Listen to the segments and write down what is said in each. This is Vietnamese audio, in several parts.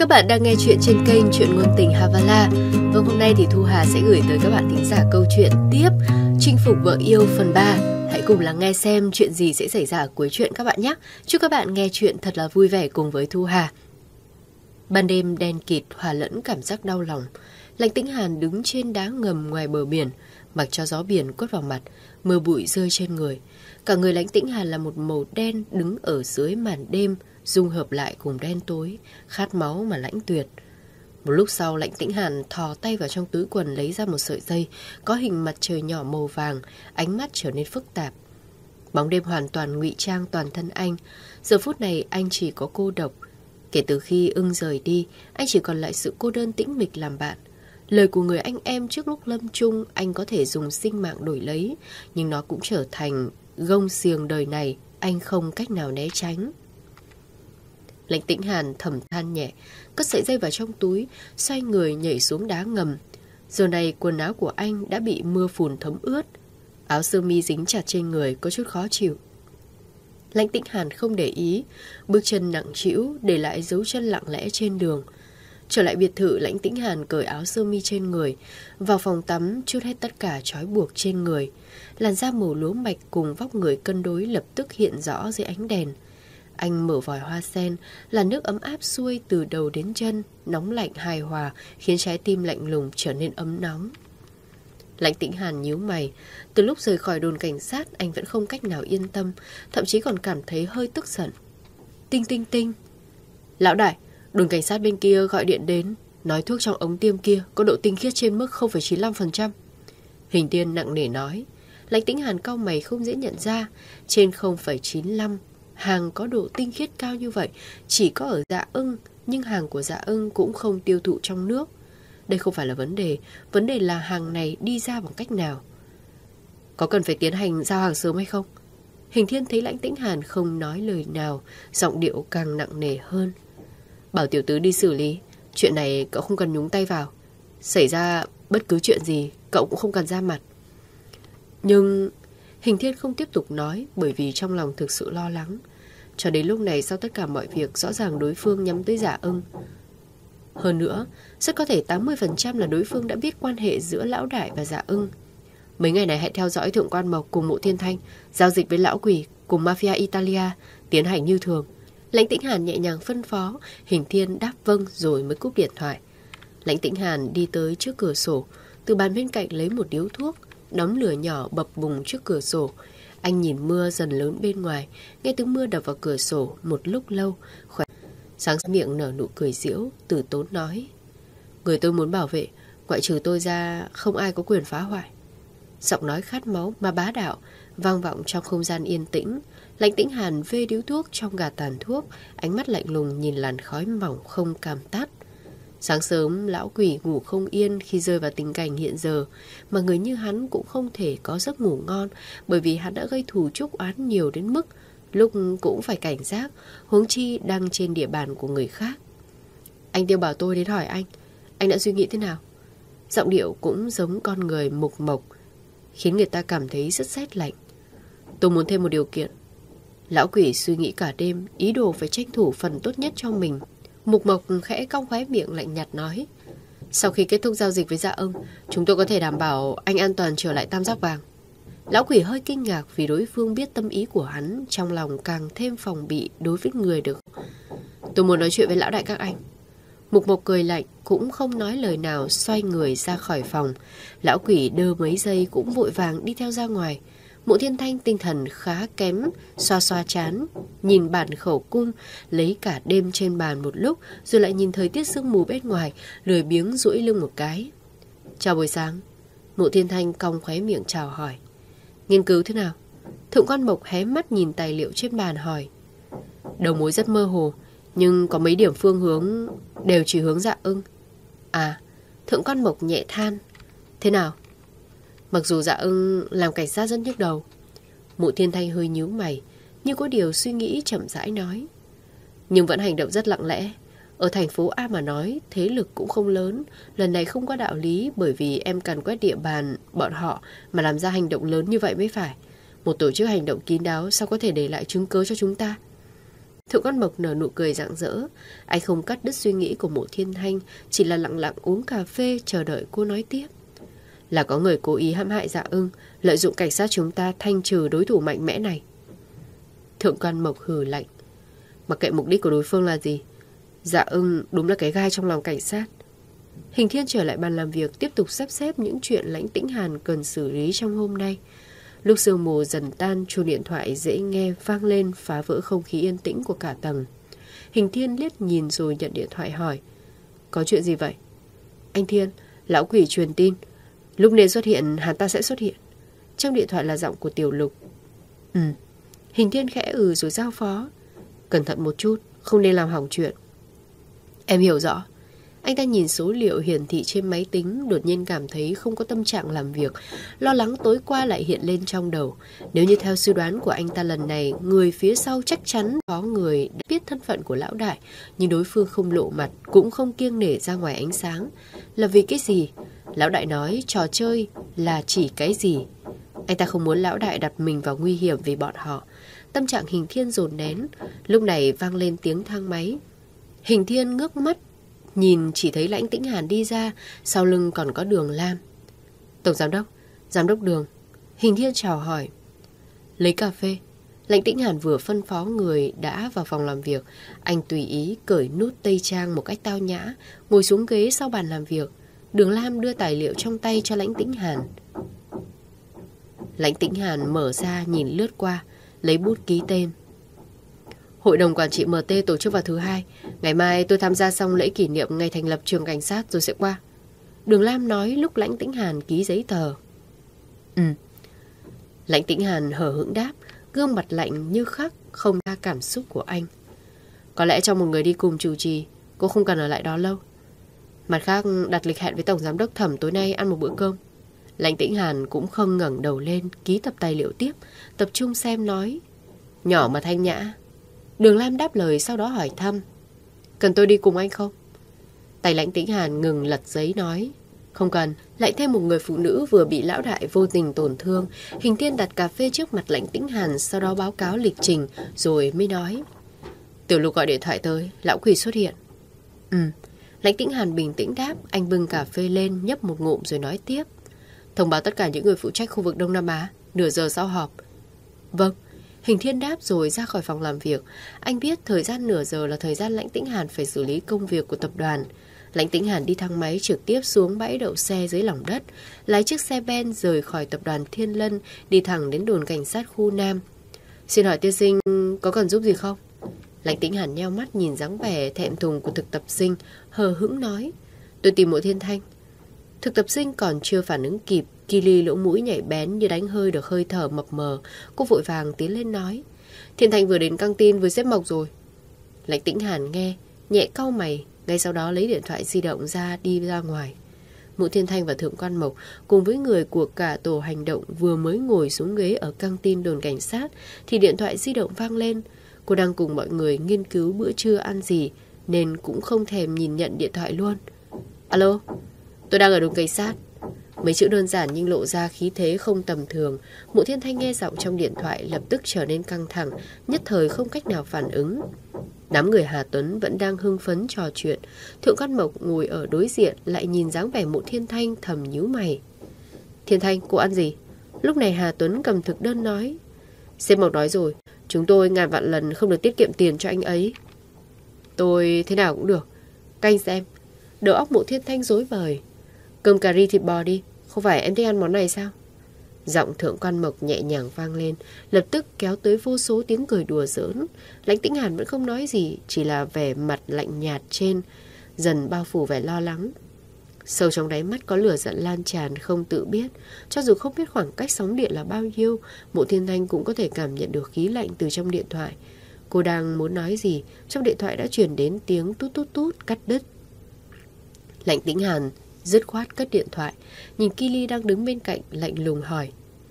Các bạn đang nghe chuyện trên kênh Chuyện Ngôn Tình Havala. Và hôm nay thì Thu Hà sẽ gửi tới các bạn thính giả câu chuyện tiếp Chinh Phục Vợ Yêu phần 3. Hãy cùng lắng nghe xem chuyện gì sẽ xảy ra ở cuối chuyện các bạn nhé. Chúc các bạn nghe chuyện thật là vui vẻ cùng với Thu Hà. Ban đêm đen kịt hòa lẫn cảm giác đau lòng. Lãnh Tĩnh Hàn đứng trên đá ngầm ngoài bờ biển, mặc cho gió biển quất vào mặt, mưa bụi rơi trên người. Cả người Lãnh Tĩnh Hàn là một màu đen đứng ở dưới màn đêm, dung hợp lại cùng đen tối, khát máu mà lãnh tuyệt. Một lúc sau, Lãnh Tĩnh Hàn thò tay vào trong túi quần lấy ra một sợi dây có hình mặt trời nhỏ màu vàng, ánh mắt trở nên phức tạp. Bóng đêm hoàn toàn ngụy trang toàn thân anh. Giờ phút này anh chỉ có cô độc. Kể từ khi ưng rời đi, anh chỉ còn lại sự cô đơn tĩnh mịch làm bạn. Lời của người anh em trước lúc lâm chung anh có thể dùng sinh mạng đổi lấy, nhưng nó cũng trở thành gông xiềng đời này anh không cách nào né tránh. Lãnh Tĩnh Hàn thầm than nhẹ, cất sợi dây vào trong túi, xoay người nhảy xuống đá ngầm. Giờ này quần áo của anh đã bị mưa phùn thấm ướt, áo sơ mi dính chặt trên người có chút khó chịu. Lãnh Tĩnh Hàn không để ý, bước chân nặng trĩu để lại dấu chân lặng lẽ trên đường. Trở lại biệt thự, Lãnh Tĩnh Hàn cởi áo sơ mi trên người, vào phòng tắm trút hết tất cả trói buộc trên người. Làn da màu lúa mạch cùng vóc người cân đối lập tức hiện rõ dưới ánh đèn. Anh mở vòi hoa sen, là nước ấm áp xuôi từ đầu đến chân, nóng lạnh hài hòa, khiến trái tim lạnh lùng trở nên ấm nóng. Lãnh Tĩnh Hàn nhíu mày, từ lúc rời khỏi đồn cảnh sát anh vẫn không cách nào yên tâm, thậm chí còn cảm thấy hơi tức giận. Tinh tinh tinh. Lão đại, đồn cảnh sát bên kia gọi điện đến, nói thuốc trong ống tiêm kia có độ tinh khiết trên mức 0,95%. Hình Tiên nặng nề nói. Lãnh Tĩnh Hàn cau mày không dễ nhận ra, trên 0,95 hàng có độ tinh khiết cao như vậy chỉ có ở Dạ Ưng, nhưng hàng của Dạ Ưng cũng không tiêu thụ trong nước. Đây không phải là vấn đề là hàng này đi ra bằng cách nào. Có cần phải tiến hành giao hàng sớm hay không? Hình Thiên thấy Lãnh Tĩnh Hàn không nói lời nào, giọng điệu càng nặng nề hơn. Bảo tiểu tứ đi xử lý, chuyện này cậu không cần nhúng tay vào. Xảy ra bất cứ chuyện gì, cậu cũng không cần ra mặt. Nhưng Hình Thiên không tiếp tục nói, bởi vì trong lòng thực sự lo lắng. Cho đến lúc này, sau tất cả mọi việc, rõ ràng đối phương nhắm tới Dạ Ưng. Hơn nữa, rất có thể 80% là đối phương đã biết quan hệ giữa Lão Đại và Dạ Ưng. Mấy ngày này hãy theo dõi Thượng Quan Mộc cùng Mộ Thiên Thanh, giao dịch với Lão Quỷ cùng Mafia Italia, tiến hành như thường. Lãnh Tĩnh Hàn nhẹ nhàng phân phó. Hình Thiên đáp vâng rồi mới cúp điện thoại. Lãnh Tĩnh Hàn đi tới trước cửa sổ, từ bàn bên cạnh lấy một điếu thuốc, đóng lửa nhỏ bập bùng trước cửa sổ. Anh nhìn mưa dần lớn bên ngoài, nghe tiếng mưa đập vào cửa sổ một lúc lâu, sáng miệng nở nụ cười giễu, từ tốn nói. Người tôi muốn bảo vệ, ngoại trừ tôi ra không ai có quyền phá hoại. Giọng nói khát máu mà bá đạo vang vọng trong không gian yên tĩnh. Lãnh Tĩnh Hàn vê điếu thuốc trong gạt tàn thuốc, ánh mắt lạnh lùng nhìn làn khói mỏng không cảm tắt. Sáng sớm, Lão Quỷ ngủ không yên khi rơi vào tình cảnh hiện giờ, mà người như hắn cũng không thể có giấc ngủ ngon, bởi vì hắn đã gây thù chuốc oán nhiều đến mức lúc cũng phải cảnh giác, huống chi đang trên địa bàn của người khác. Anh Tiêu bảo tôi đến hỏi anh đã suy nghĩ thế nào? Giọng điệu cũng giống con người mục mộc, khiến người ta cảm thấy rất rét lạnh. Tôi muốn thêm một điều kiện. Lão Quỷ suy nghĩ cả đêm, ý đồ phải tranh thủ phần tốt nhất cho mình. Mục Mộc khẽ cong khóe miệng lạnh nhạt nói. Sau khi kết thúc giao dịch với Dạ Ưng, chúng tôi có thể đảm bảo anh an toàn trở lại Tam Giác Vàng. Lão Quỷ hơi kinh ngạc vì đối phương biết tâm ý của hắn, trong lòng càng thêm phòng bị đối với người được. Tôi muốn nói chuyện với lão đại các anh. Mục Mộc cười lạnh, cũng không nói lời nào, xoay người ra khỏi phòng. Lão Quỷ đơ mấy giây cũng vội vàng đi theo ra ngoài. Mộ Thiên Thanh tinh thần khá kém, xoa xoa trán, nhìn bản khẩu cung lấy cả đêm trên bàn một lúc, rồi lại nhìn thời tiết sương mù bên ngoài, lười biếng duỗi lưng một cái. Chào buổi sáng. Mộ Thiên Thanh cong khóe miệng chào hỏi. Nghiên cứu thế nào? Thượng Quan Mộc hé mắt nhìn tài liệu trên bàn hỏi. Đầu mối rất mơ hồ, nhưng có mấy điểm phương hướng đều chỉ hướng Dạ Ưng. À, Thượng Quan Mộc nhẹ than. Thế nào? Mặc dù Dạ Ưng làm cảnh sát rất nhức đầu. Mộ Thiên Thanh hơi nhíu mày, như có điều suy nghĩ, chậm rãi nói. Nhưng vẫn hành động rất lặng lẽ. Ở thành phố A mà nói, thế lực cũng không lớn. Lần này không có đạo lý, bởi vì em càn quét địa bàn bọn họ mà làm ra hành động lớn như vậy mới phải. Một tổ chức hành động kín đáo sao có thể để lại chứng cứ cho chúng ta? Thượng Quan Mộc nở nụ cười rạng rỡ. Anh không cắt đứt suy nghĩ của Mộ Thiên Thanh, chỉ là lặng lặng uống cà phê chờ đợi cô nói tiếp. Là có người cố ý hãm hại Dạ Ưng, lợi dụng cảnh sát chúng ta thanh trừ đối thủ mạnh mẽ này. Thượng Quan Mộc hừ lạnh. Mặc kệ mục đích của đối phương là gì, Dạ Ưng đúng là cái gai trong lòng cảnh sát. Hình Thiên trở lại bàn làm việc, tiếp tục sắp xếp những chuyện Lãnh Tĩnh Hàn cần xử lý trong hôm nay. Lúc sương mù dần tan, chuông điện thoại dễ nghe vang lên, phá vỡ không khí yên tĩnh của cả tầng. Hình Thiên liếc nhìn rồi nhận điện thoại hỏi. Có chuyện gì vậy? Anh Thiên, lão quỷ truyền tin. Lúc nên xuất hiện, hắn ta sẽ xuất hiện. Trong điện thoại là giọng của Tiểu Lục. Hình Thiên khẽ rồi giao phó. Cẩn thận một chút, không nên làm hỏng chuyện. Em hiểu rõ. Anh ta nhìn số liệu hiển thị trên máy tính, đột nhiên cảm thấy không có tâm trạng làm việc. Lo lắng tối qua lại hiện lên trong đầu. Nếu như theo suy đoán của anh ta lần này, người phía sau chắc chắn có người biết thân phận của lão đại, nhưng đối phương không lộ mặt, cũng không kiêng nể ra ngoài ánh sáng. Là vì cái gì? Lão đại nói trò chơi là chỉ cái gì? Anh ta không muốn lão đại đặt mình vào nguy hiểm vì bọn họ. Tâm trạng Hình Thiên dồn nén. Lúc này vang lên tiếng thang máy. Hình Thiên ngước mắt, nhìn chỉ thấy Lãnh Tĩnh Hàn đi ra, sau lưng còn có Đường Lam. Tổng giám đốc Đường. Hình Thiên chào hỏi. Lấy cà phê. Lãnh Tĩnh Hàn vừa phân phó người đã vào phòng làm việc. Anh tùy ý cởi nút tây trang một cách tao nhã, ngồi xuống ghế sau bàn làm việc. Đường Lam đưa tài liệu trong tay cho Lãnh Tĩnh Hàn. Lãnh Tĩnh Hàn mở ra nhìn lướt qua, lấy bút ký tên. Hội đồng quản trị MT tổ chức vào thứ 2. Ngày mai tôi tham gia xong lễ kỷ niệm ngày thành lập trường cảnh sát rồi sẽ qua. Đường Lam nói lúc Lãnh Tĩnh Hàn ký giấy tờ. Lãnh Tĩnh Hàn hờ hững đáp, gương mặt lạnh như khắc, không ra cảm xúc của anh. Có lẽ trong một người đi cùng chủ trì, cô không cần ở lại đó lâu. Mặt khác, đặt lịch hẹn với Tổng Giám đốc Thẩm tối nay ăn một bữa cơm. Lãnh Tĩnh Hàn cũng không ngẩng đầu lên, ký tập tài liệu tiếp, tập trung xem nói. Nhỏ mà thanh nhã. Đường Lam đáp lời, sau đó hỏi thăm. Cần tôi đi cùng anh không? Tay Lãnh Tĩnh Hàn ngừng lật giấy nói. Không cần. Lại thêm một người phụ nữ vừa bị lão đại vô tình tổn thương. Hình Thiên đặt cà phê trước mặt Lãnh Tĩnh Hàn, sau đó báo cáo lịch trình, rồi mới nói. Tiểu Lục gọi điện thoại tới, lão quỷ xuất hiện. Lãnh Tĩnh Hàn bình tĩnh đáp. Anh bưng cà phê lên, nhấp một ngụm rồi nói tiếp. Thông báo tất cả những người phụ trách khu vực Đông Nam Á, nửa giờ sau họp. Vâng. Hình Thiên đáp rồi ra khỏi phòng làm việc. Anh biết thời gian nửa giờ là thời gian Lãnh Tĩnh Hàn phải xử lý công việc của tập đoàn. Lãnh Tĩnh Hàn đi thang máy trực tiếp xuống bãi đậu xe dưới lòng đất, lái chiếc xe Ben rời khỏi tập đoàn Thiên Lân, đi thẳng đến đồn cảnh sát khu Nam. Xin hỏi tiên sinh có cần giúp gì không? Lãnh Tĩnh Hàn nheo mắt nhìn dáng vẻ thẹn thùng của thực tập sinh, hờ hững nói. Tôi tìm Mộ Thiên Thanh. Thực tập sinh còn chưa phản ứng kịp, Kili lỗ mũi nhạy bén như đánh hơi được hơi thở mập mờ. Cô vội vàng tiến lên nói. Thiên Thanh vừa đến căng tin với sếp Mộc rồi. Lãnh Tĩnh Hàn nghe, nhẹ cau mày, ngay sau đó lấy điện thoại di động ra đi ra ngoài. Mộ Thiên Thanh và Thượng Quan Mộc cùng với người của cả tổ hành động vừa mới ngồi xuống ghế ở căng tin đồn cảnh sát thì điện thoại di động vang lên. Cô đang cùng mọi người nghiên cứu bữa trưa ăn gì nên cũng không thèm nhìn nhận điện thoại luôn. Alo, tôi đang ở đồn cảnh sát. Mấy chữ đơn giản nhưng lộ ra khí thế không tầm thường. Mộ Thiên Thanh nghe giọng trong điện thoại lập tức trở nên căng thẳng, nhất thời không cách nào phản ứng. Đám người Hà Tuấn vẫn đang hưng phấn trò chuyện. Thượng Quan Mộc ngồi ở đối diện lại nhìn dáng vẻ Mộ Thiên Thanh thầm nhíu mày. Thiên Thanh, cô ăn gì? Lúc này Hà Tuấn cầm thực đơn nói. Sếp Mộc nói rồi, chúng tôi ngàn vạn lần không được tiết kiệm tiền cho anh ấy. Tôi thế nào cũng được. Canh xem. Đầu óc Mộ Thiên Thanh rối bời. Cơm cà ri thịt bò đi. Không phải em thích ăn món này sao? Giọng Thượng Quan Mộc nhẹ nhàng vang lên, lập tức kéo tới vô số tiếng cười đùa giỡn. Lãnh Tĩnh Hàn vẫn không nói gì, chỉ là vẻ mặt lạnh nhạt trên dần bao phủ vẻ lo lắng. Sâu trong đáy mắt có lửa giận lan tràn không tự biết. Cho dù không biết khoảng cách sóng điện là bao nhiêu, Mộ Thiên Thanh cũng có thể cảm nhận được khí lạnh từ trong điện thoại. Cô đang muốn nói gì, trong điện thoại đã truyền đến tiếng tút tút tút cắt đứt. Lãnh Tĩnh Hàn dứt khoát cất điện thoại, nhìn Kili đang đứng bên cạnh lạnh lùng hỏi.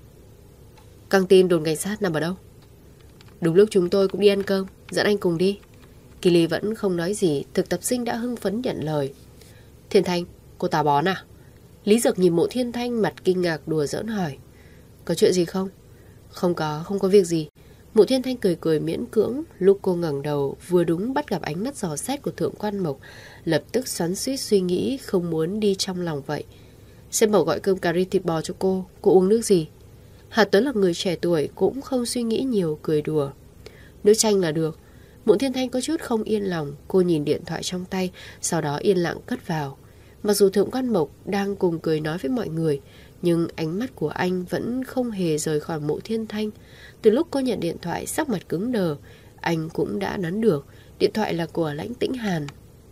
Căng tin đồn cảnh sát nằm ở đâu? Đúng lúc chúng tôi cũng đi ăn cơm, dẫn anh cùng đi. Kili vẫn không nói gì, thực tập sinh đã hưng phấn nhận lời. Thiên Thanh, cô táo bón à? Lý Dược nhìn Mộ Thiên Thanh mặt kinh ngạc đùa giỡn hỏi. Có chuyện gì không? Không có việc gì. Mộ Thiên Thanh cười cười miễn cưỡng. Lúc cô ngẩng đầu vừa đúng bắt gặp ánh mắt dò xét của Thượng Quan Mộc, lập tức xoắn xuýt suy nghĩ không muốn đi trong lòng vậy. Xem Mộc gọi cơm cà ri thịt bò cho cô uống nước gì? Hà Tuấn là người trẻ tuổi cũng không suy nghĩ nhiều, cười đùa. Nước chanh là được. Mộ Thiên Thanh có chút không yên lòng. Cô nhìn điện thoại trong tay, sau đó yên lặng cất vào. Mặc dù Thượng Quan Mộc đang cùng cười nói với mọi người, nhưng ánh mắt của anh vẫn không hề rời khỏi Mộ Thiên Thanh. Từ lúc cô nhận điện thoại, sắc mặt cứng đờ, anh cũng đã đoán được điện thoại là của Lãnh Tĩnh Hàn.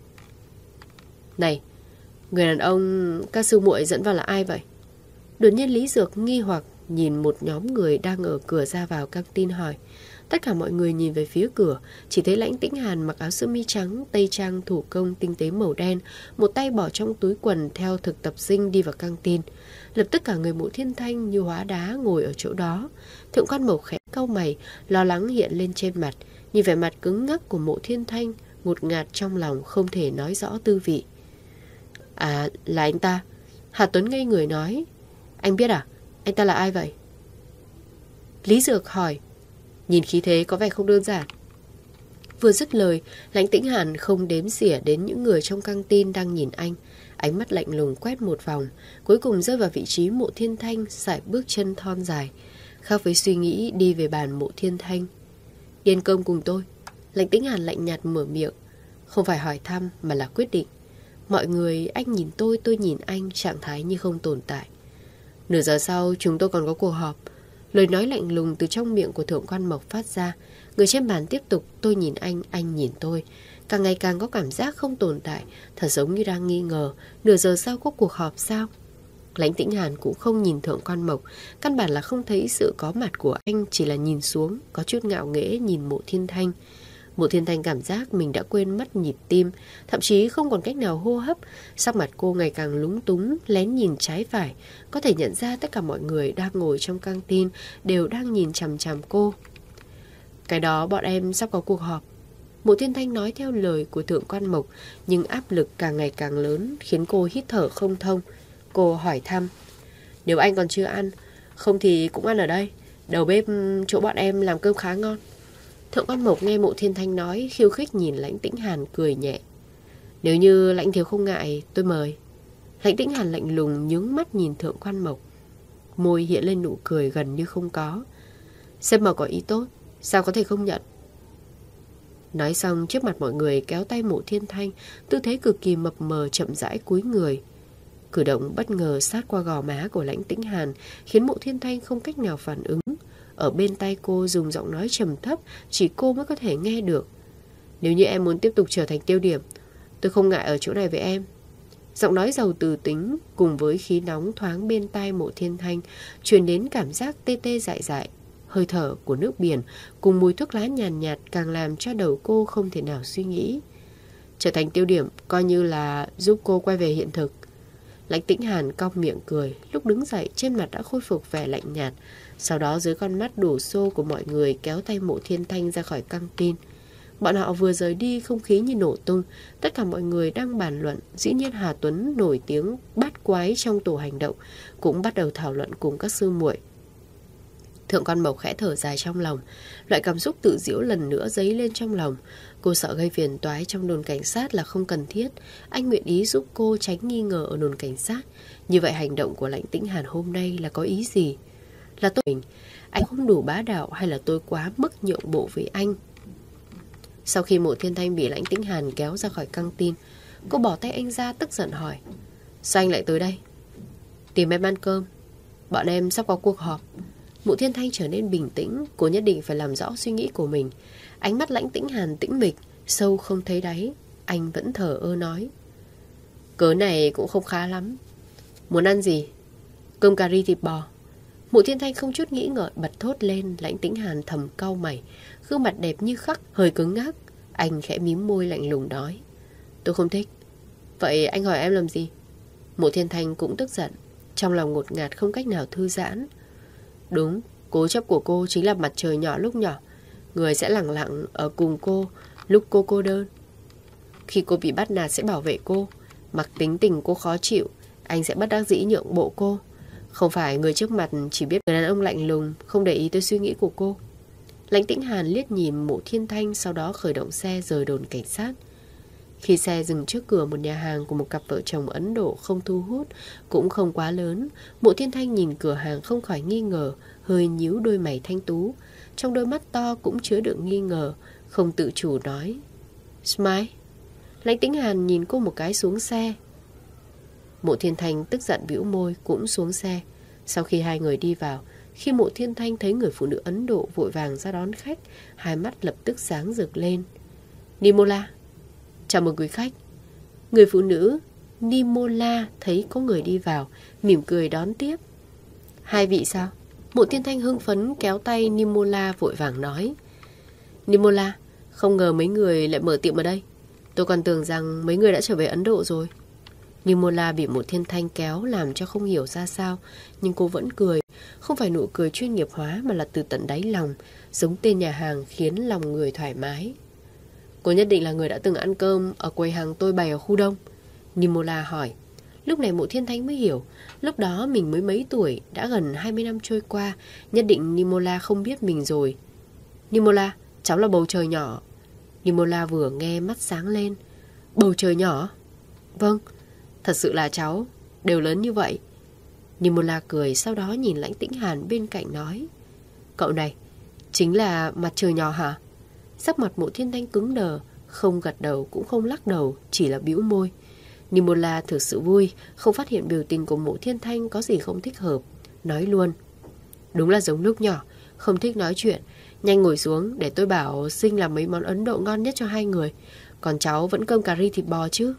Này, người đàn ông ca sư muội dẫn vào là ai vậy? Đột nhiên Lý Dược nghi hoặc nhìn một nhóm người đang ở cửa ra vào căng tin hỏi. Tất cả mọi người nhìn về phía cửa, chỉ thấy Lãnh Tĩnh Hàn mặc áo sơ mi trắng, tây trang thủ công tinh tế màu đen, một tay bỏ trong túi quần theo thực tập sinh đi vào căng tin. Lập tức cả người Mộ Thiên Thanh như hóa đá ngồi ở chỗ đó. Thượng Quan Mộc khẽ cau mày, lo lắng hiện lên trên mặt, nhìn vẻ mặt cứng ngắc của Mộ Thiên Thanh, ngột ngạt trong lòng không thể nói rõ tư vị. À, là anh ta. Hà Tuấn ngây người nói. Anh biết à? Anh ta là ai vậy? Lý Dược hỏi. Nhìn khí thế có vẻ không đơn giản. Vừa dứt lời, Lãnh Tĩnh Hàn không đếm xỉa đến những người trong căng tin đang nhìn anh. Ánh mắt lạnh lùng quét một vòng, cuối cùng rơi vào vị trí Mộ Thiên Thanh, sải bước chân thon dài. Khác với suy nghĩ đi về bàn Mộ Thiên Thanh. Đi ăn cơm cùng tôi. Lãnh Tĩnh Hàn lạnh nhạt mở miệng. Không phải hỏi thăm mà là quyết định. Mọi người, anh nhìn tôi nhìn anh, trạng thái như không tồn tại. Nửa giờ sau chúng tôi còn có cuộc họp. Lời nói lạnh lùng từ trong miệng của Thượng Quan Mộc phát ra. Người trên bàn tiếp tục tôi nhìn anh nhìn tôi. Càng ngày càng có cảm giác không tồn tại, thật giống như đang nghi ngờ. Nửa giờ sau có cuộc họp sao? Lãnh Tĩnh Hàn cũng không nhìn Thượng Quan Mộc, căn bản là không thấy sự có mặt của anh, chỉ là nhìn xuống, có chút ngạo nghễ nhìn Mộ Thiên Thanh. Mộ Thiên Thanh cảm giác mình đã quên mất nhịp tim, thậm chí không còn cách nào hô hấp. Sắc mặt cô ngày càng lúng túng, lén nhìn trái phải. Có thể nhận ra tất cả mọi người đang ngồi trong căng tin đều đang nhìn chằm chằm cô. Cái đó bọn em sắp có cuộc họp. Mộ Thiên Thanh nói theo lời của Thượng Quan Mộc, nhưng áp lực càng ngày càng lớn khiến cô hít thở không thông. Cô hỏi thăm. Nếu anh còn chưa ăn, không thì cũng ăn ở đây. Đầu bếp chỗ bọn em làm cơm khá ngon. Thượng Quan Mộc nghe Mộ Thiên Thanh nói, khiêu khích nhìn Lãnh Tĩnh Hàn cười nhẹ. Nếu như Lãnh thiếu không ngại, tôi mời. Lãnh Tĩnh Hàn lạnh lùng nhướng mắt nhìn Thượng Quan Mộc. Môi hiện lên nụ cười gần như không có. Sếp mà có ý tốt, sao có thể không nhận? Nói xong trước mặt mọi người kéo tay Mộ Thiên Thanh, tư thế cực kỳ mập mờ chậm rãi cúi người. Cử động bất ngờ sát qua gò má của Lãnh Tĩnh Hàn khiến Mộ Thiên Thanh không cách nào phản ứng. Ở bên tai cô dùng giọng nói trầm thấp, chỉ cô mới có thể nghe được. Nếu như em muốn tiếp tục trở thành tiêu điểm, tôi không ngại ở chỗ này với em. Giọng nói giàu từ tính cùng với khí nóng thoáng bên tai Mộ Thiên Thanh truyền đến cảm giác tê tê dại dại. Hơi thở của nước biển cùng mùi thuốc lá nhàn nhạt càng làm cho đầu cô không thể nào suy nghĩ. Trở thành tiêu điểm coi như là giúp cô quay về hiện thực. Lãnh Tĩnh Hàn cong miệng cười, lúc đứng dậy trên mặt đã khôi phục vẻ lạnh nhạt. Sau đó dưới con mắt đổ xô của mọi người kéo tay Mộ Thiên Thanh ra khỏi căng tin. Bọn họ vừa rời đi không khí như nổ tung. Tất cả mọi người đang bàn luận. Dĩ nhiên Hà Tuấn nổi tiếng bát quái trong tổ hành động cũng bắt đầu thảo luận cùng các sư muội. Thượng Quan Mộc khẽ thở dài trong lòng. Loại cảm xúc tự giễu lần nữa dấy lên trong lòng. Cô sợ gây phiền toái trong đồn cảnh sát là không cần thiết. Anh nguyện ý giúp cô tránh nghi ngờ ở đồn cảnh sát. Như vậy hành động của Lãnh Tĩnh Hàn hôm nay là có ý gì? Là tôi anh không đủ bá đạo hay là tôi quá mức nhượng bộ với anh? Sau khi Mộ Thiên Thanh bị Lãnh Tĩnh Hàn kéo ra khỏi căng tin, cô bỏ tay anh ra tức giận hỏi. Sao anh lại tới đây? Tìm em ăn cơm. Bọn em sắp có cuộc họp. Mộ Thiên Thanh trở nên bình tĩnh. Cô nhất định phải làm rõ suy nghĩ của mình. Ánh mắt Lãnh Tĩnh Hàn tĩnh mịch, sâu không thấy đáy. Anh vẫn thờ ơ nói. Cớ này cũng không khá lắm. Muốn ăn gì? Cơm cà ri thịt bò. Mộ Thiên Thanh không chút nghĩ ngợi bật thốt lên. Lãnh Tĩnh Hàn thầm cau mày, gương mặt đẹp như khắc, hơi cứng ngắc. Anh khẽ mím môi lạnh lùng nói. Tôi không thích. Vậy anh hỏi em làm gì? Mộ Thiên Thanh cũng tức giận, trong lòng ngột ngạt không cách nào thư giãn. Đúng, cố chấp của cô chính là mặt trời nhỏ lúc nhỏ. Người sẽ lặng lặng ở cùng cô lúc cô cô đơn. Khi cô bị bắt nạt sẽ bảo vệ cô. Mặc tính tình cô khó chịu, anh sẽ bất đắc dĩ nhượng bộ cô. Không phải người trước mặt chỉ biết người đàn ông lạnh lùng, không để ý tới suy nghĩ của cô. Lãnh Tĩnh Hàn liếc nhìn Mộ Thiên Thanh, sau đó khởi động xe rời đồn cảnh sát. Khi xe dừng trước cửa một nhà hàng của một cặp vợ chồng Ấn Độ không thu hút, cũng không quá lớn, Mộ Thiên Thanh nhìn cửa hàng không khỏi nghi ngờ, hơi nhíu đôi mày thanh tú. Trong đôi mắt to cũng chứa đựng nghi ngờ, không tự chủ nói: Smile. Lãnh Tĩnh Hàn nhìn cô một cái xuống xe. Mộ Thiên Thanh tức giận bĩu môi cũng xuống xe. Sau khi hai người đi vào, khi Mộ Thiên Thanh thấy người phụ nữ Ấn Độ vội vàng ra đón khách, hai mắt lập tức sáng rực lên. Nimola, chào mừng quý khách. Người phụ nữ Nimola thấy có người đi vào, mỉm cười đón tiếp. Hai vị sao? Mộ Thiên Thanh hưng phấn kéo tay Nimola vội vàng nói. Nimola, không ngờ mấy người lại mở tiệm ở đây. Tôi còn tưởng rằng mấy người đã trở về Ấn Độ rồi. Nimola bị Mộ Thiên Thanh kéo làm cho không hiểu ra sao, nhưng cô vẫn cười. Không phải nụ cười chuyên nghiệp hóa mà là từ tận đáy lòng, giống tên nhà hàng khiến lòng người thoải mái. Cô nhất định là người đã từng ăn cơm ở quầy hàng tôi bày ở khu đông? Nimola hỏi. Lúc này Mộ Thiên Thanh mới hiểu, lúc đó mình mới mấy tuổi, đã gần 20 năm trôi qua, nhất định Nimola không biết mình rồi. Nimola, cháu là bầu trời nhỏ. Nimola vừa nghe mắt sáng lên. Bầu trời nhỏ? Vâng, thật sự là cháu, đều lớn như vậy. Nimola cười, sau đó nhìn Lãnh Tĩnh Hàn bên cạnh nói. Cậu này, chính là mặt trời nhỏ hả? Sắc mặt Mộ Thiên Thanh cứng đờ, không gật đầu cũng không lắc đầu, chỉ là bĩu môi. Nimola thực sự vui, không phát hiện biểu tình của Mộ Thiên Thanh có gì không thích hợp. Nói luôn. Đúng là giống lúc nhỏ, không thích nói chuyện. Nhanh ngồi xuống để tôi bảo Sinh làm mấy món Ấn Độ ngon nhất cho hai người. Còn cháu vẫn cơm cà ri thịt bò chứ?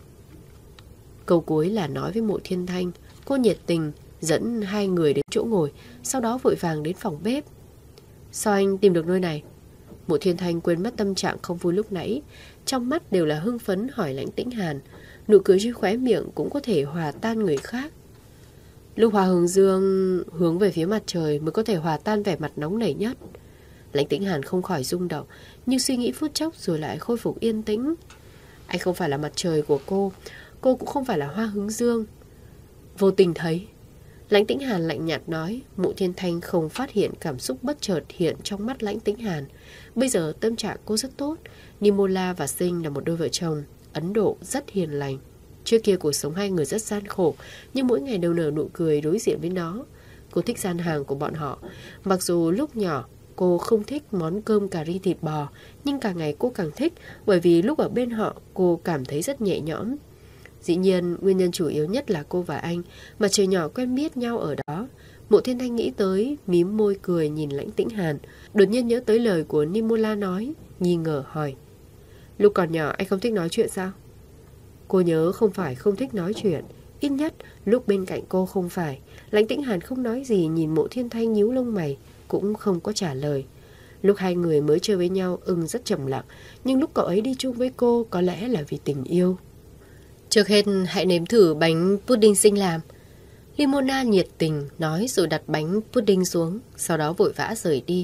Câu cuối là nói với Mộ Thiên Thanh. Cô nhiệt tình dẫn hai người đến chỗ ngồi, sau đó vội vàng đến phòng bếp. Sao anh tìm được nơi này? Mộ Thiên Thanh quên mất tâm trạng không vui lúc nãy, trong mắt đều là hưng phấn hỏi Lãnh Tĩnh Hàn. Nụ cười trên khóe miệng cũng có thể hòa tan người khác. Lúc hoa hướng dương hướng về phía mặt trời mới có thể hòa tan vẻ mặt nóng nảy nhất. Lãnh Tĩnh Hàn không khỏi rung động, nhưng suy nghĩ phút chốc rồi lại khôi phục yên tĩnh. Anh không phải là mặt trời của cô cũng không phải là hoa hướng dương. Vô tình thấy. Lãnh Tĩnh Hàn lạnh nhạt nói. Mộ Thiên Thanh không phát hiện cảm xúc bất chợt hiện trong mắt Lãnh Tĩnh Hàn. Bây giờ tâm trạng cô rất tốt. Nimola và Sinh là một đôi vợ chồng Ấn Độ rất hiền lành. Trước kia cuộc sống hai người rất gian khổ, nhưng mỗi ngày đều nở nụ cười đối diện với nó. Cô thích gian hàng của bọn họ. Mặc dù lúc nhỏ cô không thích món cơm cà ri thịt bò, nhưng càng ngày cô càng thích, bởi vì lúc ở bên họ cô cảm thấy rất nhẹ nhõm. Dĩ nhiên, nguyên nhân chủ yếu nhất là cô và anh, mà trời nhỏ quen biết nhau ở đó. Mộ Thiên Thanh nghĩ tới, mím môi cười nhìn Lãnh Tĩnh Hàn. Đột nhiên nhớ tới lời của Nimola nói, nghi ngờ hỏi. Lúc còn nhỏ anh không thích nói chuyện sao? Cô nhớ không phải không thích nói chuyện, ít nhất lúc bên cạnh cô không phải. Lãnh Tĩnh Hàn không nói gì, nhìn Mộ Thiên Thanh nhíu lông mày, cũng không có trả lời. Lúc hai người mới chơi với nhau, rất trầm lặng, nhưng lúc cậu ấy đi chung với cô có lẽ là vì tình yêu. Trước hết hãy nếm thử bánh pudding Sinh làm. Limona nhiệt tình nói rồi đặt bánh pudding xuống, sau đó vội vã rời đi.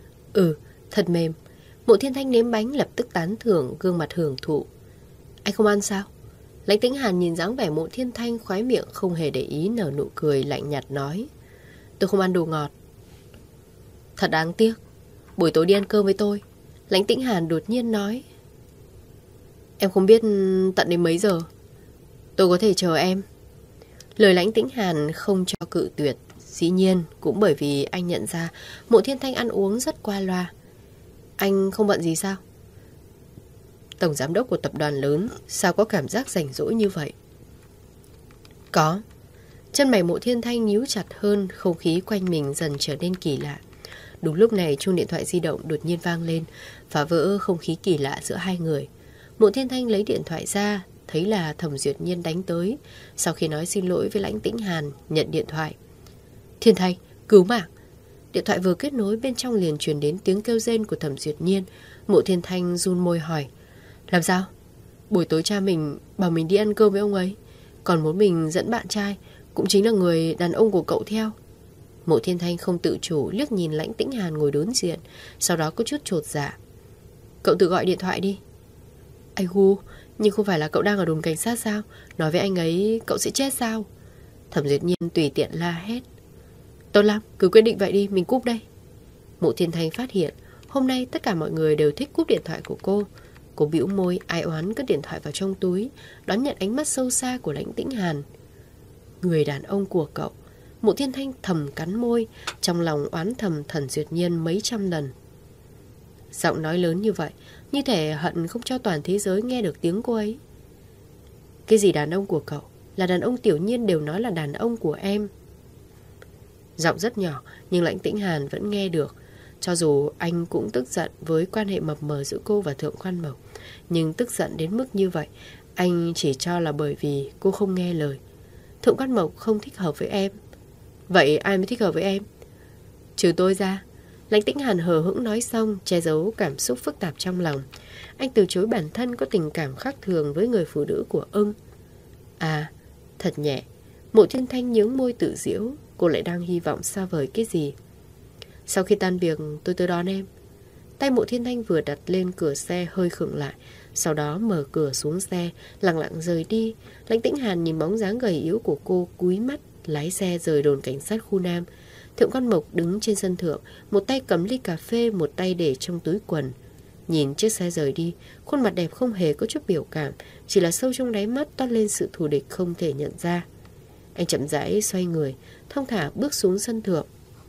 Thật mềm. Mộ Thiên Thanh nếm bánh lập tức tán thưởng, gương mặt hưởng thụ. Anh không ăn sao? Lãnh Tĩnh Hàn nhìn dáng vẻ Mộ Thiên Thanh khoái miệng không hề để ý, nở nụ cười lạnh nhạt nói. Tôi không ăn đồ ngọt. Thật đáng tiếc. Buổi tối đi ăn cơm với tôi. Lãnh Tĩnh Hàn đột nhiên nói. Em không biết tận đến mấy giờ. Tôi có thể chờ em. Lời Lãnh Tĩnh Hàn không cho cự tuyệt. Dĩ nhiên cũng bởi vì anh nhận ra Mộ Thiên Thanh ăn uống rất qua loa. Anh không bận gì sao? Tổng giám đốc của tập đoàn lớn, sao có cảm giác rảnh rỗi như vậy? Có. Chân mày Mộ Thiên Thanh nhíu chặt hơn, không khí quanh mình dần trở nên kỳ lạ. Đúng lúc này chuông điện thoại di động đột nhiên vang lên, phá vỡ không khí kỳ lạ giữa hai người. Mộ Thiên Thanh lấy điện thoại ra, thấy là Thẩm Duyệt Nhiên đánh tới. Sau khi nói xin lỗi với Lãnh Tĩnh Hàn, nhận điện thoại. Thiên Thanh, cứu mạng. Điện thoại vừa kết nối, bên trong liền truyền đến tiếng kêu rên của Thẩm Duyệt Nhiên. Mộ Thiên Thanh run môi hỏi. Làm sao? Buổi tối cha mình bảo mình đi ăn cơm với ông ấy, còn muốn mình dẫn bạn trai, cũng chính là người đàn ông của cậu theo. Mộ Thiên Thanh không tự chủ liếc nhìn Lãnh Tĩnh Hàn ngồi đối diện, sau đó có chút chột dạ. Cậu tự gọi điện thoại đi. Ai gu, nhưng không phải là cậu đang ở đồn cảnh sát sao? Nói với anh ấy cậu sẽ chết sao? Thẩm Duyệt Nhiên tùy tiện la hét. Tốt lắm, cứ quyết định vậy đi, mình cúp đây. Mộ Thiên Thanh phát hiện Hôm nay tất cả mọi người đều thích cúp điện thoại của cô. Cô bĩu môi ai oán cất điện thoại vào trong túi, đón nhận ánh mắt sâu xa của Lãnh Tĩnh Hàn. Người đàn ông của cậu. Mộ Thiên Thanh thầm cắn môi, trong lòng oán thầm Thần Duyệt Nhiên mấy trăm lần. Giọng nói lớn như vậy, như thể hận không cho toàn thế giới nghe được tiếng cô ấy. Cái gì đàn ông của cậu? Là đàn ông Tiểu Nhiên đều nói là đàn ông của em. Giọng rất nhỏ, nhưng Lãnh Tĩnh Hàn vẫn nghe được. Cho dù anh cũng tức giận với quan hệ mập mờ giữa cô và Thượng Quan Mộc, nhưng tức giận đến mức như vậy, anh chỉ cho là bởi vì cô không nghe lời. Thượng Quan Mộc không thích hợp với em. Vậy ai mới thích hợp với em? Trừ tôi ra. Lãnh Tĩnh Hàn hờ hững nói xong, che giấu cảm xúc phức tạp trong lòng. Anh từ chối bản thân có tình cảm khác thường với người phụ nữ của ưng. À, thật nhẹ. Mộ Thiên Thanh nhướng môi tự giễu. Cô lại đang hy vọng xa vời cái gì? Sau khi tan việc tôi tới đón em. Tay Mộ Thiên Thanh vừa đặt lên cửa xe hơi khựng lại, sau đó mở cửa xuống xe, lặng lặng rời đi. Lãnh Tĩnh Hàn nhìn bóng dáng gầy yếu của cô, cúi mắt lái xe rời đồn cảnh sát khu Nam. Thượng Quan Mộc đứng trên sân thượng, một tay cầm ly cà phê, một tay để trong túi quần. Nhìn chiếc xe rời đi, khuôn mặt đẹp không hề có chút biểu cảm, chỉ là sâu trong đáy mắt toát lên sự thù địch không thể nhận ra. Anh chậm rãi xoay người, thong thả bước xuống sân thượng.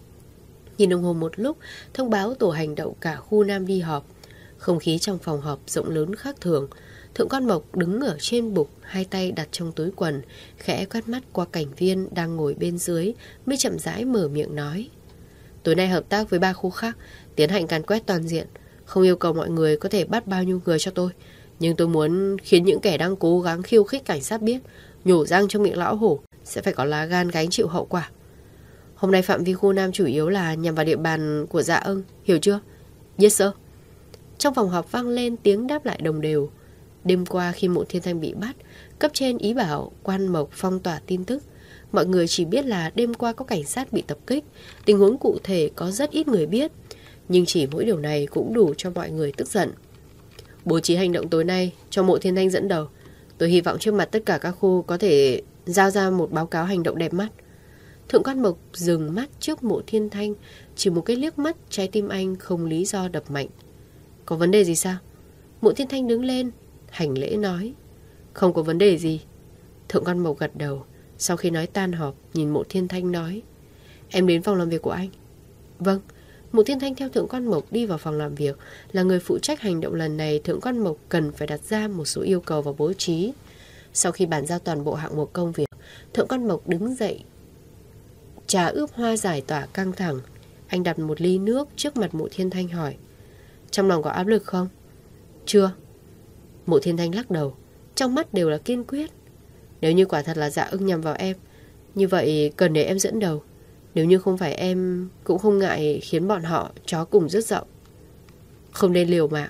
Nhìn đồng hồ một lúc, thông báo tổ hành động cả khu Nam đi họp. Không khí trong phòng họp rộng lớn khác thường. Thượng Quan Mộc đứng ở trên bục, hai tay đặt trong túi quần, khẽ quét mắt qua cảnh viên đang ngồi bên dưới, mới chậm rãi mở miệng nói. Tối nay hợp tác với 3 khu khác, tiến hành càn quét toàn diện. Không yêu cầu mọi người có thể bắt bao nhiêu người cho tôi, nhưng tôi muốn khiến những kẻ đang cố gắng khiêu khích cảnh sát biết, nhổ răng trong miệng lão hổ sẽ phải có lá gan gánh chịu hậu quả. Hôm nay phạm vi khu Nam chủ yếu là nhằm vào địa bàn của Dạ Ưng, hiểu chưa? Yes sir. Trong phòng họp vang lên tiếng đáp lại đồng đều. Đêm qua khi Mộ Thiên Thanh bị bắt, cấp trên ý bảo Quan Mộc phong tỏa tin tức. Mọi người chỉ biết là đêm qua có cảnh sát bị tập kích, tình huống cụ thể có rất ít người biết. Nhưng chỉ mỗi điều này cũng đủ cho mọi người tức giận. Bố trí hành động tối nay cho Mộ Thiên Thanh dẫn đầu. Tôi hy vọng trước mặt tất cả các khu có thể giao ra một báo cáo hành động đẹp mắt. Thượng Quan Mộc dừng mắt trước Mộ Thiên Thanh, chỉ một cái liếc mắt, trái tim anh không lý do đập mạnh. Có vấn đề gì sao? Mộ Thiên Thanh đứng lên, hành lễ nói. Không có vấn đề gì. Thượng Quan Mộc gật đầu. Sau khi nói tan họp, nhìn Mộ Thiên Thanh nói. Em đến phòng làm việc của anh. Vâng. Mộ Thiên Thanh theo Thượng Quan Mộc đi vào phòng làm việc. Là người phụ trách hành động lần này, Thượng Quan Mộc cần phải đặt ra một số yêu cầu và bố trí. Sau khi bàn giao toàn bộ hạng mục công việc, Thượng Quan Mộc đứng dậy. Trà ướp hoa giải tỏa căng thẳng. Anh đặt một ly nước trước mặt Mộ Thiên Thanh hỏi. Trong lòng có áp lực không? Chưa. Mộ Thiên Thanh lắc đầu, trong mắt đều là kiên quyết. Nếu như quả thật là Dạ Ưng nhằm vào em, như vậy cần để em dẫn đầu. Nếu như không phải em, cũng không ngại khiến bọn họ chó cùng rứt rộng. Không nên liều mạng.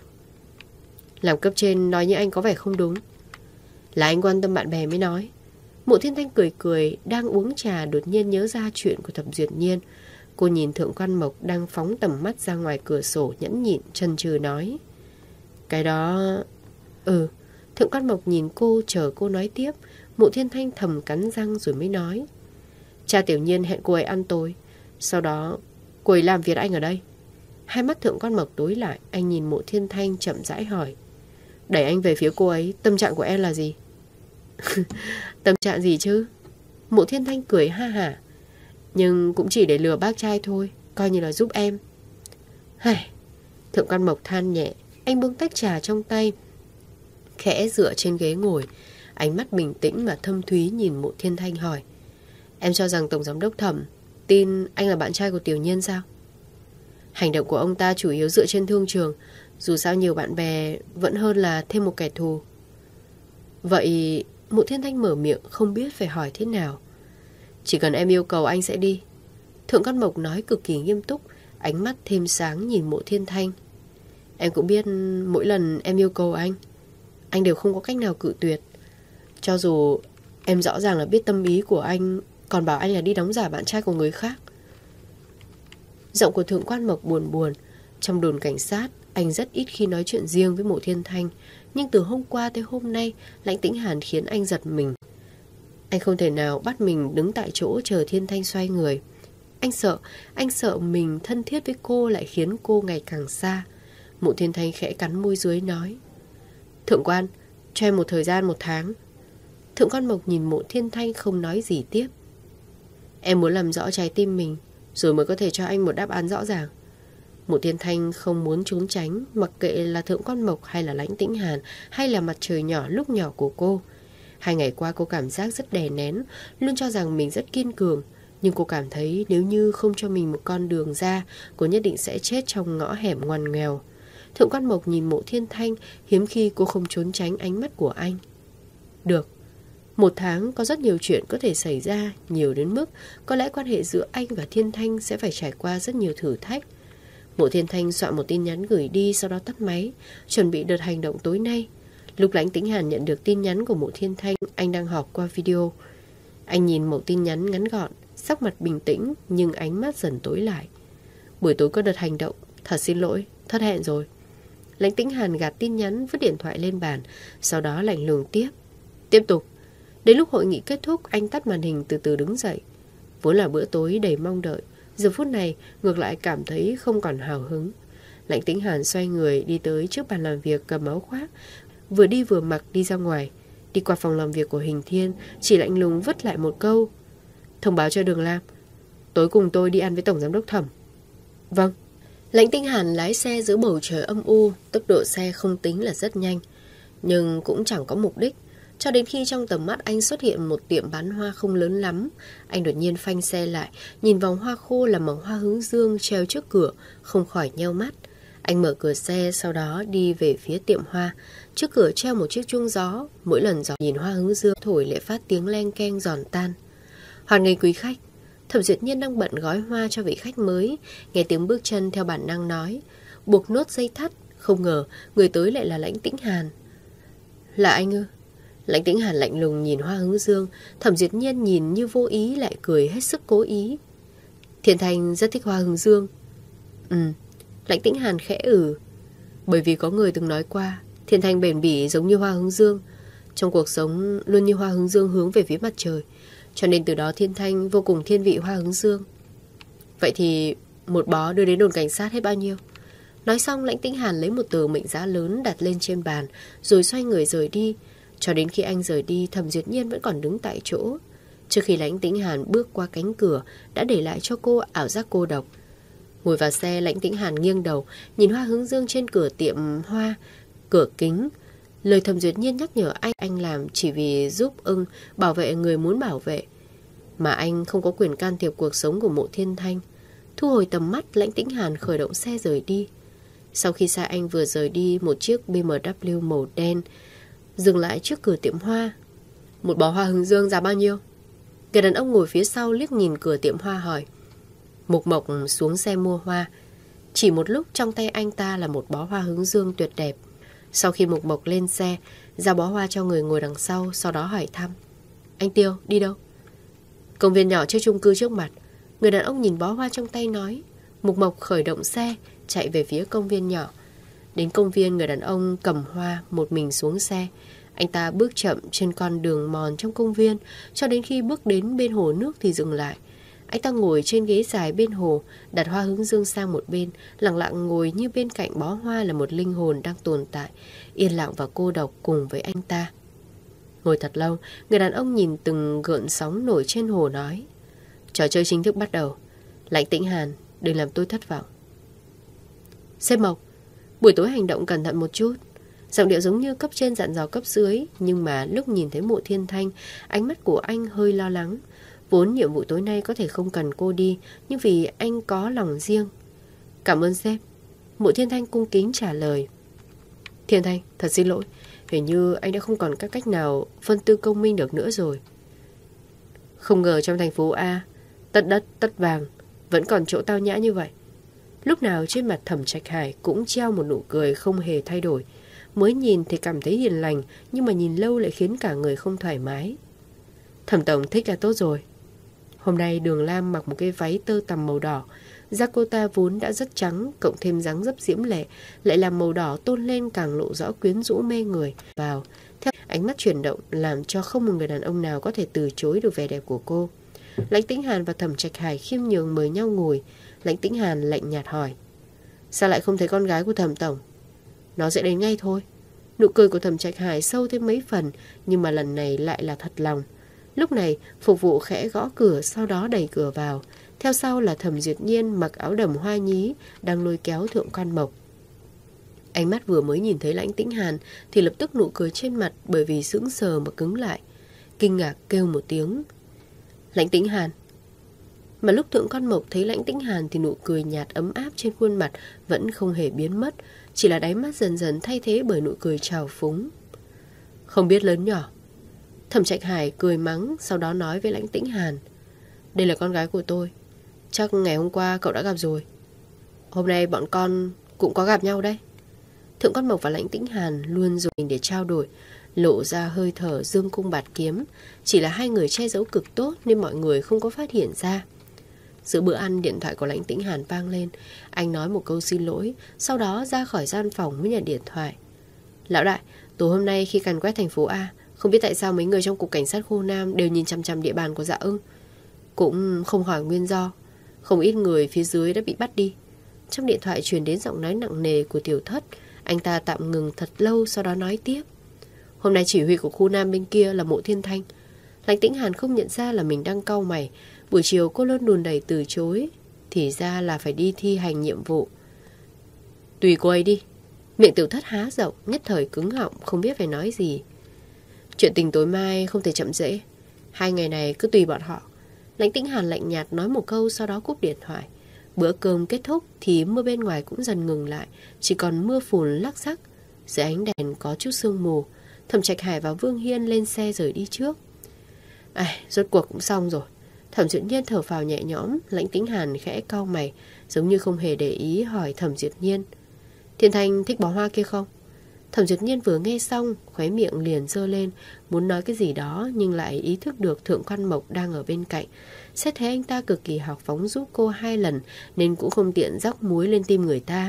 Làm cấp trên nói như anh có vẻ không đúng. Là anh quan tâm bạn bè mới nói. Mộ Thiên Thanh cười cười, đang uống trà đột nhiên nhớ ra chuyện của Thẩm Duyệt Nhiên. Cô nhìn Thượng Quan Mộc đang phóng tầm mắt ra ngoài cửa sổ, nhẫn nhịn chần chừ nói. Cái đó... Thượng Quan Mộc nhìn cô chờ cô nói tiếp. Mộ Thiên Thanh thầm cắn răng rồi mới nói. Cha Tiểu Nhiên hẹn cô ấy ăn tối, sau đó cô ấy làm việc anh ở đây. Hai mắt Thượng Quan Mộc tối lại. Anh nhìn Mộ Thiên Thanh chậm rãi hỏi. Đẩy anh về phía cô ấy, tâm trạng của em là gì? Tâm trạng gì chứ? Mộ Thiên Thanh cười ha hả. Nhưng cũng chỉ để lừa bác trai thôi, coi như là giúp em. Thượng Quan Mộc than nhẹ. Anh buông tách trà trong tay, khẽ dựa trên ghế ngồi, ánh mắt bình tĩnh mà thâm thúy nhìn Mộ Thiên Thanh hỏi. Em cho rằng Tổng Giám đốc Thẩm tin anh là bạn trai của Tiểu Nhiên sao? Hành động của ông ta chủ yếu dựa trên thương trường. Dù sao nhiều bạn bè vẫn hơn là thêm một kẻ thù. Vậy Mộ Thiên Thanh mở miệng không biết phải hỏi thế nào. Chỉ cần em yêu cầu anh sẽ đi. Thượng Quan Mộc nói cực kỳ nghiêm túc, ánh mắt thêm sáng nhìn Mộ Thiên Thanh. Em cũng biết mỗi lần em yêu cầu anh đều không có cách nào cự tuyệt. Cho dù em rõ ràng là biết tâm ý của anh, còn bảo anh là đi đóng giả bạn trai của người khác. Giọng của Thượng Quan Mộc buồn buồn. Trong đồn cảnh sát, anh rất ít khi nói chuyện riêng với Mộ Thiên Thanh. Nhưng từ hôm qua tới hôm nay, Lãnh Tĩnh Hàn khiến anh giật mình. Anh không thể nào bắt mình đứng tại chỗ chờ Thiên Thanh xoay người. Anh sợ mình thân thiết với cô lại khiến cô ngày càng xa. Mộ Thiên Thanh khẽ cắn môi dưới nói: Thượng quan, cho em một thời gian 1 tháng. Thượng quan Mộc nhìn Mộ Thiên Thanh không nói gì tiếp. Em muốn làm rõ trái tim mình, rồi mới có thể cho anh một đáp án rõ ràng. Mộ Thiên Thanh không muốn trốn tránh, mặc kệ là Thượng quan Mộc hay là Lãnh Tĩnh Hàn, hay là mặt trời nhỏ lúc nhỏ của cô. 2 ngày qua cô cảm giác rất đè nén, luôn cho rằng mình rất kiên cường. Nhưng cô cảm thấy nếu như không cho mình một con đường ra, cô nhất định sẽ chết trong ngõ hẻm ngoằn nghèo. Thượng quan Mộc nhìn Mộ Thiên Thanh, hiếm khi cô không trốn tránh ánh mắt của anh. Được, 1 tháng có rất nhiều chuyện có thể xảy ra, nhiều đến mức có lẽ quan hệ giữa anh và Thiên Thanh sẽ phải trải qua rất nhiều thử thách. Mộ Thiên Thanh soạn một tin nhắn gửi đi, sau đó tắt máy, chuẩn bị đợt hành động tối nay. Lúc Lãnh Tĩnh Hàn nhận được tin nhắn của Mộ Thiên Thanh, anh đang họp qua video. Anh nhìn mẫu tin nhắn ngắn gọn, sắc mặt bình tĩnh nhưng ánh mắt dần tối lại. Buổi tối có đợt hành động, thật xin lỗi, thất hẹn rồi. Lãnh Tĩnh Hàn gạt tin nhắn, vứt điện thoại lên bàn, sau đó lạnh lùng tiếp tục. Đến lúc hội nghị kết thúc, anh tắt màn hình từ từ đứng dậy. Vốn là bữa tối đầy mong đợi, giờ phút này ngược lại cảm thấy không còn hào hứng. Lãnh Tĩnh Hàn xoay người đi tới trước bàn làm việc, cầm áo khoác, vừa đi vừa mặc đi ra ngoài. Đi qua phòng làm việc của Hình Thiên, chỉ lạnh lùng vứt lại một câu: thông báo cho Đường Lam, tối cùng tôi đi ăn với Tổng Giám đốc Thẩm. Vâng. Lãnh Tĩnh Hàn lái xe giữa bầu trời âm u, tốc độ xe không tính là rất nhanh, nhưng cũng chẳng có mục đích. Cho đến khi trong tầm mắt anh xuất hiện một tiệm bán hoa không lớn lắm, anh đột nhiên phanh xe lại, nhìn vòng hoa khô là màu hoa hướng dương treo trước cửa, không khỏi nheo mắt. Anh mở cửa xe, sau đó đi về phía tiệm hoa. Trước cửa treo một chiếc chuông gió, mỗi lần gió nhìn hoa hướng dương thổi lại phát tiếng leng keng giòn tan. Hoan nghênh quý khách. Thẩm Duyệt Nhiên đang bận gói hoa cho vị khách mới, nghe tiếng bước chân theo bản năng nói: buộc nốt dây thắt. Không ngờ người tới lại là Lãnh Tĩnh Hàn. Là anh ư? Lãnh Tĩnh Hàn lạnh lùng nhìn hoa hướng dương. Thẩm Duyệt Nhiên nhìn như vô ý lại cười hết sức cố ý. Thiên Thanh rất thích hoa hướng dương. Lãnh Tĩnh Hàn khẽ bởi vì có người từng nói qua, Thiên Thanh bền bỉ giống như hoa hướng dương, trong cuộc sống luôn như hoa hướng dương hướng về phía mặt trời, cho nên từ đó Thiên Thanh vô cùng thiên vị hoa hướng dương. Vậy thì một bó đưa đến đồn cảnh sát hết bao nhiêu? Nói xong, Lãnh Tĩnh Hàn lấy một tờ mệnh giá lớn đặt lên trên bàn, rồi xoay người rời đi. Cho đến khi anh rời đi, Thẩm Duyệt Nhiên vẫn còn đứng tại chỗ. Trước khi Lãnh Tĩnh Hàn bước qua cánh cửa, đã để lại cho cô ảo giác cô độc. Ngồi vào xe, Lãnh Tĩnh Hàn nghiêng đầu, nhìn hoa hướng dương trên cửa tiệm hoa, cửa kính. Lời Thẩm Duyệt Nhiên nhắc nhở anh làm chỉ vì giúp bảo vệ người muốn bảo vệ, mà anh không có quyền can thiệp cuộc sống của Mộ Thiên Thanh. Thu hồi tầm mắt, Lãnh Tĩnh Hàn khởi động xe rời đi. Sau khi xe anh vừa rời đi, một chiếc BMW màu đen dừng lại trước cửa tiệm hoa. Một bó hoa hướng dương giá bao nhiêu? Người đàn ông ngồi phía sau liếc nhìn cửa tiệm hoa hỏi. Mục Mộc xuống xe mua hoa. Chỉ một lúc trong tay anh ta là một bó hoa hướng dương tuyệt đẹp. Sau khi Mục Mộc lên xe, giao bó hoa cho người ngồi đằng sau, sau đó hỏi thăm. Anh Tiêu, đi đâu? Công viên nhỏ trước chung cư trước mặt. Người đàn ông nhìn bó hoa trong tay nói. Mục Mộc khởi động xe, chạy về phía công viên nhỏ. Đến công viên, người đàn ông cầm hoa một mình xuống xe. Anh ta bước chậm trên con đường mòn trong công viên, cho đến khi bước đến bên hồ nước thì dừng lại. Anh ta ngồi trên ghế dài bên hồ, đặt hoa hướng dương sang một bên, lặng lặng ngồi như bên cạnh bó hoa là một linh hồn đang tồn tại, yên lặng và cô độc cùng với anh ta. Ngồi thật lâu, người đàn ông nhìn từng gợn sóng nổi trên hồ nói. Trò chơi chính thức bắt đầu. Lãnh Tĩnh Hàn, đừng làm tôi thất vọng. Sếp Mộc, buổi tối hành động cẩn thận một chút. Giọng điệu giống như cấp trên dặn dò cấp dưới, nhưng mà lúc nhìn thấy Mộ Thiên Thanh, ánh mắt của anh hơi lo lắng. Vốn nhiệm vụ tối nay có thể không cần cô đi, nhưng vì anh có lòng riêng. Cảm ơn sếp. Mộ Thiên Thanh cung kính trả lời. Thiên Thanh, thật xin lỗi, hình như anh đã không còn các cách nào phân tư công minh được nữa rồi. Không ngờ trong thành phố A, tất đất tất vàng, vẫn còn chỗ tao nhã như vậy. Lúc nào trên mặt Thẩm Trạch Hải cũng treo một nụ cười không hề thay đổi. Mới nhìn thì cảm thấy hiền lành, nhưng mà nhìn lâu lại khiến cả người không thoải mái. Thẩm tổng thích là tốt rồi. Hôm nay Đường Lam mặc một cái váy tơ tằm màu đỏ. Da cô ta vốn đã rất trắng, cộng thêm dáng dấp diễm lệ, lại làm màu đỏ tôn lên càng lộ rõ quyến rũ mê người. Theo ánh mắt chuyển động làm cho không một người đàn ông nào có thể từ chối được vẻ đẹp của cô. Lãnh Tĩnh Hàn và Thẩm Trạch Hải khiêm nhường mời nhau ngồi. Lãnh Tĩnh Hàn lạnh nhạt hỏi: sao lại không thấy con gái của Thẩm tổng? Nó sẽ đến ngay thôi. Nụ cười của Thẩm Trạch Hải sâu thêm mấy phần, nhưng mà lần này lại là thật lòng. Lúc này phục vụ khẽ gõ cửa, sau đó đẩy cửa vào. Theo sau là Thẩm Duyệt Nhiên mặc áo đầm hoa nhí đang lôi kéo Thượng Quan Mộc. Ánh mắt vừa mới nhìn thấy Lãnh Tĩnh Hàn thì lập tức nụ cười trên mặt bởi vì sững sờ mà cứng lại. Kinh ngạc kêu một tiếng: Lãnh Tĩnh Hàn. Mà lúc Thượng Quan Mộc thấy Lãnh Tĩnh Hàn thì nụ cười nhạt ấm áp trên khuôn mặt vẫn không hề biến mất, chỉ là đáy mắt dần dần thay thế bởi nụ cười trào phúng. Không biết lớn nhỏ. Thẩm Trạch Hải cười mắng, sau đó nói với Lãnh Tĩnh Hàn: đây là con gái của tôi. Chắc ngày hôm qua cậu đã gặp rồi. Hôm nay bọn con cũng có gặp nhau đây. Thượng Quan Mộc và Lãnh Tĩnh Hàn luôn dùng mình để trao đổi, lộ ra hơi thở dương cung bạt kiếm. Chỉ là hai người che giấu cực tốt nên mọi người không có phát hiện ra. Giữa bữa ăn, điện thoại của Lãnh Tĩnh Hàn vang lên. Anh nói một câu xin lỗi, sau đó ra khỏi gian phòng mới nhận điện thoại. Lão đại, tối hôm nay khi càn quét thành phố A, không biết tại sao mấy người trong cục cảnh sát khu Nam đều nhìn chằm chằm địa bàn của Dạ Ưng, cũng không hỏi nguyên do. Không ít người phía dưới đã bị bắt đi. Trong điện thoại truyền đến giọng nói nặng nề của Tiểu Thất. Anh ta tạm ngừng thật lâu, sau đó nói tiếp: hôm nay chỉ huy của khu Nam bên kia là Mộ Thiên Thanh. Lãnh Tĩnh Hàn không nhận ra là mình đang cau mày. Buổi chiều cô luôn đùn đẩy từ chối, thì ra là phải đi thi hành nhiệm vụ. Tùy cô ấy đi. Miệng Tiểu Thất há rộng, nhất thời cứng họng, không biết phải nói gì. Chuyện tình tối mai không thể chậm trễ. 2 ngày này cứ tùy bọn họ. Lãnh Tĩnh Hàn lạnh nhạt nói một câu, sau đó cúp điện thoại. Bữa cơm kết thúc thì mưa bên ngoài cũng dần ngừng lại, chỉ còn mưa phùn lắc xắc. Dưới ánh đèn có chút sương mù. Thẩm Trạch Hải và Vương Hiên lên xe rời đi trước. Rốt cuộc cũng xong rồi. Thẩm Duyệt Nhiên thở phào nhẹ nhõm. Lãnh Tĩnh Hàn khẽ cau mày, giống như không hề để ý, hỏi Thẩm Duyệt Nhiên: Thiên Thanh thích bó hoa kia không? Thẩm Duyệt Nhiên vừa nghe xong, khóe miệng liền giơ lên, muốn nói cái gì đó nhưng lại ý thức được Thượng Quan Mộc đang ở bên cạnh. Xét thấy anh ta cực kỳ hào phóng giúp cô 2 lần nên cũng không tiện rắc muối lên tim người ta.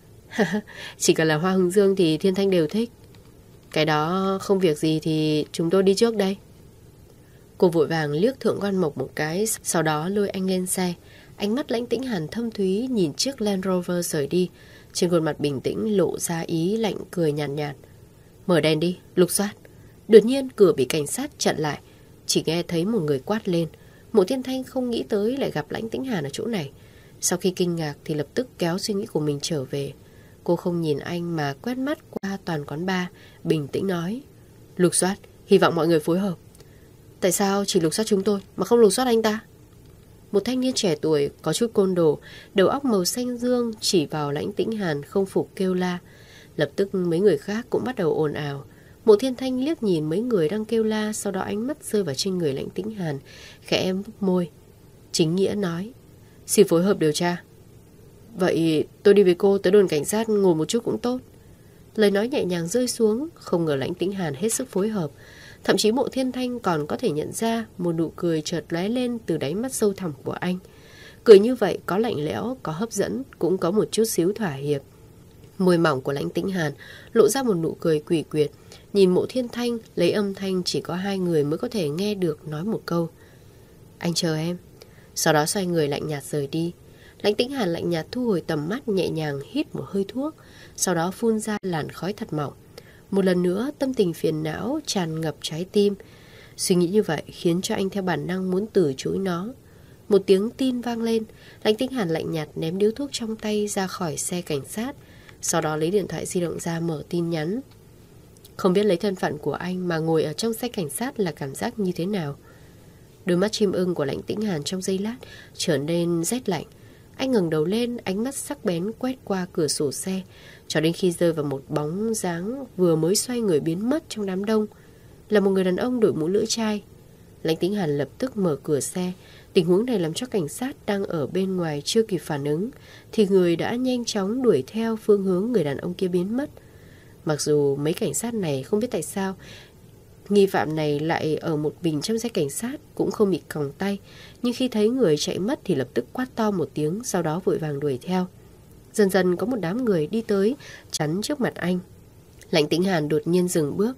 Chỉ cần là hoa hướng dương thì Thiên Thanh đều thích. Cái đó không việc gì thì chúng tôi đi trước đây. Cô vội vàng liếc Thượng Quan Mộc một cái, sau đó lôi anh lên xe. Ánh mắt Lãnh Tĩnh Hàn thâm thúy nhìn chiếc Land Rover rời đi. Trên khuôn mặt bình tĩnh lộ ra ý lạnh cười nhàn nhạt. Mở đèn đi, lục soát. Đột nhiên cửa bị cảnh sát chặn lại. Chỉ nghe thấy một người quát lên. Mộ Thiên Thanh không nghĩ tới lại gặp Lãnh Tĩnh Hàn ở chỗ này. Sau khi kinh ngạc thì lập tức kéo suy nghĩ của mình trở về. Cô không nhìn anh mà quét mắt qua toàn quán bar, bình tĩnh nói: lục soát, hy vọng mọi người phối hợp. Tại sao chỉ lục soát chúng tôi mà không lục soát anh ta? Một thanh niên trẻ tuổi có chút côn đồ, đầu óc màu xanh dương chỉ vào Lãnh Tĩnh Hàn không phục kêu la. Lập tức mấy người khác cũng bắt đầu ồn ào. Mộ Thiên Thanh liếc nhìn mấy người đang kêu la, sau đó ánh mắt rơi vào trên người Lãnh Tĩnh Hàn, khẽ mấp môi. Chính nghĩa nói: xin phối hợp điều tra. Vậy tôi đi với cô tới đồn cảnh sát ngồi một chút cũng tốt. Lời nói nhẹ nhàng rơi xuống, không ngờ Lãnh Tĩnh Hàn hết sức phối hợp. Thậm chí Mộ Thiên Thanh còn có thể nhận ra một nụ cười chợt lóe lên từ đáy mắt sâu thẳm của anh. Cười như vậy có lạnh lẽo, có hấp dẫn, cũng có một chút xíu thỏa hiệp. Môi mỏng của Lãnh Tĩnh Hàn lộ ra một nụ cười quỷ quyệt. Nhìn Mộ Thiên Thanh lấy âm thanh chỉ có 2 người mới có thể nghe được nói một câu: anh chờ em. Sau đó xoay người lạnh nhạt rời đi. Lãnh Tĩnh Hàn lạnh nhạt thu hồi tầm mắt, nhẹ nhàng hít một hơi thuốc, sau đó phun ra làn khói thật mỏng. Một lần nữa tâm tình phiền não tràn ngập trái tim. Suy nghĩ như vậy khiến cho anh theo bản năng muốn từ chối nó. Một tiếng tin vang lên. Lãnh Tĩnh Hàn lạnh nhạt ném điếu thuốc trong tay ra khỏi xe cảnh sát, sau đó lấy điện thoại di động ra mở tin nhắn. Không biết lấy thân phận của anh mà ngồi ở trong xe cảnh sát là cảm giác như thế nào. Đôi mắt chim ưng của Lãnh Tĩnh Hàn trong giây lát trở nên rét lạnh. Anh ngẩng đầu lên, ánh mắt sắc bén quét qua cửa sổ xe, cho đến khi rơi vào một bóng dáng vừa mới xoay người biến mất trong đám đông. Là một người đàn ông đội mũ lưỡi chai. Lãnh Tĩnh Hàn lập tức mở cửa xe. Tình huống này làm cho cảnh sát đang ở bên ngoài chưa kịp phản ứng thì người đã nhanh chóng đuổi theo phương hướng người đàn ông kia biến mất. Mặc dù mấy cảnh sát này không biết tại sao nghi phạm này lại ở một mình trong xe cảnh sát, cũng không bị còng tay, nhưng khi thấy người chạy mất thì lập tức quát to một tiếng, sau đó vội vàng đuổi theo. Dần dần có một đám người đi tới chắn trước mặt anh. Lãnh Tĩnh Hàn đột nhiên dừng bước.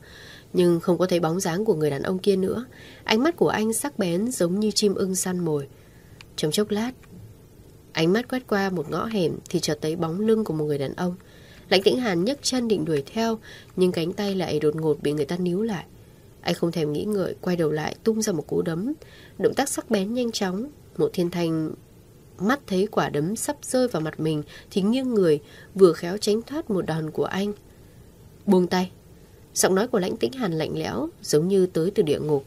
nhưng không có thấy bóng dáng của người đàn ông kia nữa. Ánh mắt của anh sắc bén giống như chim ưng săn mồi. Trong chốc lát, ánh mắt quét qua một ngõ hẻm thì chợt thấy bóng lưng của một người đàn ông. Lãnh Tĩnh Hàn nhấc chân định đuổi theo, nhưng cánh tay lại đột ngột bị người ta níu lại. Anh không thèm nghĩ ngợi, quay đầu lại tung ra một cú đấm. Động tác sắc bén nhanh chóng. Mộ Thiên Thanh mắt thấy quả đấm sắp rơi vào mặt mình thì nghiêng người, vừa khéo tránh thoát một đòn của anh. Buông tay. Giọng nói của Lãnh Tĩnh Hàn lạnh lẽo, giống như tới từ địa ngục.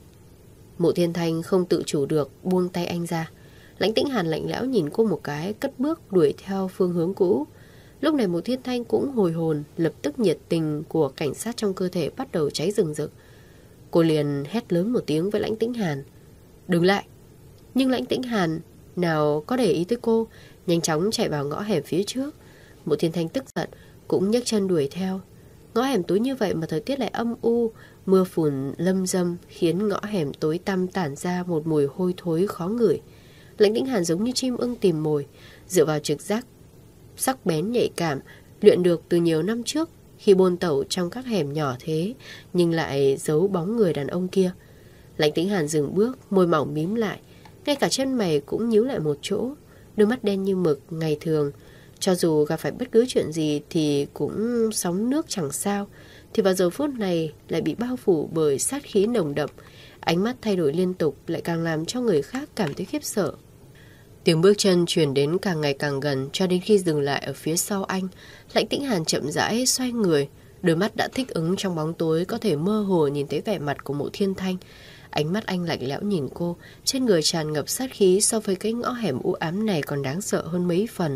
Mộ Thiên Thanh không tự chủ được buông tay anh ra. Lãnh Tĩnh Hàn lạnh lẽo nhìn cô một cái, cất bước đuổi theo phương hướng cũ. Lúc này Mộ Thiên Thanh cũng hồi hồn, lập tức nhiệt tình của cảnh sát trong cơ thể bắt đầu cháy rừng rực. Cô liền hét lớn một tiếng với Lãnh Tĩnh Hàn: Đừng lại. Nhưng Lãnh Tĩnh Hàn nào có để ý tới cô, nhanh chóng chạy vào ngõ hẻm phía trước. Mộ Thiên Thanh tức giận, cũng nhấc chân đuổi theo. Ngõ hẻm tối như vậy mà thời tiết lại âm u, mưa phùn lâm râm khiến ngõ hẻm tối tăm tản ra một mùi hôi thối khó ngửi. Lãnh Tĩnh Hàn giống như chim ưng tìm mồi, dựa vào trực giác sắc bén nhạy cảm luyện được từ nhiều năm trước khi bôn tẩu trong các hẻm nhỏ thế, nhưng lại giấu bóng người đàn ông kia. Lãnh Tĩnh Hàn dừng bước, môi mỏng mím lại, ngay cả chân mày cũng nhíu lại một chỗ. Đôi mắt đen như mực, ngày thường cho dù gặp phải bất cứ chuyện gì thì cũng sóng nước chẳng sao, thì vào giờ phút này lại bị bao phủ bởi sát khí nồng đậm. Ánh mắt thay đổi liên tục lại càng làm cho người khác cảm thấy khiếp sợ. Tiếng bước chân truyền đến càng ngày càng gần, cho đến khi dừng lại ở phía sau anh. Lãnh Tĩnh Hàn chậm rãi xoay người, đôi mắt đã thích ứng trong bóng tối, có thể mơ hồ nhìn thấy vẻ mặt của Mộ Thiên Thanh. Ánh mắt anh lạnh lẽo nhìn cô, trên người tràn ngập sát khí, so với cái ngõ hẻm u ám này còn đáng sợ hơn mấy phần.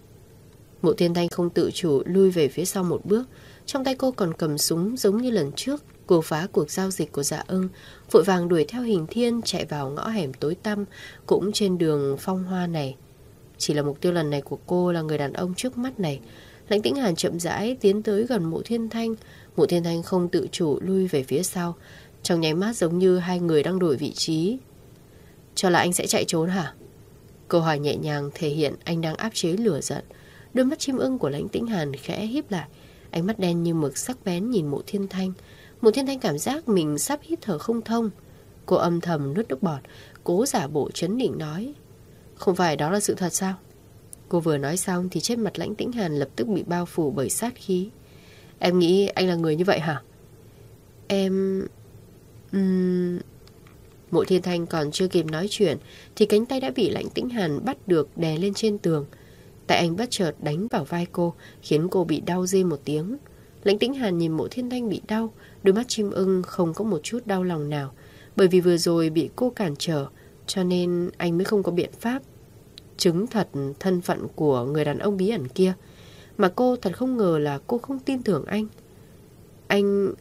Mộ Thiên Thanh không tự chủ lui về phía sau một bước, trong tay cô còn cầm súng giống như lần trước cô phá cuộc giao dịch của Dạ Ưng, vội vàng đuổi theo Hình Thiên chạy vào ngõ hẻm tối tăm cũng trên đường Phong Hoa này. Chỉ là mục tiêu lần này của cô là người đàn ông trước mắt này. Lãnh Tĩnh Hàn chậm rãi tiến tới gần Mộ Thiên Thanh. Mộ Thiên Thanh không tự chủ lui về phía sau, trong nháy mắt giống như hai người đang đổi vị trí. Cho là anh sẽ chạy trốn hả? Câu hỏi nhẹ nhàng thể hiện anh đang áp chế lửa giận. Đôi mắt chim ưng của Lãnh Tĩnh Hàn khẽ híp lại, ánh mắt đen như mực sắc bén nhìn Mộ Thiên Thanh. Mộ Thiên Thanh cảm giác mình sắp hít thở không thông. Cô âm thầm nuốt nước bọt, cố giả bộ trấn định nói: Không phải đó là sự thật sao? Cô vừa nói xong thì trên mặt Lãnh Tĩnh Hàn lập tức bị bao phủ bởi sát khí. Em nghĩ anh là người như vậy hả? Em... Mộ Thiên Thanh còn chưa kịp nói chuyện thì cánh tay đã bị Lãnh Tĩnh Hàn bắt được đè lên trên tường. Tại anh bất chợt đánh vào vai cô, khiến cô bị đau rên một tiếng. Lãnh Tĩnh Hàn nhìn Mộ Thiên Thanh bị đau, đôi mắt chim ưng không có một chút đau lòng nào. Bởi vì vừa rồi bị cô cản trở, cho nên anh mới không có biện pháp chứng thật thân phận của người đàn ông bí ẩn kia. Mà cô thật không ngờ là cô không tin tưởng anh. Anh...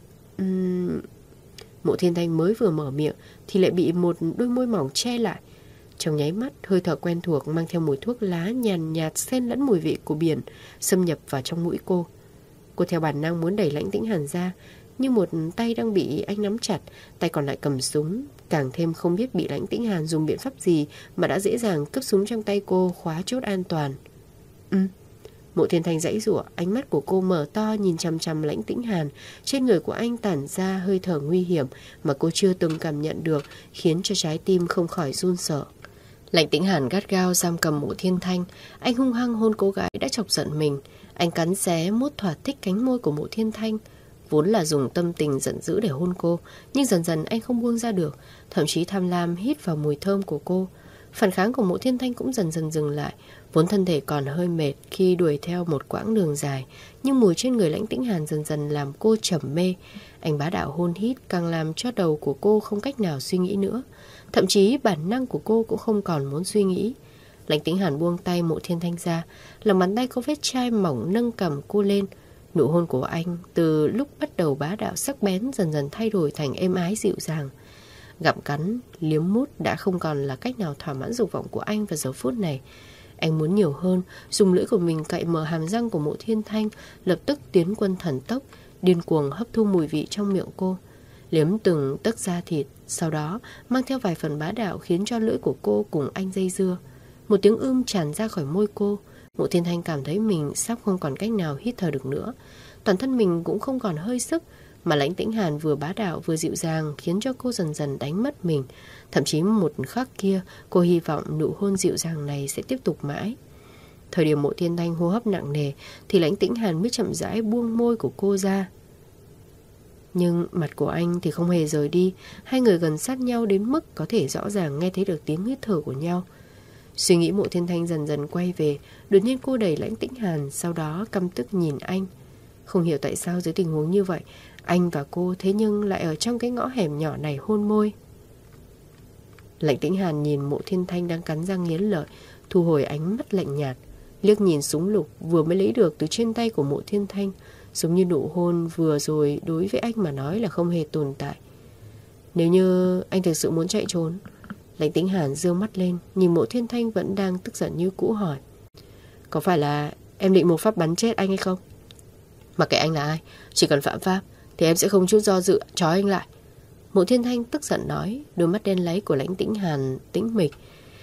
Mộ Thiên Thanh mới vừa mở miệng thì lại bị một đôi môi mỏng che lại. Trong nháy mắt, hơi thở quen thuộc mang theo mùi thuốc lá nhàn nhạt xen lẫn mùi vị của biển xâm nhập vào trong mũi cô. Cô theo bản năng muốn đẩy Lãnh Tĩnh Hàn ra, nhưng một tay đang bị anh nắm chặt, tay còn lại cầm súng. Càng thêm không biết bị Lãnh Tĩnh Hàn dùng biện pháp gì mà đã dễ dàng cướp súng trong tay cô, khóa chốt an toàn. Mộ Thiên Thanh giãy giụa, ánh mắt của cô mở to nhìn chằm chằm Lãnh Tĩnh Hàn. Trên người của anh tản ra hơi thở nguy hiểm mà cô chưa từng cảm nhận được, khiến cho trái tim không khỏi run sợ. Lãnh Tĩnh Hàn gắt gao giam cầm Mộ Thiên Thanh. Anh hung hăng hôn cô gái đã chọc giận mình. Anh cắn xé mút thỏa thích cánh môi của Mộ Thiên Thanh. Vốn là dùng tâm tình giận dữ để hôn cô, nhưng dần dần anh không buông ra được, thậm chí tham lam hít vào mùi thơm của cô. Phản kháng của Mộ Thiên Thanh cũng dần dần dừng lại. Vốn thân thể còn hơi mệt khi đuổi theo một quãng đường dài, nhưng mùi trên người Lãnh Tĩnh Hàn dần dần làm cô trầm mê. Anh bá đạo hôn hít càng làm cho đầu của cô không cách nào suy nghĩ nữa. Thậm chí bản năng của cô cũng không còn muốn suy nghĩ. Lãnh Tĩnh Hàn buông tay Mộ Thiên Thanh ra, lòng bàn tay có vết chai mỏng nâng cằm cô lên. Nụ hôn của anh từ lúc bắt đầu bá đạo sắc bén dần dần thay đổi thành êm ái dịu dàng. Gặm cắn, liếm mút đã không còn là cách nào thỏa mãn dục vọng của anh vào giờ phút này. Anh muốn nhiều hơn, dùng lưỡi của mình cạy mở hàm răng của Mộ Thiên Thanh, lập tức tiến quân thần tốc, điên cuồng hấp thu mùi vị trong miệng cô, liếm từng tấc da thịt, sau đó mang theo vài phần bá đạo khiến cho lưỡi của cô cùng anh dây dưa. Một tiếng tràn ra khỏi môi cô. Mộ Thiên Thanh cảm thấy mình sắp không còn cách nào hít thở được nữa. Toàn thân mình cũng không còn hơi sức, Mà Lãnh Tĩnh Hàn vừa bá đạo vừa dịu dàng khiến cho cô dần dần đánh mất mình. Thậm chí một khắc kia cô hy vọng nụ hôn dịu dàng này sẽ tiếp tục mãi. Thời điểm Mộ Thiên Thanh hô hấp nặng nề thì Lãnh Tĩnh Hàn mới chậm rãi buông môi của cô ra. Nhưng mặt của anh thì không hề rời đi. Hai người gần sát nhau đến mức có thể rõ ràng nghe thấy được tiếng hít thở của nhau. Suy nghĩ Mộ Thiên Thanh dần dần quay về. Đột nhiên cô đẩy Lãnh Tĩnh Hàn, sau đó căm tức nhìn anh. Không hiểu tại sao dưới tình huống như vậy anh và cô thế nhưng lại ở trong cái ngõ hẻm nhỏ này hôn môi. Lãnh Tĩnh Hàn nhìn Mộ Thiên Thanh đang cắn răng nghiến lợi, thu hồi ánh mắt lạnh nhạt, liếc nhìn súng lục vừa mới lấy được từ trên tay của Mộ Thiên Thanh, giống như nụ hôn vừa rồi đối với anh mà nói là không hề tồn tại. Nếu như anh thực sự muốn chạy trốn. Lãnh Tĩnh Hàn giương mắt lên, nhìn Mộ Thiên Thanh vẫn đang tức giận như cũ hỏi: có phải là em định một phát bắn chết anh hay không? Mặc kệ anh là ai, chỉ cần phạm pháp thì em sẽ không chút do dự trói anh lại. Mộ Thiên Thanh tức giận nói, đôi mắt đen láy của Lãnh Tĩnh Hàn tĩnh mịch.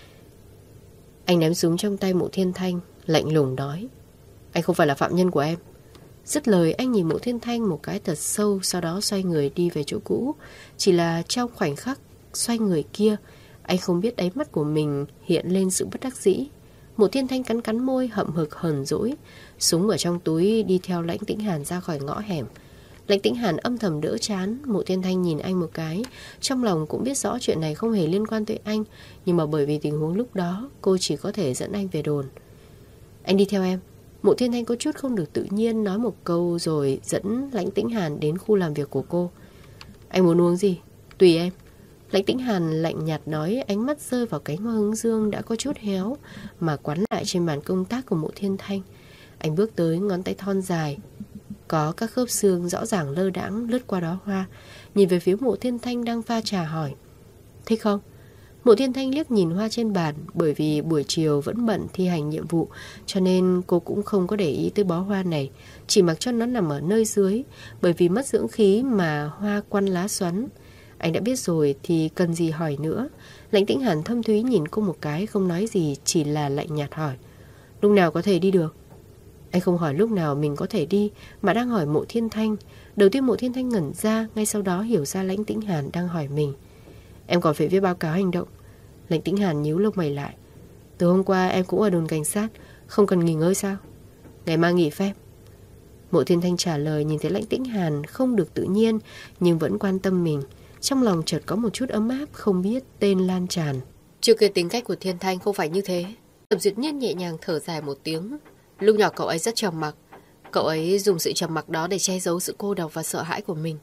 Anh ném súng trong tay Mộ Thiên Thanh, lạnh lùng nói: anh không phải là phạm nhân của em. Dứt lời anh nhìn Mộ Thiên Thanh một cái thật sâu, sau đó xoay người đi về chỗ cũ. Chỉ là trong khoảnh khắc xoay người kia, anh không biết đáy mắt của mình hiện lên sự bất đắc dĩ. Mộ Thiên Thanh cắn cắn môi, hậm hực hờn dỗi, súng ở trong túi đi theo Lãnh Tĩnh Hàn ra khỏi ngõ hẻm. Lãnh Tĩnh Hàn âm thầm đỡ chán. Mộ Thiên Thanh nhìn anh một cái, trong lòng cũng biết rõ chuyện này không hề liên quan tới anh, nhưng mà bởi vì tình huống lúc đó, cô chỉ có thể dẫn anh về đồn. Anh đi theo em. Mộ Thiên Thanh có chút không được tự nhiên nói một câu rồi dẫn Lãnh Tĩnh Hàn đến khu làm việc của cô. Anh muốn uống gì? Tùy em. Lãnh Tĩnh Hàn lạnh nhạt nói, ánh mắt rơi vào cánh hoa hướng dương đã có chút héo mà quắn lại trên bàn công tác của Mộ Thiên Thanh. Anh bước tới, ngón tay thon dài có các khớp xương rõ ràng lơ đãng lướt qua đóa hoa, nhìn về phía Mộ Thiên Thanh đang pha trà hỏi: thích không? Mộ Thiên Thanh liếc nhìn hoa trên bàn, bởi vì buổi chiều vẫn bận thi hành nhiệm vụ cho nên cô cũng không có để ý tới bó hoa này, chỉ mặc cho nó nằm ở nơi dưới, bởi vì mất dưỡng khí mà hoa quăn lá xoắn. Anh đã biết rồi thì cần gì hỏi nữa. Lãnh Tĩnh Hàn thâm thúy nhìn cô một cái, không nói gì, chỉ là lạnh nhạt hỏi: lúc nào có thể đi được? Anh không hỏi lúc nào mình có thể đi, mà đang hỏi Mộ Thiên Thanh. Đầu tiên Mộ Thiên Thanh ngẩn ra, ngay sau đó hiểu ra Lãnh Tĩnh Hàn đang hỏi mình. Em còn phải viết báo cáo hành động. Lãnh Tĩnh Hàn nhíu lông mày lại. Từ hôm qua em cũng ở đồn cảnh sát, không cần nghỉ ngơi sao? Ngày mai nghỉ phép. Mộ Thiên Thanh trả lời, nhìn thấy Lãnh Tĩnh Hàn không được tự nhiên nhưng vẫn quan tâm mình. Trong lòng chợt có một chút ấm áp không biết tên lan tràn. Chưa kể tính cách của Thiên Thanh không phải như thế. Thẩm Duyệt Nhiên nhẹ nhàng thở dài một tiếng. Lúc nhỏ cậu ấy rất trầm mặc. Cậu ấy dùng sự trầm mặc đó để che giấu sự cô độc và sợ hãi của mình.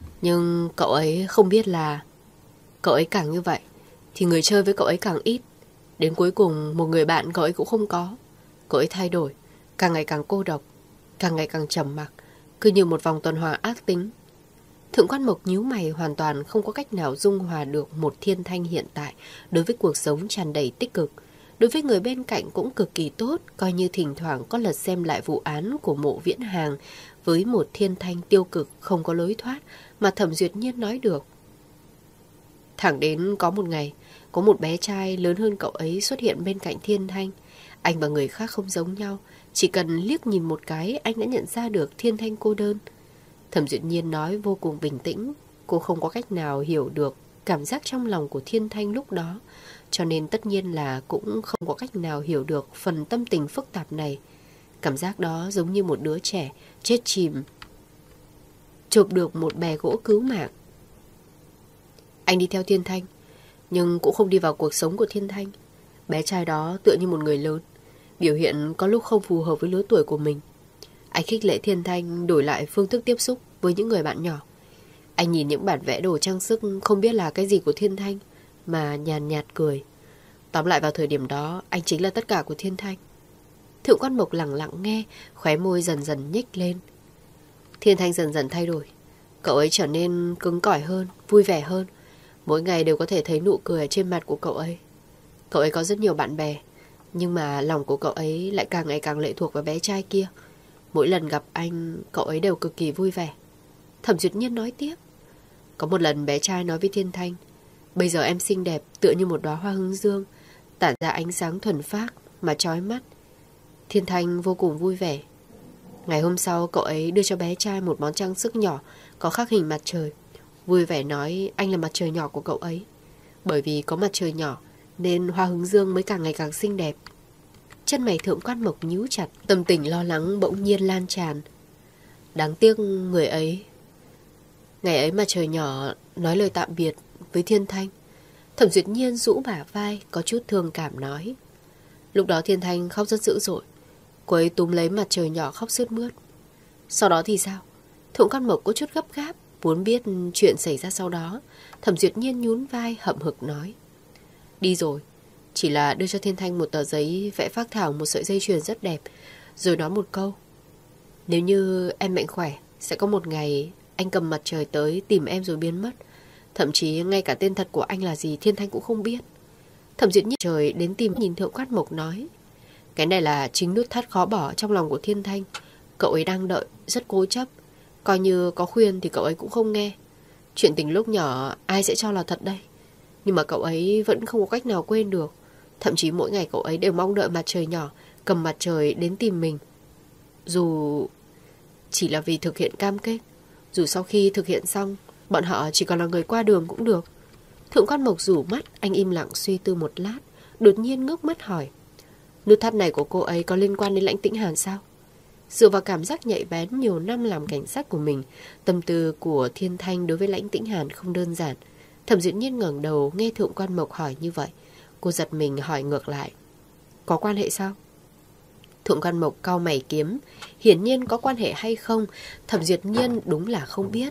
Nhưng cậu ấy không biết là cậu ấy càng như vậy thì người chơi với cậu ấy càng ít. Đến cuối cùng một người bạn cậu ấy cũng không có. Cậu ấy thay đổi, càng ngày càng cô độc, càng ngày càng trầm mặc, cứ như một vòng tuần hoàn ác tính. Thượng quan Mộc nhíu mày, hoàn toàn không có cách nào dung hòa được một Thiên Thanh hiện tại đối với cuộc sống tràn đầy tích cực. Đối với người bên cạnh cũng cực kỳ tốt, coi như thỉnh thoảng có lật xem lại vụ án của Mộ Viễn Hàng với một Thiên Thanh tiêu cực không có lối thoát mà Thẩm Duyệt Nhiên nói được. Thẳng đến có một ngày, có một bé trai lớn hơn cậu ấy xuất hiện bên cạnh Thiên Thanh. Anh và người khác không giống nhau, chỉ cần liếc nhìn một cái anh đã nhận ra được Thiên Thanh cô đơn. Thẩm Duyệt Nhiên nói vô cùng bình tĩnh, cô không có cách nào hiểu được cảm giác trong lòng của Thiên Thanh lúc đó, cho nên tất nhiên là cũng không có cách nào hiểu được phần tâm tình phức tạp này. Cảm giác đó giống như một đứa trẻ chết chìm chộp được một bè gỗ cứu mạng. Anh đi theo Thiên Thanh, nhưng cũng không đi vào cuộc sống của Thiên Thanh. Bé trai đó tựa như một người lớn, biểu hiện có lúc không phù hợp với lứa tuổi của mình. Anh khích lệ Thiên Thanh đổi lại phương thức tiếp xúc với những người bạn nhỏ. Anh nhìn những bản vẽ đồ trang sức không biết là cái gì của Thiên Thanh mà nhàn nhạt cười. Tóm lại vào thời điểm đó, anh chính là tất cả của Thiên Thanh. Thượng quan Mộc lặng lặng nghe, khóe môi dần dần nhếch lên. Thiên Thanh dần dần thay đổi. Cậu ấy trở nên cứng cỏi hơn, vui vẻ hơn. Mỗi ngày đều có thể thấy nụ cười ở trên mặt của cậu ấy. Cậu ấy có rất nhiều bạn bè, nhưng mà lòng của cậu ấy lại càng ngày càng lệ thuộc vào bé trai kia. Mỗi lần gặp anh, cậu ấy đều cực kỳ vui vẻ. Thẩm Duyệt Nhiên nói tiếp. Có một lần bé trai nói với Thiên Thanh, bây giờ em xinh đẹp tựa như một đóa hoa hướng dương, tản ra ánh sáng thuần phác mà chói mắt. Thiên Thanh vô cùng vui vẻ. Ngày hôm sau cậu ấy đưa cho bé trai một món trang sức nhỏ có khắc hình mặt trời, vui vẻ nói anh là mặt trời nhỏ của cậu ấy. Bởi vì có mặt trời nhỏ nên Hoa hướng dương mới càng ngày càng xinh đẹp. Chân mày Thượng Quan Mộc nhíu chặt, tâm tình lo lắng bỗng nhiên lan tràn. Đáng tiếc người ấy. Ngày ấy mặt trời nhỏ nói lời tạm biệt với Thiên Thanh. Thẩm Duyệt Nhiên rũ bả vai, có chút thương cảm nói. Lúc đó Thiên Thanh khóc rất dữ dội. Cô ấy túm lấy mặt trời nhỏ khóc sướt mướt. Sau đó thì sao? Thượng Quan Mộc có chút gấp gáp, muốn biết chuyện xảy ra sau đó. Thẩm Duyệt Nhiên nhún vai hậm hực nói. Đi rồi, chỉ là đưa cho Thiên Thanh một tờ giấy vẽ phác thảo một sợi dây chuyền rất đẹp, rồi nói một câu. Nếu như em mạnh khỏe, sẽ có một ngày anh cầm mặt trời tới tìm em rồi biến mất. Thậm chí ngay cả tên thật của anh là gì Thiên Thanh cũng không biết. Thẩm Duyệt Nhiên trời đến tìm nhìn Thượng Quan Mộc nói. Cái này là chính nút thắt khó bỏ trong lòng của Thiên Thanh. Cậu ấy đang đợi, rất cố chấp. Coi như có khuyên thì cậu ấy cũng không nghe. Chuyện tình lúc nhỏ ai sẽ cho là thật đây. Nhưng mà cậu ấy vẫn không có cách nào quên được. Thậm chí mỗi ngày cậu ấy đều mong đợi mặt trời nhỏ cầm mặt trời đến tìm mình. Dù chỉ là vì thực hiện cam kết. Dù sau khi thực hiện xong bọn họ chỉ còn là người qua đường cũng được. Thượng Quan Mộc rủ mắt, anh im lặng suy tư một lát, đột nhiên ngước mắt hỏi. Nút thắt này của cô ấy có liên quan đến Lãnh Tĩnh Hàn sao? Dựa vào cảm giác nhạy bén nhiều năm làm cảnh sát của mình, tâm tư của Thiên Thanh đối với Lãnh Tĩnh Hàn không đơn giản. Thẩm Duyệt Nhiên ngẩng đầu nghe Thượng Quan Mộc hỏi như vậy, cô giật mình hỏi ngược lại. Có quan hệ sao? Thượng Quan Mộc cau mày kiếm, hiển nhiên có quan hệ hay không, Thẩm Duyệt Nhiên đúng là không biết.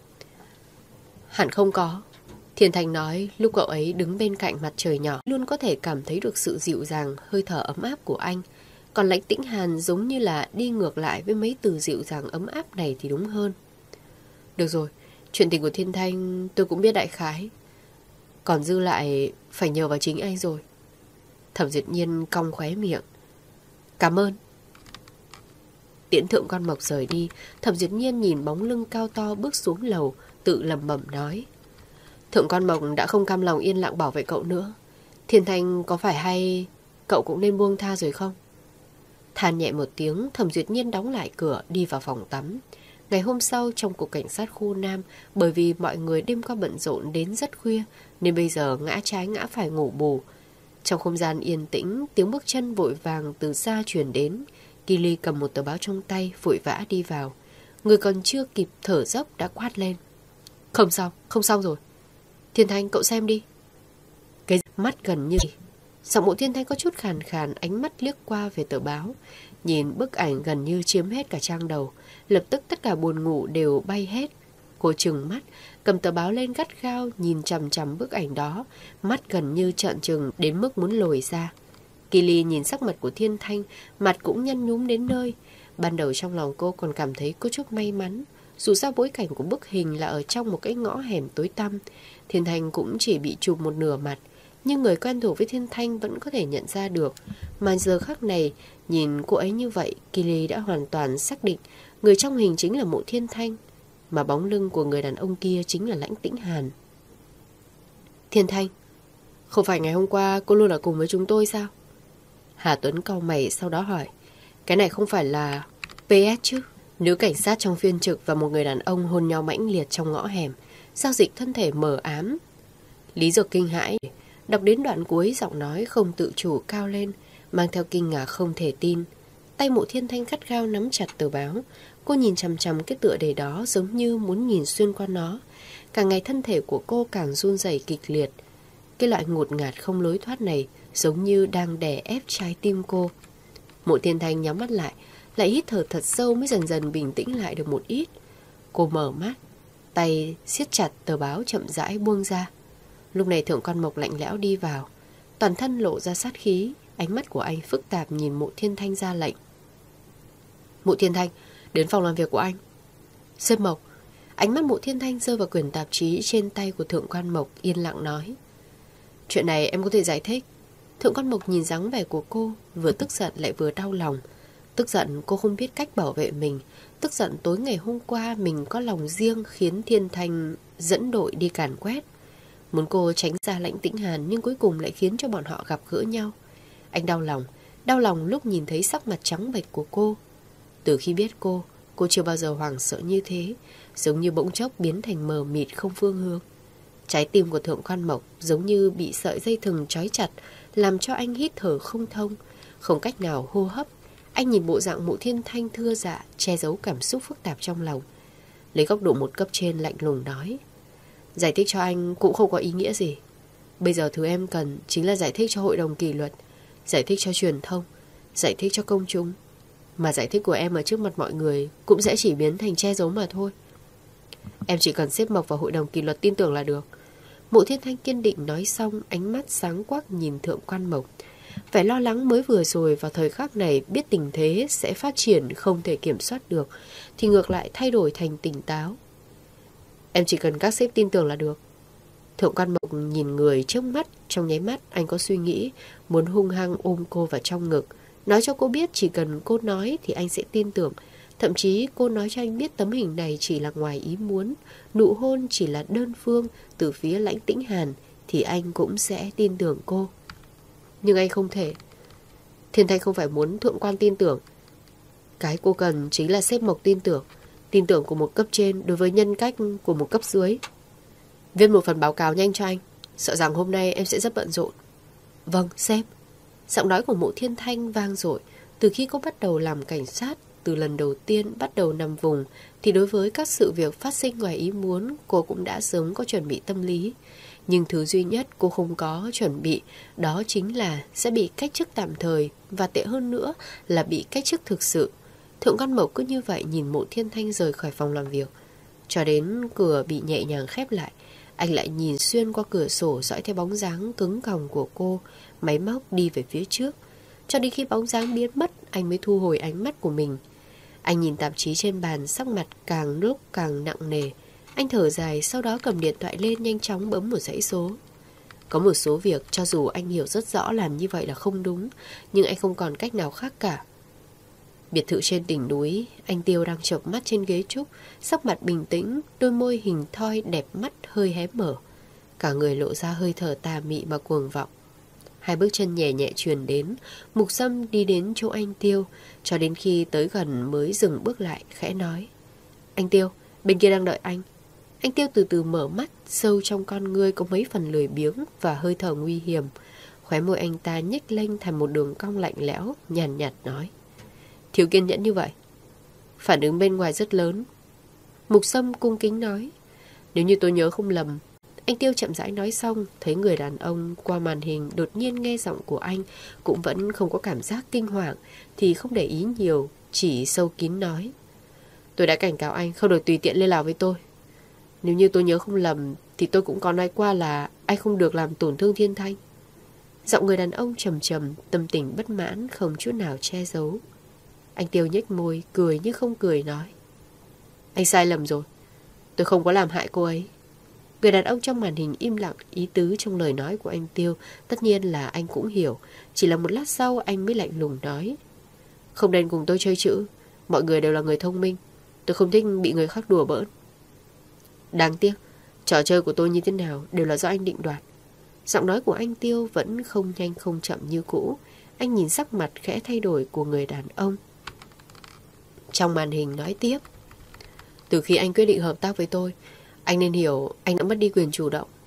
Hẳn không có. Thiên Thanh nói lúc cậu ấy đứng bên cạnh mặt trời nhỏ luôn có thể cảm thấy được sự dịu dàng, hơi thở ấm áp của anh. Còn Lãnh Tĩnh Hàn giống như là đi ngược lại với mấy từ dịu dàng ấm áp này thì đúng hơn. Được rồi, chuyện tình của Thiên Thanh tôi cũng biết đại khái. Còn dư lại phải nhờ vào chính anh rồi. Thẩm Duyệt Nhiên cong khóe miệng. Cảm ơn. Tiễn Thượng Quan Mộc rời đi, Thẩm Duyệt Nhiên nhìn bóng lưng cao to bước xuống lầu, tự lẩm bẩm nói. Thượng Quan Mộc đã không cam lòng yên lặng bảo vệ cậu nữa. Thiên Thanh có phải hay cậu cũng nên buông tha rồi không? Than nhẹ một tiếng, Thẩm Duyệt Nhiên đóng lại cửa đi vào phòng tắm. Ngày hôm sau trong cục cảnh sát khu Nam, bởi vì mọi người đêm qua bận rộn đến rất khuya nên bây giờ ngã trái ngã phải ngủ bù. Trong không gian yên tĩnh, tiếng bước chân vội vàng từ xa truyền đến. Kili cầm một tờ báo trong tay, vội vã đi vào. Người còn chưa kịp thở dốc đã quát lên. Không xong rồi. Thiên Thanh, cậu xem đi. Cái mắt gần như... Giọng Mộ Thiên Thanh có chút khàn khàn, ánh mắt liếc qua về tờ báo. Nhìn bức ảnh gần như chiếm hết cả trang đầu. Lập tức tất cả buồn ngủ đều bay hết. Cô trừng mắt, cầm tờ báo lên gắt gao, nhìn chằm chằm bức ảnh đó. Mắt gần như trợn trừng đến mức muốn lồi ra. Kili nhìn sắc mặt của Thiên Thanh, mặt cũng nhăn nhúm đến nơi. Ban đầu trong lòng cô còn cảm thấy có chút may mắn. Dù sao bối cảnh của bức hình là ở trong một cái ngõ hẻm tối tăm, Thiên Thanh cũng chỉ bị chụp một nửa mặt. Nhưng người quen thuộc với Thiên Thanh vẫn có thể nhận ra được. Mà giờ khắc này, nhìn cô ấy như vậy, Kili đã hoàn toàn xác định người trong hình chính là Mộ Thiên Thanh, mà bóng lưng của người đàn ông kia chính là Lãnh Tĩnh Hàn. Thiên Thanh, không phải ngày hôm qua cô luôn ở cùng với chúng tôi sao? Hà Tuấn cau mày sau đó hỏi. Cái này không phải là PS chứ? Nữ cảnh sát trong phiên trực và một người đàn ông hôn nhau mãnh liệt trong ngõ hẻm, giao dịch thân thể mờ ám. Lý Dược kinh hãi, đọc đến đoạn cuối giọng nói không tự chủ cao lên, mang theo kinh ngạc không thể tin. Tay Mộ Thiên Thanh gắt gao nắm chặt tờ báo. Cô nhìn chằm chằm cái tựa đề đó giống như muốn nhìn xuyên qua nó. Càng ngày thân thể của cô càng run rẩy kịch liệt. Cái loại ngột ngạt không lối thoát này giống như đang đè ép trái tim cô. Mộ Thiên Thanh nhắm mắt lại hít thở thật sâu mới dần dần bình tĩnh lại được một ít. Cô mở mắt, tay siết chặt tờ báo chậm rãi buông ra. Lúc này Thượng Quan Mộc lạnh lẽo đi vào, toàn thân lộ ra sát khí. Ánh mắt của anh phức tạp nhìn Mộ Thiên Thanh ra lệnh. Mộ Thiên Thanh, đến phòng làm việc của anh. Sếp Mộc. Ánh mắt Mộ Thiên Thanh rơi vào quyển tạp chí trên tay của Thượng Quan Mộc, yên lặng nói. Chuyện này em có thể giải thích. Thượng Quan Mộc nhìn dáng vẻ của cô, vừa tức giận lại vừa đau lòng. Tức giận cô không biết cách bảo vệ mình. Tức giận tối ngày hôm qua mình có lòng riêng khiến Thiên Thanh dẫn đội đi càn quét. Muốn cô tránh ra Lãnh Tĩnh Hàn nhưng cuối cùng lại khiến cho bọn họ gặp gỡ nhau. Anh đau lòng lúc nhìn thấy sắc mặt trắng bệch của cô. Từ khi biết cô cô chưa bao giờ hoảng sợ như thế, giống như bỗng chốc biến thành mờ mịt không phương hướng. Trái tim của Thượng Quan Mộc giống như bị sợi dây thừng trói chặt, làm cho anh hít thở không thông, không cách nào hô hấp. Anh nhìn bộ dạng Mộ Thiên Thanh thưa dạ, che giấu cảm xúc phức tạp trong lòng. Lấy góc độ một cấp trên lạnh lùng nói: giải thích cho anh cũng không có ý nghĩa gì. Bây giờ thứ em cần chính là giải thích cho hội đồng kỷ luật, giải thích cho truyền thông, giải thích cho công chúng. Mà giải thích của em ở trước mặt mọi người cũng sẽ chỉ biến thành che giấu mà thôi. Em chỉ cần xếp Mộc vào hội đồng kỷ luật tin tưởng là được. Mộ Thiên Thanh kiên định nói xong, ánh mắt sáng quắc nhìn Thượng Quan Mộc. Vẻ lo lắng mới vừa rồi vào thời khắc này biết tình thế sẽ phát triển không thể kiểm soát được, thì ngược lại thay đổi thành tỉnh táo. Em chỉ cần các sếp tin tưởng là được. Thượng Quan Mộc nhìn người trước mắt, trong nháy mắt anh có suy nghĩ muốn hung hăng ôm cô vào trong ngực, nói cho cô biết chỉ cần cô nói thì anh sẽ tin tưởng. Thậm chí cô nói cho anh biết tấm hình này chỉ là ngoài ý muốn, nụ hôn chỉ là đơn phương từ phía Lãnh Tĩnh Hàn, thì anh cũng sẽ tin tưởng cô. Nhưng anh không thể. Thiên Thanh không phải muốn Thượng Quan tin tưởng. Cái cô cần chính là sếp Mộc tin tưởng của một cấp trên đối với nhân cách của một cấp dưới. Viết một phần báo cáo nhanh cho anh, sợ rằng hôm nay em sẽ rất bận rộn. Vâng, sếp. Giọng nói của Mộ Thiên Thanh vang dội. Từ khi cô bắt đầu làm cảnh sát, từ lần đầu tiên bắt đầu nằm vùng, thì đối với các sự việc phát sinh ngoài ý muốn, cô cũng đã sớm có chuẩn bị tâm lý. Nhưng thứ duy nhất cô không có chuẩn bị, đó chính là sẽ bị cách chức tạm thời, và tệ hơn nữa là bị cách chức thực sự. Thượng Quan Mộc cứ như vậy nhìn Mộ Thiên Thanh rời khỏi phòng làm việc. Cho đến cửa bị nhẹ nhàng khép lại, anh lại nhìn xuyên qua cửa sổ dõi theo bóng dáng cứng còng của cô, máy móc đi về phía trước. Cho đến khi bóng dáng biến mất, anh mới thu hồi ánh mắt của mình. Anh nhìn tạp chí trên bàn, sắc mặt càng lúc càng nặng nề. Anh thở dài, sau đó cầm điện thoại lên nhanh chóng bấm một dãy số. Có một số việc cho dù anh hiểu rất rõ làm như vậy là không đúng, nhưng anh không còn cách nào khác cả. Biệt thự trên đỉnh núi, anh Tiêu đang chợp mắt trên ghế trúc, sắc mặt bình tĩnh, đôi môi hình thoi đẹp mắt hơi hé mở. Cả người lộ ra hơi thở tà mị mà cuồng vọng. Hai bước chân nhẹ nhẹ truyền đến, Mục Sâm đi đến chỗ anh Tiêu, cho đến khi tới gần mới dừng bước lại, khẽ nói: anh Tiêu, bên kia đang đợi anh. Anh Tiêu từ từ mở mắt, sâu trong con ngươi có mấy phần lười biếng và hơi thở nguy hiểm. Khóe môi anh ta nhếch lên thành một đường cong lạnh lẽo, nhàn nhạt nói: thiếu kiên nhẫn như vậy. Phản ứng bên ngoài rất lớn. Mục Sâm cung kính nói: nếu như tôi nhớ không lầm. Anh Tiêu chậm rãi nói xong, thấy người đàn ông qua màn hình đột nhiên nghe giọng của anh cũng vẫn không có cảm giác kinh hoàng, thì không để ý nhiều, chỉ sâu kín nói: tôi đã cảnh cáo anh không được tùy tiện liên lạc với tôi. Nếu như tôi nhớ không lầm thì tôi cũng có nói qua là anh không được làm tổn thương Thiên Thanh. Giọng người đàn ông trầm trầm, tâm tình bất mãn không chút nào che giấu. Anh Tiêu nhếch môi, cười như không cười nói: anh sai lầm rồi, tôi không có làm hại cô ấy. Người đàn ông trong màn hình im lặng, ý tứ trong lời nói của anh Tiêu tất nhiên là anh cũng hiểu. Chỉ là một lát sau anh mới lạnh lùng nói: không nên cùng tôi chơi chữ, mọi người đều là người thông minh, tôi không thích bị người khác đùa bỡn. Đáng tiếc, trò chơi của tôi như thế nào đều là do anh định đoạt. Giọng nói của anh Tiêu vẫn không nhanh không chậm như cũ. Anh nhìn sắc mặt khẽ thay đổi của người đàn ông trong màn hình nói tiếp: từ khi anh quyết định hợp tác với tôi, anh nên hiểu anh đã mất đi quyền chủ động.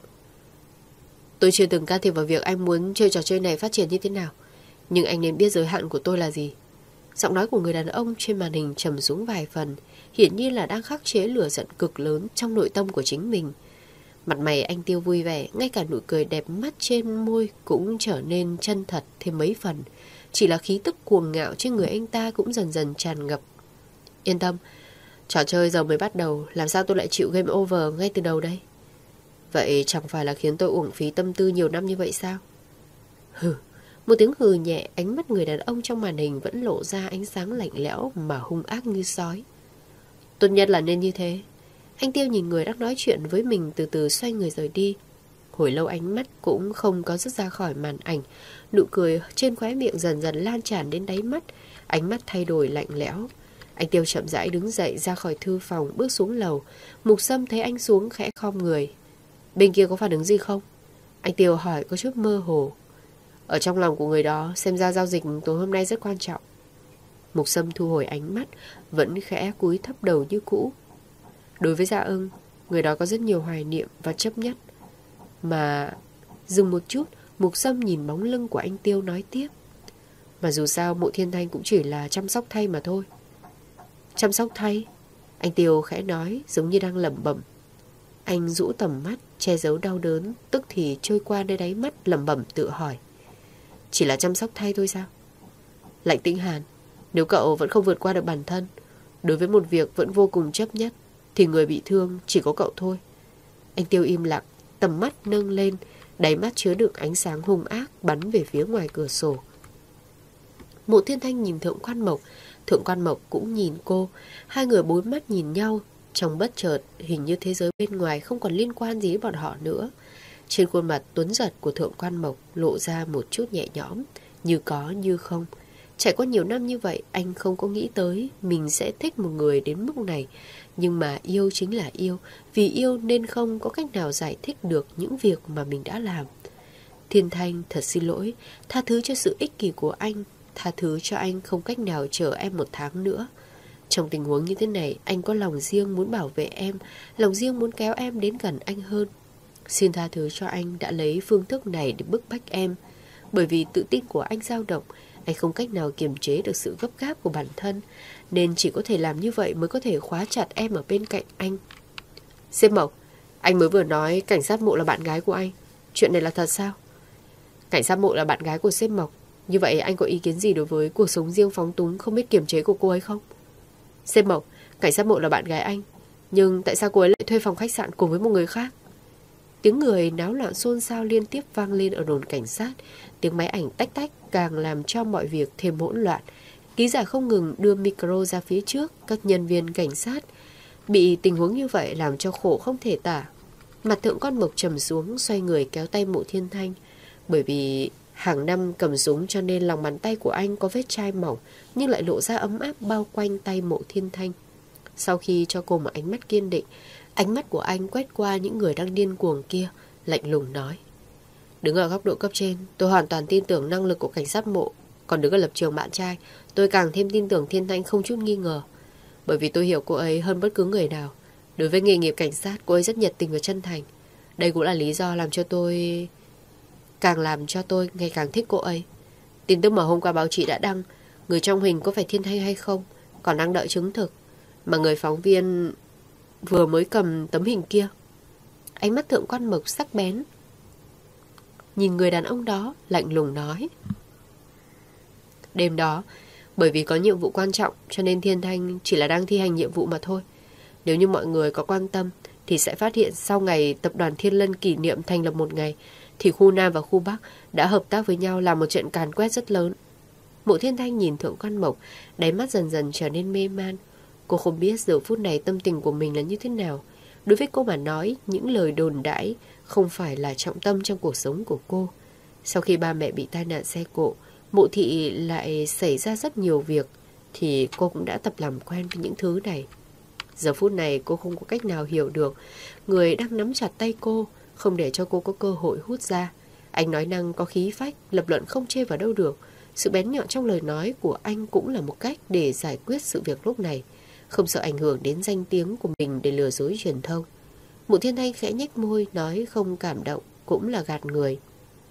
Tôi chưa từng can thiệp vào việc anh muốn chơi trò chơi này phát triển như thế nào, nhưng anh nên biết giới hạn của tôi là gì. Giọng nói của người đàn ông trên màn hình trầm xuống vài phần, hiển nhiên là đang khắc chế lửa giận cực lớn trong nội tâm của chính mình. Mặt mày anh Tiêu vui vẻ, ngay cả nụ cười đẹp mắt trên môi cũng trở nên chân thật thêm mấy phần. Chỉ là khí tức cuồng ngạo trên người anh ta cũng dần dần tràn ngập. Yên tâm, trò chơi giờ mới bắt đầu, làm sao tôi lại chịu game over ngay từ đầu đây? Vậy chẳng phải là khiến tôi uổng phí tâm tư nhiều năm như vậy sao? Hừ. Một tiếng hừ nhẹ, ánh mắt người đàn ông trong màn hình vẫn lộ ra ánh sáng lạnh lẽo mà hung ác như sói. Tốt nhất là nên như thế. Anh Tiêu nhìn người đang nói chuyện với mình từ từ xoay người rời đi. Hồi lâu ánh mắt cũng không có dứt ra khỏi màn ảnh. Nụ cười trên khóe miệng dần dần lan tràn đến đáy mắt. Ánh mắt thay đổi lạnh lẽo. Anh Tiêu chậm rãi đứng dậy ra khỏi thư phòng, bước xuống lầu. Mục Sâm thấy anh xuống khẽ khom người. Bên kia có phản ứng gì không? Anh Tiêu hỏi có chút mơ hồ. Ở trong lòng của người đó xem ra giao dịch tối hôm nay rất quan trọng. Mục Sâm thu hồi ánh mắt, vẫn khẽ cúi thấp đầu như cũ. Đối với Dạ Ưng, người đó có rất nhiều hoài niệm và chấp nhất. Mà dừng một chút, Mục Sâm nhìn bóng lưng của anh Tiêu nói tiếp. Mà dù sao Mộ Thiên Thanh cũng chỉ là chăm sóc thay mà thôi. Chăm sóc thay? Anh Tiêu khẽ nói, giống như đang lẩm bẩm. Anh rũ tầm mắt, che giấu đau đớn, tức thì trôi qua nơi đáy mắt, lẩm bẩm tự hỏi. Chỉ là chăm sóc thay thôi sao? Lạnh Tĩnh Hàn, nếu cậu vẫn không vượt qua được bản thân, đối với một việc vẫn vô cùng chấp nhất, thì người bị thương chỉ có cậu thôi. Anh Tiêu im lặng, tầm mắt nâng lên, đáy mắt chứa đựng ánh sáng hung ác bắn về phía ngoài cửa sổ. Mộ Thiên Thanh nhìn Thượng Quan Mộc cũng nhìn cô. Hai người bốn mắt nhìn nhau. Trong bất chợt, hình như thế giới bên ngoài không còn liên quan gì đến bọn họ nữa. Trên khuôn mặt tuấn giật của Thượng Quan Mộc lộ ra một chút nhẹ nhõm, như có như không. Trải qua nhiều năm như vậy, anh không có nghĩ tới mình sẽ thích một người đến mức này. Nhưng mà yêu chính là yêu, vì yêu nên không có cách nào giải thích được những việc mà mình đã làm. Thiên Thanh, thật xin lỗi, tha thứ cho sự ích kỷ của anh, tha thứ cho anh không cách nào chờ em 1 tháng nữa. Trong tình huống như thế này, anh có lòng riêng muốn bảo vệ em, lòng riêng muốn kéo em đến gần anh hơn. Xin tha thứ cho anh đã lấy phương thức này để bức bách em. Bởi vì tự tin của anh dao động, anh không cách nào kiềm chế được sự gấp gáp của bản thân, nên chỉ có thể làm như vậy mới có thể khóa chặt em ở bên cạnh anh. Sếp Mộc, anh mới vừa nói cảnh sát Mộ là bạn gái của anh. Chuyện này là thật sao? Cảnh sát Mộ là bạn gái của sếp Mộc. Như vậy anh có ý kiến gì đối với cuộc sống riêng phóng túng không biết kiềm chế của cô ấy không? Sếp Mộc, cảnh sát Mộ là bạn gái anh, nhưng tại sao cô ấy lại thuê phòng khách sạn cùng với một người khác? Tiếng người náo loạn xôn xao liên tiếp vang lên ở đồn cảnh sát. Tiếng máy ảnh tách tách càng làm cho mọi việc thêm hỗn loạn. Ký giả không ngừng đưa micro ra phía trước. Các nhân viên cảnh sát bị tình huống như vậy làm cho khổ không thể tả. Mặt Thượng Quan Mộc trầm xuống, xoay người kéo tay Mộ Thiên Thanh. Bởi vì hàng năm cầm súng cho nên lòng bàn tay của anh có vết chai mỏng, nhưng lại lộ ra ấm áp bao quanh tay Mộ Thiên Thanh. Sau khi cho cô một ánh mắt kiên định, ánh mắt của anh quét qua những người đang điên cuồng kia, lạnh lùng nói. Đứng ở góc độ cấp trên, tôi hoàn toàn tin tưởng năng lực của cảnh sát Mộ. Còn đứng ở lập trường bạn trai, tôi càng thêm tin tưởng Thiên Thanh không chút nghi ngờ. Bởi vì tôi hiểu cô ấy hơn bất cứ người nào. Đối với nghề nghiệp cảnh sát, cô ấy rất nhiệt tình và chân thành. Đây cũng là lý do làm cho tôi ngày càng thích cô ấy. Tin tức mà hôm qua báo chí đã đăng, người trong hình có phải Thiên Thanh hay không còn đang đợi chứng thực. Mà người phóng viên vừa mới cầm tấm hình kia. Ánh mắt Thượng Quan Mộc sắc bén nhìn người đàn ông đó, lạnh lùng nói. Đêm đó, bởi vì có nhiệm vụ quan trọng cho nên Thiên Thanh chỉ là đang thi hành nhiệm vụ mà thôi. Nếu như mọi người có quan tâm thì sẽ phát hiện sau ngày tập đoàn Thiên Lân kỷ niệm thành lập 1 ngày thì khu Nam và khu Bắc đã hợp tác với nhau làm một trận càn quét rất lớn. Mộ Thiên Thanh nhìn Thượng Quan Mộc, đáy mắt dần dần trở nên mê man. Cô không biết giờ phút này tâm tình của mình là như thế nào. Đối với cô mà nói, những lời đồn đãi không phải là trọng tâm trong cuộc sống của cô. Sau khi ba mẹ bị tai nạn xe cộ, Mộ thị lại xảy ra rất nhiều việc, thì cô cũng đã tập làm quen với những thứ này. Giờ phút này cô không có cách nào hiểu được người đang nắm chặt tay cô, không để cho cô có cơ hội hút ra. Anh nói năng có khí phách, lập luận không chê vào đâu được. Sự bén nhọn trong lời nói của anh cũng là một cách để giải quyết sự việc lúc này, không sợ ảnh hưởng đến danh tiếng của mình để lừa dối truyền thông. Mộ Thiên Thanh khẽ nhếch môi, nói không cảm động cũng là gạt người.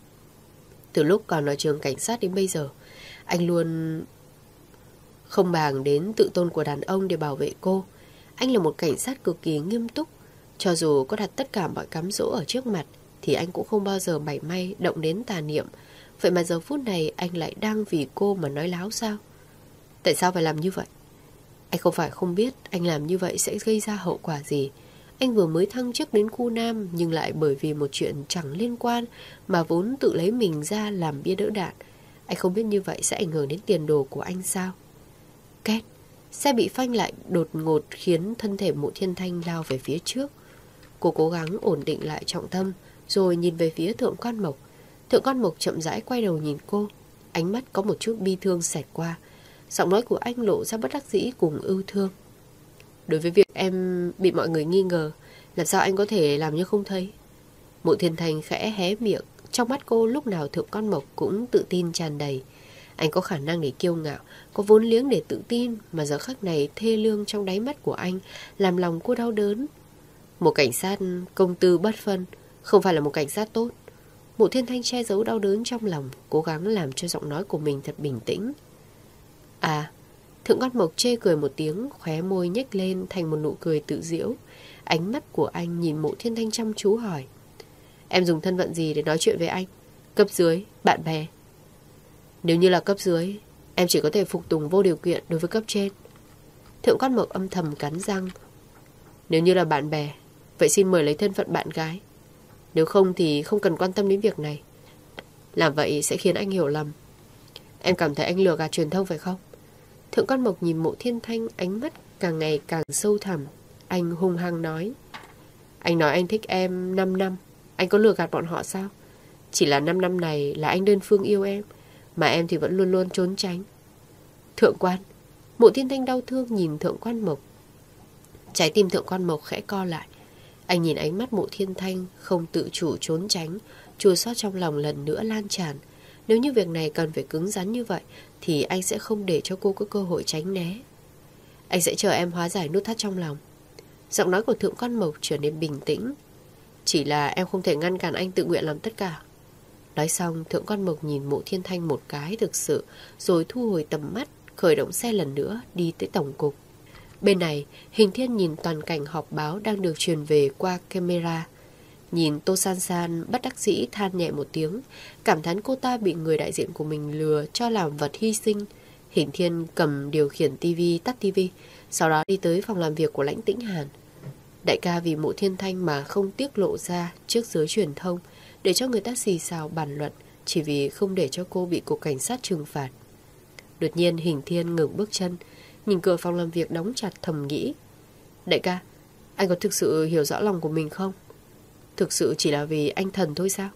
Từ lúc còn ở trường cảnh sát đến bây giờ, anh luôn không màng đến tự tôn của đàn ông để bảo vệ cô. Anh là một cảnh sát cực kỳ nghiêm túc. Cho dù có đặt tất cả mọi cám dỗ ở trước mặt thì anh cũng không bao giờ mảy may động đến tà niệm. Vậy mà giờ phút này anh lại đang vì cô mà nói láo sao? Tại sao phải làm như vậy? Anh không phải không biết anh làm như vậy sẽ gây ra hậu quả gì. Anh vừa mới thăng chức đến khu Nam, nhưng lại bởi vì một chuyện chẳng liên quan mà vốn tự lấy mình ra làm bia đỡ đạn. Anh không biết như vậy sẽ ảnh hưởng đến tiền đồ của anh sao? Két, xe bị phanh lại đột ngột khiến thân thể Mộ Thiên Thanh lao về phía trước. Cô cố gắng ổn định lại trọng tâm, rồi nhìn về phía Thượng Quan Mộc. Thượng Quan Mộc chậm rãi quay đầu nhìn cô, ánh mắt có một chút bi thương xẹt qua. Giọng nói của anh lộ ra bất đắc dĩ cùng ưu thương. Đối với việc em bị mọi người nghi ngờ, làm sao anh có thể làm như không thấy? Mộ Thiên Thanh khẽ hé miệng. Trong mắt cô lúc nào Thượng Quan Mộc cũng tự tin tràn đầy. Anh có khả năng để kiêu ngạo, có vốn liếng để tự tin, mà giờ khắc này thê lương trong đáy mắt của anh làm lòng cô đau đớn. Một cảnh sát công tư bất phân không phải là một cảnh sát tốt. Mộ Thiên Thanh che giấu đau đớn trong lòng, cố gắng làm cho giọng nói của mình thật bình tĩnh. À, Thượng Quan Mộc chê cười một tiếng, khóe môi nhếch lên thành một nụ cười tự giễu. Ánh mắt của anh nhìn Mộ Thiên Thanh chăm chú hỏi: Em dùng thân phận gì để nói chuyện với anh? Cấp dưới, bạn bè? Nếu như là cấp dưới, em chỉ có thể phục tùng vô điều kiện đối với cấp trên. Thượng Quan Mộc âm thầm cắn răng. Nếu như là bạn bè, vậy xin mời lấy thân phận bạn gái. Nếu không thì không cần quan tâm đến việc này. Làm vậy sẽ khiến anh hiểu lầm. Em cảm thấy anh lừa gạt truyền thông phải không? Thượng Quan Mộc nhìn Mộ Thiên Thanh, ánh mắt càng ngày càng sâu thẳm. Anh hung hăng nói: Anh nói anh thích em 5 năm, anh có lừa gạt bọn họ sao? Chỉ là 5 năm này là anh đơn phương yêu em, mà em thì vẫn luôn luôn trốn tránh. Thượng quan. Mộ Thiên Thanh đau thương nhìn Thượng Quan Mộc. Trái tim Thượng Quan Mộc khẽ co lại. Anh nhìn ánh mắt Mộ Thiên Thanh không tự chủ trốn tránh, chua xót trong lòng lần nữa lan tràn. Nếu như việc này cần phải cứng rắn như vậy thì anh sẽ không để cho cô có cơ hội tránh né. Anh sẽ chờ em hóa giải nút thắt trong lòng. Giọng nói của Thượng Quan Mộc trở nên bình tĩnh. Chỉ là em không thể ngăn cản anh tự nguyện làm tất cả. Nói xong, Thượng Quan Mộc nhìn Mộ Thiên Thanh một cái thực sự, rồi thu hồi tầm mắt, khởi động xe lần nữa đi tới tổng cục. Bên này, Hình Thiên nhìn toàn cảnh họp báo đang được truyền về qua camera. Nhìn Tô San San bất đắc dĩ than nhẹ một tiếng, cảm thán cô ta bị người đại diện của mình lừa cho làm vật hy sinh. Hình Thiên cầm điều khiển tivi tắt tivi, sau đó đi tới phòng làm việc của Lãnh Tĩnh Hàn. Đại ca vì Mộ Thiên Thanh mà không tiết lộ ra trước giới truyền thông, để cho người ta xì xào bàn luận, chỉ vì không để cho cô bị cục cảnh sát trừng phạt. Đột nhiên Hình Thiên ngừng bước chân, nhìn cửa phòng làm việc đóng chặt, thầm nghĩ: Đại ca, anh có thực sự hiểu rõ lòng của mình không? Thực sự chỉ là vì anh thần thôi sao?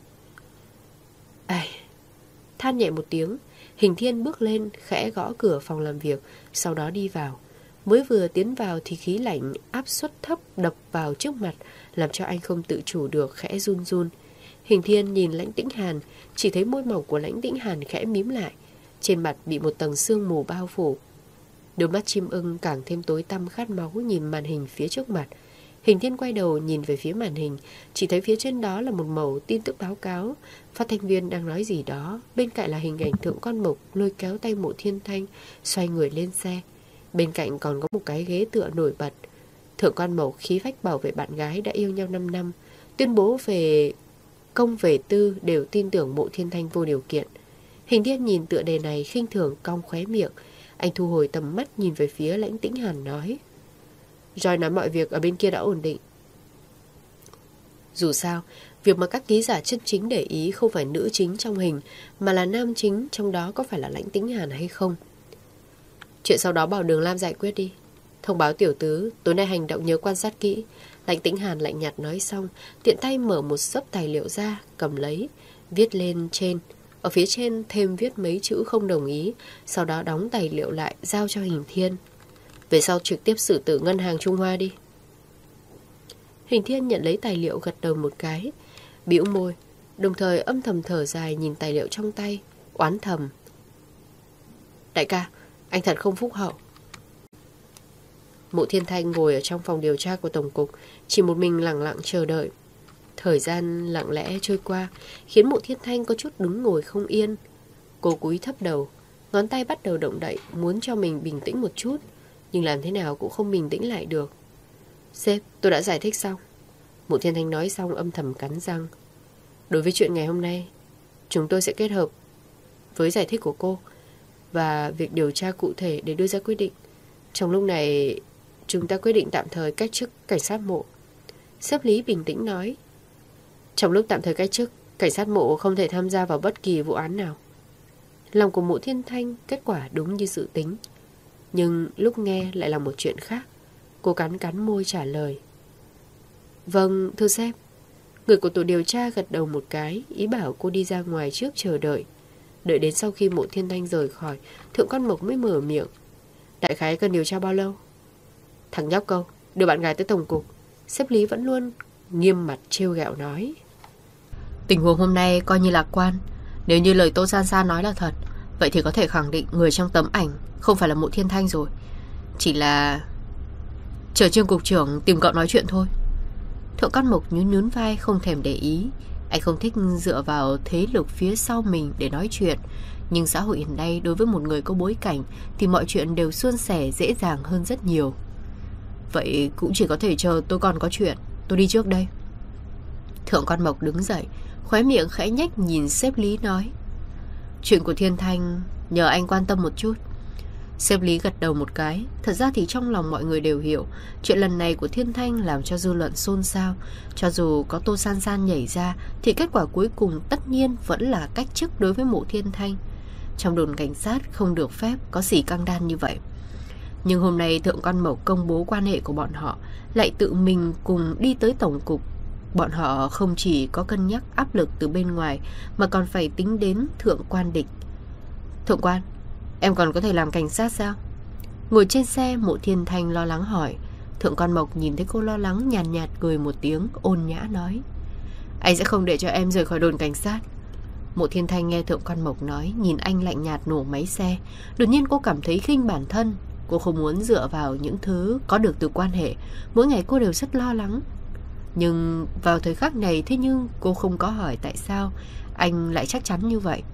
Ai... Than nhẹ một tiếng, Hình Thiên bước lên khẽ gõ cửa phòng làm việc, sau đó đi vào. Mới vừa tiến vào thì khí lạnh áp suất thấp đập vào trước mặt, làm cho anh không tự chủ được khẽ run run. Hình Thiên nhìn Lãnh Tĩnh Hàn, chỉ thấy môi mỏng của Lãnh Tĩnh Hàn khẽ mím lại, trên mặt bị một tầng sương mù bao phủ. Đôi mắt chim ưng càng thêm tối tăm khát máu nhìn màn hình phía trước mặt. Hình Thiên quay đầu nhìn về phía màn hình, chỉ thấy phía trên đó là một mẩu tin tức báo cáo. Phát thanh viên đang nói gì đó, bên cạnh là hình ảnh Thượng Quan Mộc lôi kéo tay Mộ Thiên Thanh, xoay người lên xe. Bên cạnh còn có một cái ghế tựa nổi bật. Thượng Quan Mộc khí phách bảo vệ bạn gái đã yêu nhau 5 năm, tuyên bố về công về tư đều tin tưởng Mộ Thiên Thanh vô điều kiện. Hình Thiên nhìn tựa đề này khinh thường cong khóe miệng. Anh thu hồi tầm mắt nhìn về phía Lãnh Tĩnh Hàn nói: Joy nói mọi việc ở bên kia đã ổn định. Dù sao, việc mà các ký giả chân chính để ý không phải nữ chính trong hình, mà là nam chính, trong đó có phải là Lãnh Tĩnh Hàn hay không. Chuyện sau đó bảo Đường Lam giải quyết đi. Thông báo tiểu tứ, tối nay hành động nhớ quan sát kỹ. Lãnh Tĩnh Hàn lạnh nhạt nói xong, tiện tay mở một xấp tài liệu ra, cầm lấy, viết lên trên. Ở phía trên thêm viết mấy chữ không đồng ý, sau đó đóng tài liệu lại giao cho Hình Thiên. Về sau trực tiếp xử tử ngân hàng Trung Hoa đi. Hình Thiên nhận lấy tài liệu gật đầu một cái, bĩu môi, đồng thời âm thầm thở dài nhìn tài liệu trong tay, oán thầm: Đại ca, anh thật không phúc hậu. Mộ Thiên Thanh ngồi ở trong phòng điều tra của tổng cục, chỉ một mình lặng lặng chờ đợi. Thời gian lặng lẽ trôi qua, khiến Mộ Thiên Thanh có chút đứng ngồi không yên. Cô cúi thấp đầu, ngón tay bắt đầu động đậy, muốn cho mình bình tĩnh một chút, nhưng làm thế nào cũng không bình tĩnh lại được. Sếp, tôi đã giải thích xong. Mộ Thiên Thanh nói xong âm thầm cắn răng. Đối với chuyện ngày hôm nay, chúng tôi sẽ kết hợp với giải thích của cô và việc điều tra cụ thể để đưa ra quyết định. Trong lúc này, chúng ta quyết định tạm thời cách chức cảnh sát Mộ. Sếp Lý bình tĩnh nói. Trong lúc tạm thời cách chức, cảnh sát Mộ không thể tham gia vào bất kỳ vụ án nào. Lòng của Mộ Thiên Thanh kết quả đúng như dự tính, nhưng lúc nghe lại là một chuyện khác. Cô cắn môi trả lời. Vâng, thưa sếp. Người của tổ điều tra gật đầu một cái, ý bảo cô đi ra ngoài trước chờ đợi. Đợi đến sau khi Mộ Thiên Thanh rời khỏi, Thượng Quan Mộc mới mở miệng. Đại khái cần điều tra bao lâu? Thằng nhóc câu, đưa bạn gái tới tổng cục. Sếp Lý vẫn luôn nghiêm mặt trêu ghẹo nói. Tình huống hôm nay coi như lạc quan. Nếu như lời Tô San San nói là thật, Vậy thì có thể khẳng định người trong tấm ảnh không phải là Mộ Thiên Thanh rồi. Chỉ là chờ Trương cục trưởng tìm cậu nói chuyện thôi. Thượng Quan Mộc nhún vai không thèm để ý. Anh không thích dựa vào thế lực phía sau mình để nói chuyện. Nhưng xã hội hiện nay đối với một người có bối cảnh thì mọi chuyện đều suôn sẻ dễ dàng hơn rất nhiều. Vậy cũng chỉ có thể chờ tôi còn có chuyện. Tôi đi trước đây. Thượng Quan Mộc đứng dậy, khóe miệng khẽ nhếch nhìn sếp Lý nói: Chuyện của Thiên Thanh nhờ anh quan tâm một chút. Sếp Lý gật đầu một cái. Thật ra thì trong lòng mọi người đều hiểu chuyện lần này của Thiên Thanh làm cho dư luận xôn xao. Cho dù có Tô San San nhảy ra thì kết quả cuối cùng tất nhiên vẫn là cách chức đối với Mộ Thiên Thanh. Trong đồn cảnh sát không được phép có xỉ căng đan như vậy. Nhưng hôm nay Thượng Quan Mộc công bố quan hệ của bọn họ, lại tự mình cùng đi tới tổng cục. Bọn họ không chỉ có cân nhắc áp lực từ bên ngoài mà còn phải tính đến Thượng Quan địch. Thượng Quan, em còn có thể làm cảnh sát sao? Ngồi trên xe, Mộ Thiên Thanh lo lắng hỏi. Thượng Quan Mộc nhìn thấy cô lo lắng, nhàn nhạt cười một tiếng, ôn nhã nói: Anh sẽ không để cho em rời khỏi đồn cảnh sát. Mộ Thiên Thanh nghe Thượng Quan Mộc nói, nhìn anh lạnh nhạt nổ máy xe. Đột nhiên cô cảm thấy khinh bản thân. Cô không muốn dựa vào những thứ có được từ quan hệ. Mỗi ngày cô đều rất lo lắng. Nhưng vào thời khắc này, thế nhưng cô không có hỏi tại sao anh lại chắc chắn như vậy.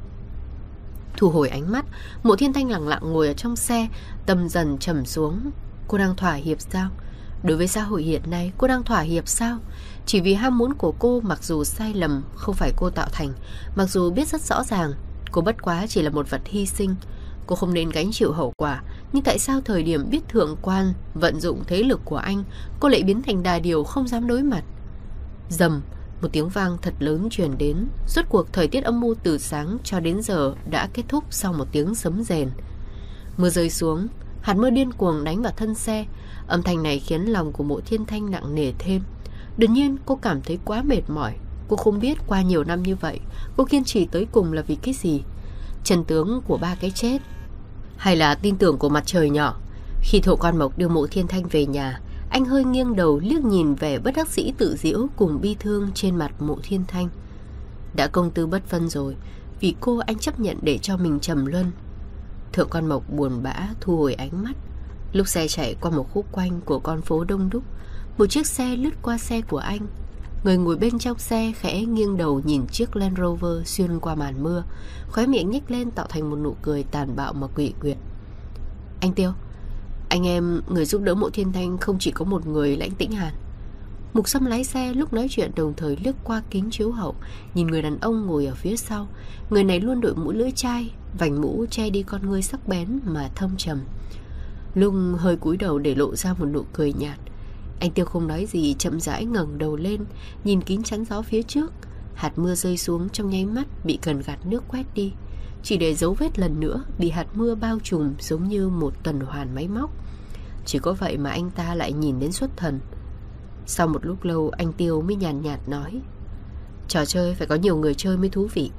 Thu hồi ánh mắt, Mộ Thiên Thanh lặng lặng ngồi ở trong xe, tâm dần trầm xuống. Cô đang thỏa hiệp sao? Đối với xã hội hiện nay, cô đang thỏa hiệp sao? Chỉ vì ham muốn của cô, mặc dù sai lầm không phải cô tạo thành, mặc dù biết rất rõ ràng cô bất quá chỉ là một vật hy sinh, cô không nên gánh chịu hậu quả. Nhưng tại sao thời điểm biết Thượng Quan vận dụng thế lực của anh, cô lại biến thành đà điểu không dám đối mặt? Rầm, một tiếng vang thật lớn truyền đến. Rốt cuộc thời tiết âm u từ sáng cho đến giờ đã kết thúc sau một tiếng sấm rền. Mưa rơi xuống, hạt mưa điên cuồng đánh vào thân xe. Âm thanh này khiến lòng của Mộ Thiên Thanh nặng nề thêm. Đột nhiên cô cảm thấy quá mệt mỏi. Cô không biết qua nhiều năm như vậy cô kiên trì tới cùng là vì cái gì. Chân tướng của ba cái chết, hay là tin tưởng của mặt trời nhỏ? Khi Thượng Quan Mộc đưa Mộ Thiên Thanh về nhà, anh hơi nghiêng đầu liếc nhìn vẻ bất đắc dĩ tự giễu cùng bi thương trên mặt Mộ Thiên Thanh. Đã công tư bất phân rồi, vì cô anh chấp nhận để cho mình trầm luân. Thượng Quan Mộc buồn bã thu hồi ánh mắt. Lúc xe chạy qua một khúc quanh của con phố đông đúc, một chiếc xe lướt qua xe của anh. Người ngồi bên trong xe khẽ nghiêng đầu nhìn chiếc Land Rover xuyên qua màn mưa, khóe miệng nhếch lên tạo thành một nụ cười tàn bạo mà quỷ quyệt. Anh Tiêu, anh em người giúp đỡ Mộ Thiên Thanh không chỉ có một người là anh Tĩnh Hàn. Mục Sâm lái xe lúc nói chuyện đồng thời liếc qua kính chiếu hậu, nhìn người đàn ông ngồi ở phía sau. Người này luôn đội mũ lưỡi chai, vành mũ che đi con ngươi sắc bén mà thâm trầm. Lúc hơi cúi đầu để lộ ra một nụ cười nhạt. Anh Tiêu không nói gì, chậm rãi ngẩng đầu lên, nhìn kính chắn gió phía trước. Hạt mưa rơi xuống trong nháy mắt bị cần gạt nước quét đi, chỉ để dấu vết lần nữa bị hạt mưa bao trùm giống như một tuần hoàn máy móc. Chỉ có vậy mà anh ta lại nhìn đến xuất thần. Sau một lúc lâu, anh Tiêu mới nhàn nhạt nói: Trò chơi phải có nhiều người chơi mới thú vị.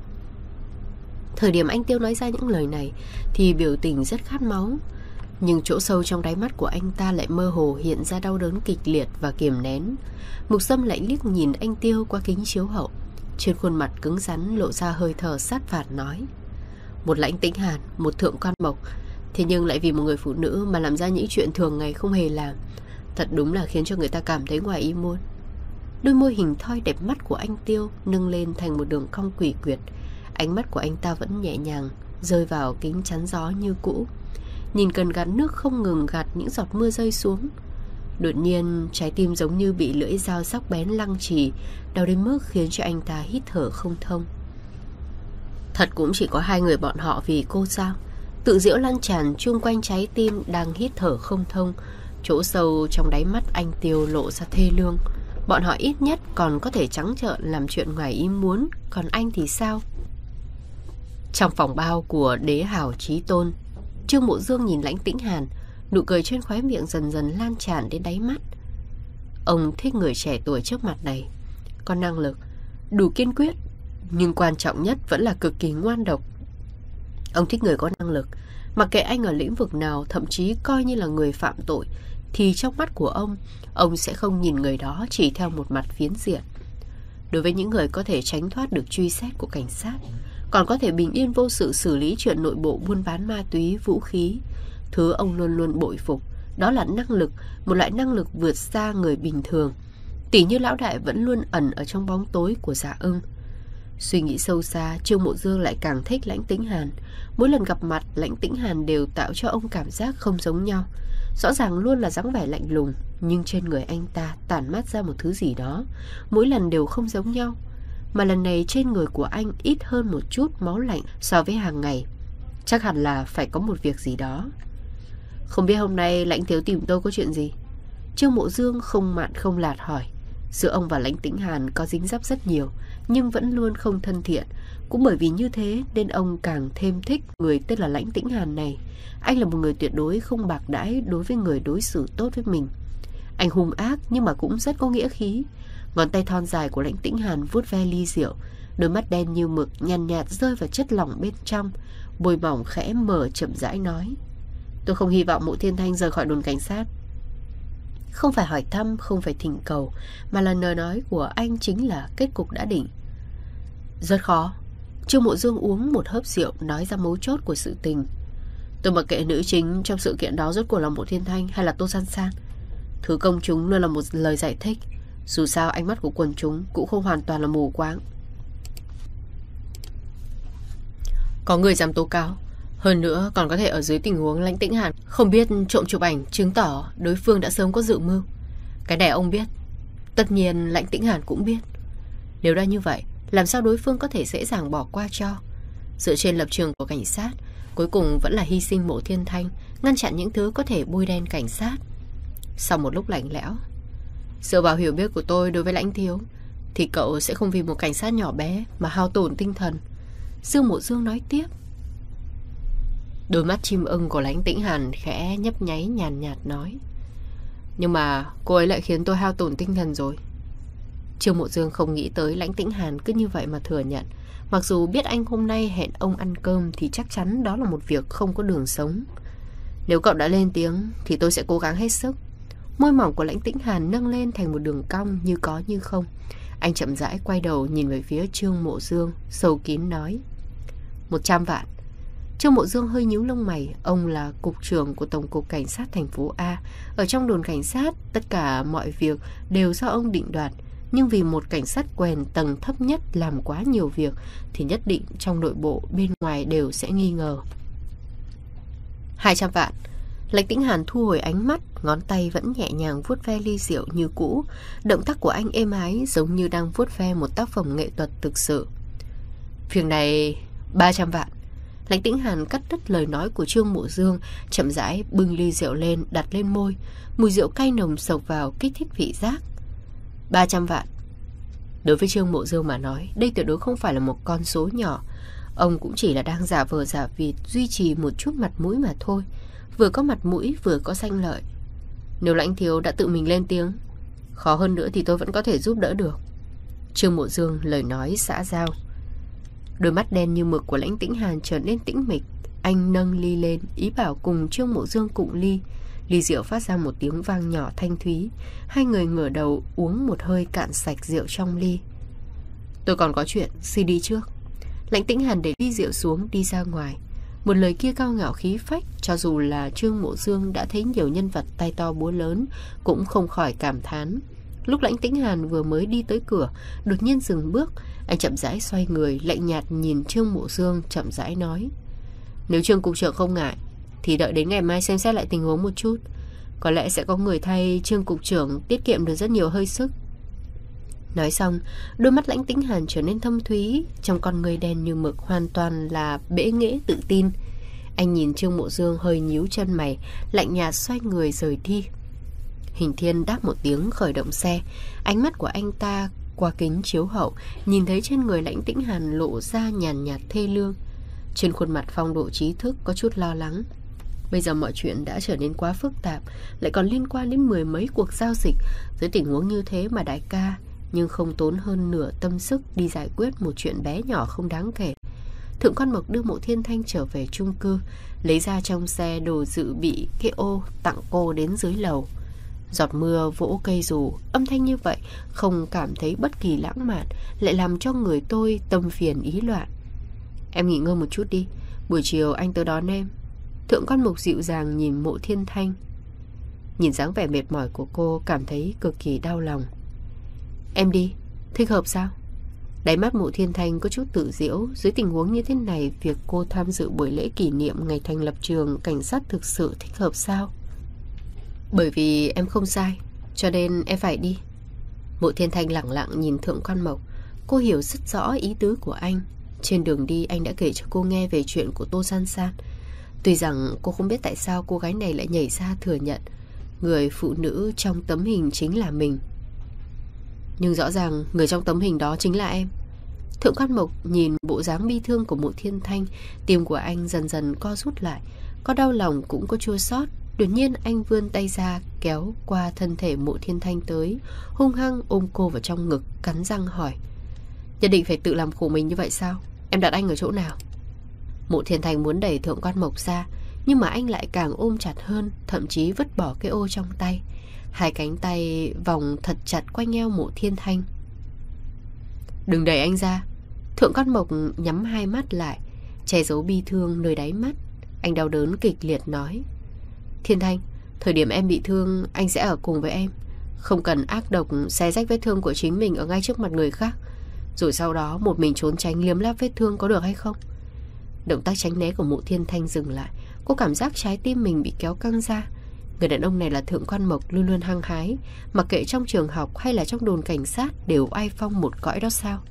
Thời điểm anh Tiêu nói ra những lời này thì biểu tình rất khát máu, nhưng chỗ sâu trong đáy mắt của anh ta lại mơ hồ hiện ra đau đớn kịch liệt và kiềm nén. Mục Sâm lại liếc nhìn anh Tiêu qua kính chiếu hậu. Trên khuôn mặt cứng rắn lộ ra hơi thở sát phạt nói: Một là anh Tĩnh Hàn, một Thượng Quan Mộc, thế nhưng lại vì một người phụ nữ mà làm ra những chuyện thường ngày không hề làm. Thật đúng là khiến cho người ta cảm thấy ngoài ý muốn. Đôi môi hình thoi đẹp mắt của anh Tiêu nâng lên thành một đường cong quỷ quyệt. Ánh mắt của anh ta vẫn nhẹ nhàng rơi vào kính chắn gió như cũ, nhìn cần gạt nước không ngừng gạt những giọt mưa rơi xuống. Đột nhiên trái tim giống như bị lưỡi dao sắc bén lăng trì, đau đến mức khiến cho anh ta hít thở không thông. Thật cũng chỉ có hai người bọn họ vì cô sao? Tự giễu lan tràn chung quanh trái tim đang hít thở không thông. Chỗ sâu trong đáy mắt anh Tiêu lộ ra thê lương. Bọn họ ít nhất còn có thể trắng trợn làm chuyện ngoài ý muốn, còn anh thì sao? Trong phòng bao của Đế Hào Chí Tôn, Trương Mộ Dương nhìn Lãnh Tĩnh Hàn, nụ cười trên khóe miệng dần dần lan tràn đến đáy mắt. Ông thích người trẻ tuổi trước mặt này, có năng lực, đủ kiên quyết, nhưng quan trọng nhất vẫn là cực kỳ ngoan độc. Ông thích người có năng lực, mặc kệ anh ở lĩnh vực nào, thậm chí coi như là người phạm tội, thì trong mắt của ông sẽ không nhìn người đó chỉ theo một mặt phiến diện. Đối với những người có thể tránh thoát được truy xét của cảnh sát, còn có thể bình yên vô sự xử lý chuyện nội bộ buôn bán ma túy, vũ khí. Thứ ông luôn luôn bội phục đó là năng lực, một loại năng lực vượt xa người bình thường. Tỉ như lão đại vẫn luôn ẩn ở trong bóng tối của Dạ Ưng. Suy nghĩ sâu xa, Trương Mộ Dương lại càng thích Lãnh Tĩnh Hàn. Mỗi lần gặp mặt, Lãnh Tĩnh Hàn đều tạo cho ông cảm giác không giống nhau. Rõ ràng luôn là dáng vẻ lạnh lùng, nhưng trên người anh ta tản mát ra một thứ gì đó, mỗi lần đều không giống nhau. Mà lần này trên người của anh ít hơn một chút máu lạnh so với hàng ngày. Chắc hẳn là phải có một việc gì đó. Không biết hôm nay Lãnh thiếu tìm tôi có chuyện gì? Trương Mộ Dương không mặn không lạt hỏi. Giữa ông và Lãnh Tĩnh Hàn có dính dấp rất nhiều, nhưng vẫn luôn không thân thiện. Cũng bởi vì như thế nên ông càng thêm thích người tên là Lãnh Tĩnh Hàn này. Anh là một người tuyệt đối không bạc đãi đối với người đối xử tốt với mình. Anh hung ác nhưng mà cũng rất có nghĩa khí. Ngón tay thon dài của Lãnh Tĩnh Hàn vuốt ve ly rượu, đôi mắt đen như mực nhàn nhạt rơi vào chất lỏng bên trong, môi mỏng khẽ mở chậm rãi nói: tôi không hy vọng Mộ Thiên Thanh rời khỏi đồn cảnh sát. Không phải hỏi thăm, không phải thỉnh cầu, mà là lời nói của anh chính là kết cục đã định. Rất khó. Trương Mộ Dương uống một hớp rượu, nói ra mấu chốt của sự tình. Tôi mặc kệ nữ chính trong sự kiện đó rốt cuộc là Mộ Thiên Thanh hay là Tô San San. Thứ công chúng luôn là một lời giải thích. Dù sao ánh mắt của quần chúng cũng không hoàn toàn là mù quáng. Có người dám tố cáo, hơn nữa còn có thể ở dưới tình huống Lãnh Tĩnh Hàn không biết trộm chụp ảnh, chứng tỏ đối phương đã sớm có dự mưu. Cái này ông biết, tất nhiên Lãnh Tĩnh Hàn cũng biết. Nếu đã như vậy, làm sao đối phương có thể dễ dàng bỏ qua cho? Dựa trên lập trường của cảnh sát, cuối cùng vẫn là hy sinh Mộ Thiên Thanh, ngăn chặn những thứ có thể bôi đen cảnh sát. Sau một lúc lạnh lẽo: dựa vào hiểu biết của tôi đối với Lãnh thiếu, thì cậu sẽ không vì một cảnh sát nhỏ bé mà hao tổn tinh thần. Dương Mộ Dương nói tiếp. Đôi mắt chim ưng của Lãnh Tĩnh Hàn khẽ nhấp nháy nhàn nhạt nói: nhưng mà cô ấy lại khiến tôi hao tổn tinh thần rồi. Trương Mộ Dương không nghĩ tới Lãnh Tĩnh Hàn cứ như vậy mà thừa nhận. Mặc dù biết anh hôm nay hẹn ông ăn cơm thì chắc chắn đó là một việc không có đường sống. Nếu cậu đã lên tiếng thì tôi sẽ cố gắng hết sức. Môi mỏng của Lãnh Tĩnh Hàn nâng lên thành một đường cong như có như không. Anh chậm rãi quay đầu nhìn về phía Trương Mộ Dương, sâu kín nói: 100 vạn. Trương Mộ Dương hơi nhíu lông mày. Ông là cục trưởng của Tổng cục Cảnh sát thành phố A. Ở trong đồn cảnh sát, tất cả mọi việc đều do ông định đoạt. Nhưng vì một cảnh sát quèn tầng thấp nhất làm quá nhiều việc thì nhất định trong nội bộ bên ngoài đều sẽ nghi ngờ. 200 vạn. Lãnh Tĩnh Hàn thu hồi ánh mắt, ngón tay vẫn nhẹ nhàng vuốt ve ly rượu như cũ. Động tác của anh êm ái giống như đang vuốt ve một tác phẩm nghệ thuật thực sự. Việc này 300 vạn. Lãnh Tĩnh Hàn cắt đứt lời nói của Trương Mộ Dương, chậm rãi bưng ly rượu lên, đặt lên môi. Mùi rượu cay nồng xộc vào kích thích vị giác. 300 vạn. Đối với Trương Mộ Dương mà nói, đây tuyệt đối không phải là một con số nhỏ. Ông cũng chỉ là đang giả vờ giả vịt, duy trì một chút mặt mũi mà thôi. Vừa có mặt mũi vừa có danh lợi. Nếu Lãnh thiếu đã tự mình lên tiếng, khó hơn nữa thì tôi vẫn có thể giúp đỡ được. Trương Mộ Dương lời nói xã giao. Đôi mắt đen như mực của Lãnh Tĩnh Hàn trở nên tĩnh mịch. Anh nâng ly lên, ý bảo cùng Trương Mộ Dương cụng ly. Ly rượu phát ra một tiếng vang nhỏ thanh thúy. Hai người ngửa đầu uống một hơi cạn sạch rượu trong ly. Tôi còn có chuyện, xin đi trước. Lãnh Tĩnh Hàn để ly rượu xuống đi ra ngoài. Một lời kia cao ngạo khí phách, cho dù là Trương Mộ Dương đã thấy nhiều nhân vật tay to búa lớn cũng không khỏi cảm thán. Lúc Lãnh Tĩnh Hàn vừa mới đi tới cửa, đột nhiên dừng bước. Anh chậm rãi xoay người, lạnh nhạt nhìn Trương Mộ Dương, chậm rãi nói: nếu Trương cục trưởng không ngại thì đợi đến ngày mai xem xét lại tình huống một chút. Có lẽ sẽ có người thay Trương cục trưởng, tiết kiệm được rất nhiều hơi sức. Nói xong, đôi mắt Lãnh Tĩnh Hàn trở nên thâm thúy, trong con người đen như mực hoàn toàn là bẽ nghễ tự tin. Anh nhìn Trương Mộ Dương hơi nhíu chân mày, lạnh nhạt xoay người rời đi. Hình Thiên đáp một tiếng khởi động xe. Ánh mắt của anh ta qua kính chiếu hậu nhìn thấy trên người Lãnh Tĩnh Hàn lộ ra nhàn nhạt thê lương. Trên khuôn mặt phong độ trí thức có chút lo lắng. Bây giờ mọi chuyện đã trở nên quá phức tạp, lại còn liên quan đến 10 mấy cuộc giao dịch. Dưới tình huống như thế mà đại ca nhưng không tốn hơn nửa tâm sức đi giải quyết một chuyện bé nhỏ không đáng kể. Thượng Quan Mộc đưa Mộ Thiên Thanh trở về chung cư, lấy ra trong xe đồ dự bị cái ô tặng cô đến dưới lầu. Giọt mưa vỗ cây dù, âm thanh như vậy không cảm thấy bất kỳ lãng mạn, lại làm cho người tôi tâm phiền ý loạn. Em nghỉ ngơi một chút đi, buổi chiều anh tới đón em. Thượng Quan Mục dịu dàng nhìn Mộ Thiên Thanh. Nhìn dáng vẻ mệt mỏi của cô, cảm thấy cực kỳ đau lòng. Em đi, thích hợp sao? Đáy mắt Mộ Thiên Thanh có chút tự giễu. Dưới tình huống như thế này, việc cô tham dự buổi lễ kỷ niệm ngày thành lập trường cảnh sát thực sự thích hợp sao? Bởi vì em không sai, cho nên em phải đi. Mộ Thiên Thanh lẳng lặng nhìn Thượng Quan Mộc. Cô hiểu rất rõ ý tứ của anh. Trên đường đi anh đã kể cho cô nghe về chuyện của Tô San San. Tuy rằng cô không biết tại sao cô gái này lại nhảy ra thừa nhận người phụ nữ trong tấm hình chính là mình, nhưng rõ ràng người trong tấm hình đó chính là em. Thượng Quan Mộc nhìn bộ dáng bi thương của Mộ Thiên Thanh, tim của anh dần dần co rút lại. Có đau lòng cũng có chua xót. Đột nhiên anh vươn tay ra, kéo qua thân thể Mộ Thiên Thanh tới, hung hăng ôm cô vào trong ngực, cắn răng hỏi: Nhất định phải tự làm khổ mình như vậy sao? Em đặt anh ở chỗ nào? Mộ Thiên Thanh muốn đẩy Thượng Quan Mộc ra, nhưng mà anh lại càng ôm chặt hơn, thậm chí vứt bỏ cái ô trong tay. Hai cánh tay vòng thật chặt quanh eo Mộ Thiên Thanh. Đừng đẩy anh ra. Thượng Quan Mộc nhắm hai mắt lại, che giấu bi thương nơi đáy mắt. Anh đau đớn kịch liệt nói: Thiên Thanh, thời điểm em bị thương, anh sẽ ở cùng với em. Không cần ác độc xé rách vết thương của chính mình ở ngay trước mặt người khác, rồi sau đó một mình trốn tránh liếm láp vết thương, có được hay không? Động tác tránh né của Mộ Thiên Thanh dừng lại. Cô cảm giác trái tim mình bị kéo căng ra. Người đàn ông này là Thượng Quan Mộc, luôn luôn hăng hái, mặc kệ trong trường học hay là trong đồn cảnh sát đều oai phong một cõi đó sao?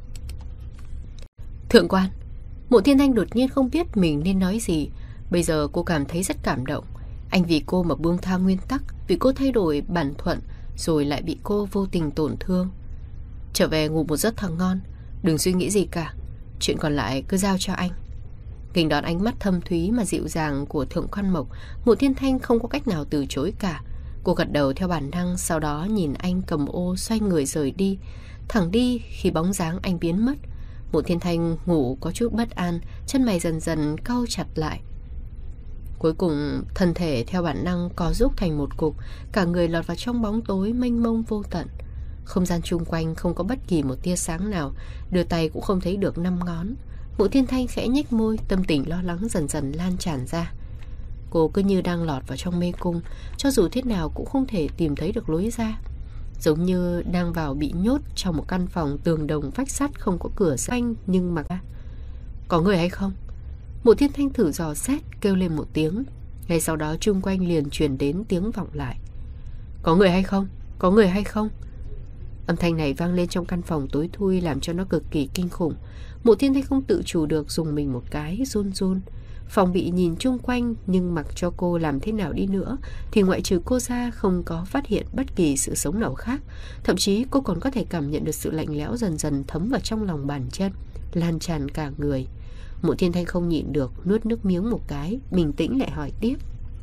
Thượng Quan. Mộ Thiên Thanh đột nhiên không biết mình nên nói gì. Bây giờ cô cảm thấy rất cảm động. Anh vì cô mà buông tha nguyên tắc, vì cô thay đổi bản thuận, rồi lại bị cô vô tình tổn thương. Trở về ngủ một giấc thật ngon, đừng suy nghĩ gì cả, chuyện còn lại cứ giao cho anh. Nghênh đón ánh mắt thâm thúy mà dịu dàng của Thượng Quan Mộc, Mộ Thiên Thanh không có cách nào từ chối cả. Cô gật đầu theo bản năng, sau đó nhìn anh cầm ô xoay người rời đi. Thẳng đi khi bóng dáng anh biến mất. Mộ Thiên Thanh ngủ có chút bất an, chân mày dần dần cau chặt lại. Cuối cùng thân thể theo bản năng co rúm thành một cục, cả người lọt vào trong bóng tối mênh mông vô tận. Không gian chung quanh không có bất kỳ một tia sáng nào, đưa tay cũng không thấy được 5 ngón. Mộ Thiên Thanh khẽ nhếch môi, tâm tình lo lắng dần dần lan tràn ra. Cô cứ như đang lọt vào trong mê cung, cho dù thế nào cũng không thể tìm thấy được lối ra. Giống như đang vào bị nhốt trong một căn phòng tường đồng vách sắt không có cửa xanh nhưng mà có người hay không? Mộ Thiên Thanh thử dò xét, kêu lên một tiếng. Ngay sau đó chung quanh liền truyền đến tiếng vọng lại: Có người hay không? Có người hay không? Âm thanh này vang lên trong căn phòng tối thui, làm cho nó cực kỳ kinh khủng. Mộ Thiên Thanh không tự chủ được dùng mình một cái, run run. Phòng bị nhìn chung quanh, nhưng mặc cho cô làm thế nào đi nữa thì ngoại trừ cô ra không có phát hiện bất kỳ sự sống nào khác. Thậm chí cô còn có thể cảm nhận được sự lạnh lẽo dần dần thấm vào trong lòng bàn chân, lan tràn cả người. Mộ Thiên Thanh không nhịn được, nuốt nước miếng một cái, bình tĩnh lại hỏi tiếp: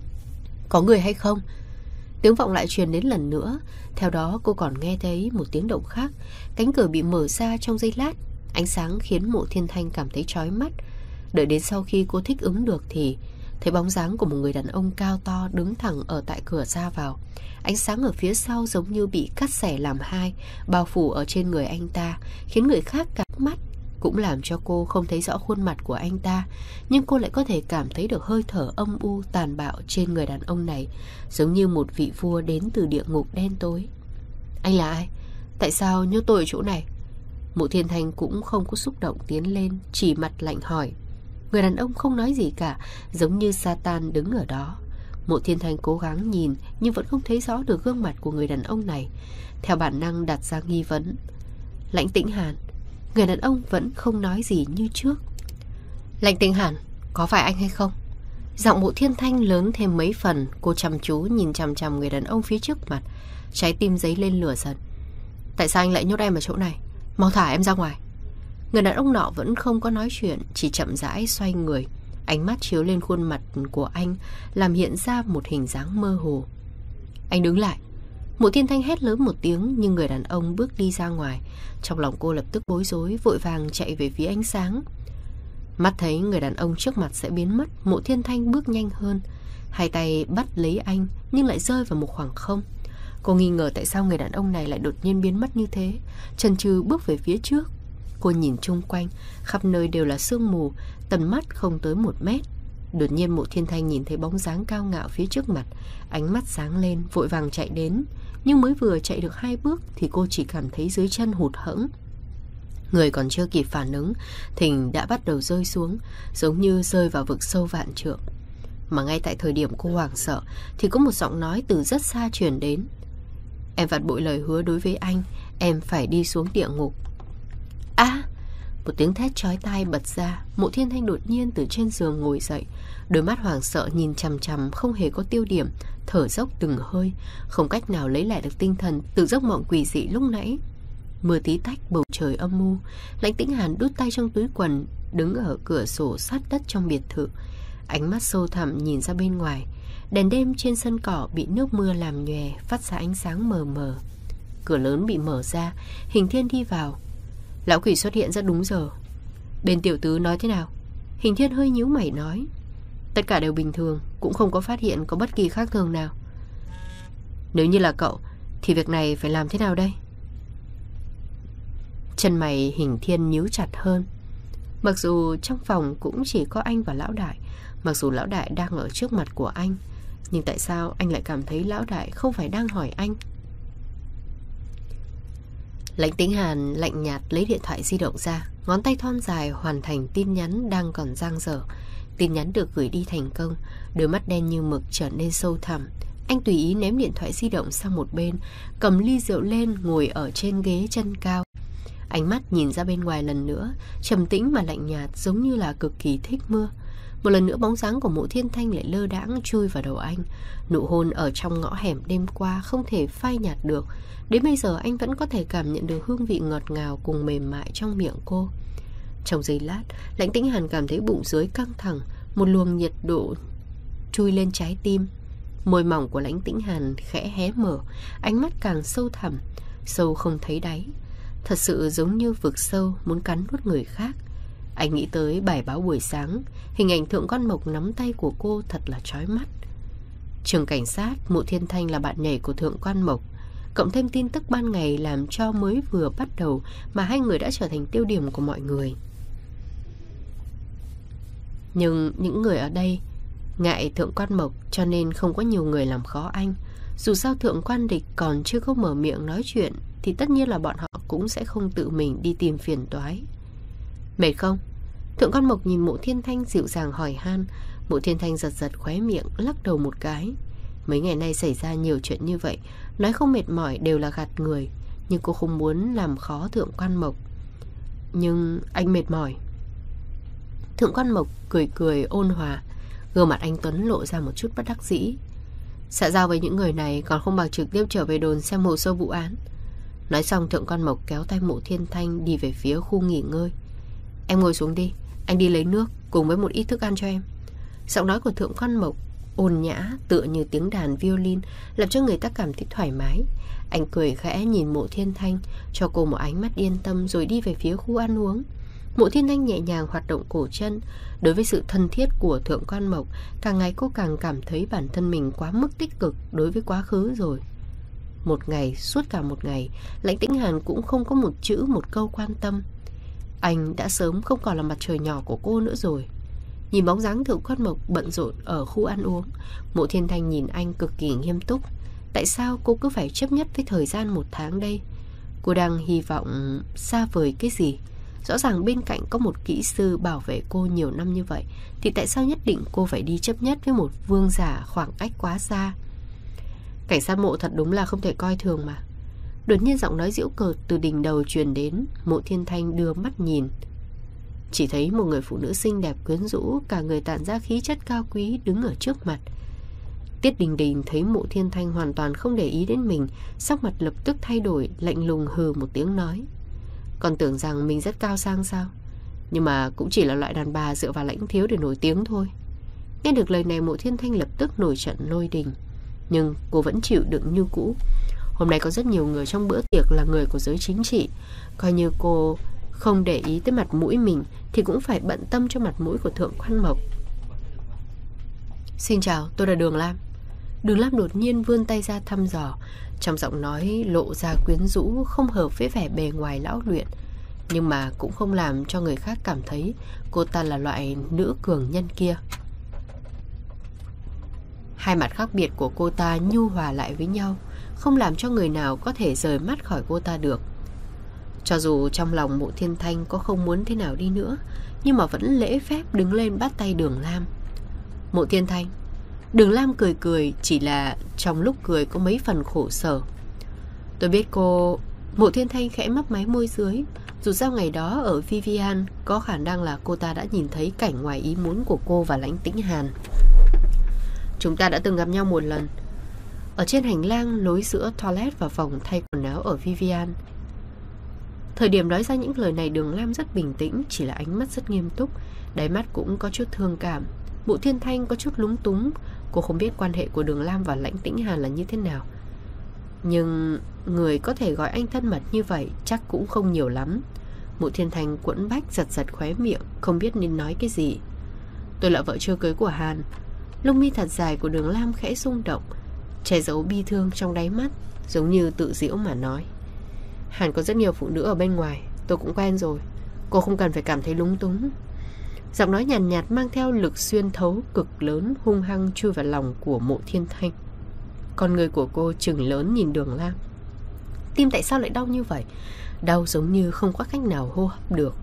Có người hay không? Tiếng vọng lại truyền đến lần nữa. Theo đó cô còn nghe thấy một tiếng động khác. Cánh cửa bị mở ra trong giây lát. Ánh sáng khiến Mộ Thiên Thanh cảm thấy chói mắt. Đợi đến sau khi cô thích ứng được thì thấy bóng dáng của một người đàn ông cao to đứng thẳng ở tại cửa ra vào. Ánh sáng ở phía sau giống như bị cắt xẻ làm hai, bao phủ ở trên người anh ta, khiến người khác cắt mắt. Cũng làm cho cô không thấy rõ khuôn mặt của anh ta, nhưng cô lại có thể cảm thấy được hơi thở âm u tàn bạo trên người đàn ông này, giống như một vị vua đến từ địa ngục đen tối. Anh là ai? Tại sao nhốt tôi ở chỗ này? Mộ Thiên Thanh cũng không có xúc động tiến lên, chỉ mặt lạnh hỏi. Người đàn ông không nói gì cả, giống như Satan đứng ở đó. Mộ Thiên Thanh cố gắng nhìn nhưng vẫn không thấy rõ được gương mặt của người đàn ông này. Theo bản năng đặt ra nghi vấn: Lãnh Tĩnh Hàn. Người đàn ông vẫn không nói gì như trước. Lãnh Tĩnh Hàn, có phải anh hay không? Giọng Mộ Thiên Thanh lớn thêm mấy phần. Cô chăm chú nhìn chằm chằm người đàn ông phía trước mặt, trái tim dấy lên lửa giận. Tại sao anh lại nhốt em ở chỗ này? Mau thả em ra ngoài. Người đàn ông nọ vẫn không có nói chuyện, chỉ chậm rãi xoay người. Ánh mắt chiếu lên khuôn mặt của anh, làm hiện ra một hình dáng mơ hồ. Anh đứng lại. Mộ Thiên Thanh hét lớn một tiếng, nhưng người đàn ông bước đi ra ngoài. Trong lòng cô lập tức bối rối, vội vàng chạy về phía ánh sáng. Mắt thấy người đàn ông trước mặt sẽ biến mất, Mộ Thiên Thanh bước nhanh hơn. Hai tay bắt lấy anh, nhưng lại rơi vào một khoảng không. Cô nghi ngờ tại sao người đàn ông này lại đột nhiên biến mất như thế, chần chừ bước về phía trước. Cô nhìn chung quanh, khắp nơi đều là sương mù, tầm mắt không tới 1 mét. Đột nhiên Mộ Thiên Thanh nhìn thấy bóng dáng cao ngạo phía trước mặt, ánh mắt sáng lên, vội vàng chạy đến. Nhưng mới vừa chạy được 2 bước thì cô chỉ cảm thấy dưới chân hụt hẫng. Người còn chưa kịp phản ứng, Thình đã bắt đầu rơi xuống, giống như rơi vào vực sâu vạn trượng. Mà ngay tại thời điểm cô hoảng sợ thì có một giọng nói từ rất xa truyền đến. Em vặt bội lời hứa đối với anh, em phải đi xuống địa ngục. Một tiếng thét chói tai bật ra. Mộ Thiên Thanh đột nhiên từ trên giường ngồi dậy, đôi mắt hoảng sợ nhìn chằm chằm, không hề có tiêu điểm, thở dốc từng hơi, không cách nào lấy lại được tinh thần từ giấc mộng quỷ dị lúc nãy. Mưa tí tách, bầu trời âm u. Lãnh Tĩnh Hàn đút tay trong túi quần, đứng ở cửa sổ sát đất trong biệt thự, ánh mắt sâu thẳm nhìn ra bên ngoài. Đèn đêm trên sân cỏ bị nước mưa làm nhòe, phát ra ánh sáng mờ mờ. Cửa lớn bị mở ra, Hình Thiên đi vào. Lão quỷ xuất hiện rất đúng giờ. Bên tiểu tứ nói thế nào? Hình Thiên hơi nhíu mày nói. Tất cả đều bình thường, cũng không có phát hiện có bất kỳ khác thường nào. Nếu như là cậu thì việc này phải làm thế nào đây? Chân mày Hình Thiên nhíu chặt hơn. Mặc dù trong phòng cũng chỉ có anh và lão đại, mặc dù lão đại đang ở trước mặt của anh, nhưng tại sao anh lại cảm thấy lão đại không phải đang hỏi anh? Lãnh Tĩnh Hàn lạnh nhạt lấy điện thoại di động ra, ngón tay thon dài hoàn thành tin nhắn đang còn dang dở. Tin nhắn được gửi đi thành công, đôi mắt đen như mực trở nên sâu thẳm. Anh tùy ý ném điện thoại di động sang một bên, cầm ly rượu lên, ngồi ở trên ghế chân cao. Ánh mắt nhìn ra bên ngoài lần nữa, trầm tĩnh mà lạnh nhạt, giống như là cực kỳ thích mưa. Một lần nữa bóng dáng của Mộ Thiên Thanh lại lơ đãng chui vào đầu anh. Nụ hôn ở trong ngõ hẻm đêm qua không thể phai nhạt được. Đến bây giờ anh vẫn có thể cảm nhận được hương vị ngọt ngào cùng mềm mại trong miệng cô. Trong giây lát, Lãnh Tĩnh Hàn cảm thấy bụng dưới căng thẳng, một luồng nhiệt độ chui lên trái tim. Môi mỏng của Lãnh Tĩnh Hàn khẽ hé mở, ánh mắt càng sâu thẳm, sâu không thấy đáy. Thật sự giống như vực sâu muốn cắn nuốt người khác. Anh nghĩ tới bài báo buổi sáng, hình ảnh Thượng Quan Mộc nắm tay của cô thật là chói mắt. Trường cảnh sát, Mộ Thiên Thanh là bạn nhảy của Thượng Quan Mộc, cộng thêm tin tức ban ngày làm cho mới vừa bắt đầu mà hai người đã trở thành tiêu điểm của mọi người. Nhưng những người ở đây ngại Thượng Quan Mộc cho nên không có nhiều người làm khó anh. Dù sao Thượng Quan Địch còn chưa có mở miệng nói chuyện thì tất nhiên là bọn họ cũng sẽ không tự mình đi tìm phiền toái. Mệt không? Thượng Quan Mộc nhìn Mộ Thiên Thanh dịu dàng hỏi han. Mộ Thiên Thanh giật giật khóe miệng, lắc đầu một cái. Mấy ngày nay xảy ra nhiều chuyện như vậy, nói không mệt mỏi đều là gạt người. Nhưng cô không muốn làm khó Thượng Quan Mộc. Nhưng anh mệt mỏi. Thượng Quan Mộc cười cười ôn hòa, gương mặt anh tuấn lộ ra một chút bất đắc dĩ. Xã giao với những người này còn không bằng trực tiếp trở về đồn xem hồ sơ vụ án. Nói xong Thượng Quan Mộc kéo tay Mộ Thiên Thanh đi về phía khu nghỉ ngơi. Em ngồi xuống đi, anh đi lấy nước cùng với một ít thức ăn cho em. Giọng nói của Thượng Quan Mộc ôn nhã tựa như tiếng đàn violin, làm cho người ta cảm thấy thoải mái. Anh cười khẽ nhìn Mộ Thiên Thanh, cho cô một ánh mắt yên tâm rồi đi về phía khu ăn uống. Mộ Thiên Thanh nhẹ nhàng hoạt động cổ chân. Đối với sự thân thiết của Thượng Quan Mộc, càng ngày cô càng cảm thấy bản thân mình quá mức tích cực đối với quá khứ rồi. Một ngày, suốt cả một ngày, Lãnh Tĩnh Hàn cũng không có một chữ một câu quan tâm. Anh đã sớm không còn là mặt trời nhỏ của cô nữa rồi. Nhìn bóng dáng Thượng Quan Mộc bận rộn ở khu ăn uống, Mộ Thiên Thanh nhìn anh cực kỳ nghiêm túc. Tại sao cô cứ phải chấp nhất với thời gian 1 tháng đây? Cô đang hy vọng xa vời cái gì? Rõ ràng bên cạnh có một kỹ sư bảo vệ cô nhiều năm như vậy, thì tại sao nhất định cô phải đi chấp nhất với một vương giả khoảng cách quá xa? Cảnh sát Mộ thật đúng là không thể coi thường mà. Đột nhiên giọng nói giễu cợt từ đỉnh đầu truyền đến. Mộ Thiên Thanh đưa mắt nhìn, chỉ thấy một người phụ nữ xinh đẹp quyến rũ, cả người tản ra khí chất cao quý đứng ở trước mặt. Tiết Đình Đình thấy Mộ Thiên Thanh hoàn toàn không để ý đến mình, sắc mặt lập tức thay đổi, lạnh lùng hừ một tiếng nói. Còn tưởng rằng mình rất cao sang sao? Nhưng mà cũng chỉ là loại đàn bà dựa vào lãnh thiếu để nổi tiếng thôi. Nghe được lời này Mộ Thiên Thanh lập tức nổi trận lôi đình. Nhưng cô vẫn chịu đựng như cũ. Hôm nay có rất nhiều người trong bữa tiệc là người của giới chính trị. Coi như cô không để ý tới mặt mũi mình thì cũng phải bận tâm cho mặt mũi của Thượng Quan Mộc. Xin chào, tôi là Đường Lam. Đường Lam đột nhiên vươn tay ra thăm dò, trong giọng nói lộ ra quyến rũ, không hợp với vẻ bề ngoài lão luyện. nhưng mà cũng không làm cho người khác cảm thấy cô ta là loại nữ cường nhân kia. Hai mặt khác biệt của cô ta nhu hòa lại với nhau, không làm cho người nào có thể rời mắt khỏi cô ta được. Cho dù trong lòng Mộ Thiên Thanh có không muốn thế nào đi nữa, nhưng mà vẫn lễ phép đứng lên bắt tay Đường Lam. Mộ Thiên Thanh. Đường Lam cười cười, chỉ là trong lúc cười có mấy phần khổ sở. Tôi biết cô. Mộ Thiên Thanh khẽ mấp máy môi dưới. Dù sao ngày đó ở Vivian, có khả năng là cô ta đã nhìn thấy cảnh ngoài ý muốn của cô và Lãnh Tĩnh Hàn. Chúng ta đã từng gặp nhau một lần, ở trên hành lang nối giữa toilet và phòng thay quần áo ở Vivian. Thời điểm nói ra những lời này, Đường Lam rất bình tĩnh, chỉ là ánh mắt rất nghiêm túc, đáy mắt cũng có chút thương cảm. Mộ Thiên Thanh có chút lúng túng. Cô không biết quan hệ của Đường Lam và Lãnh Tĩnh Hàn là như thế nào, nhưng người có thể gọi anh thân mật như vậy chắc cũng không nhiều lắm. Mộ Thiên Thanh quẫn bách giật giật khóe miệng, không biết nên nói cái gì. Tôi là vợ chưa cưới của Hàn. Lông mi thật dài của Đường Lam khẽ rung động, che giấu bi thương trong đáy mắt, giống như tự giễu mà nói. Hàn có rất nhiều phụ nữ ở bên ngoài, tôi cũng quen rồi. Cô không cần phải cảm thấy lúng túng. Giọng nói nhàn nhạt mang theo lực xuyên thấu cực lớn, hung hăng chui vào lòng của Mộ Thiên Thanh. Con người của cô trừng lớn nhìn Đường Lam. Tim tại sao lại đau như vậy? Đau giống như không có cách nào hô hấp được.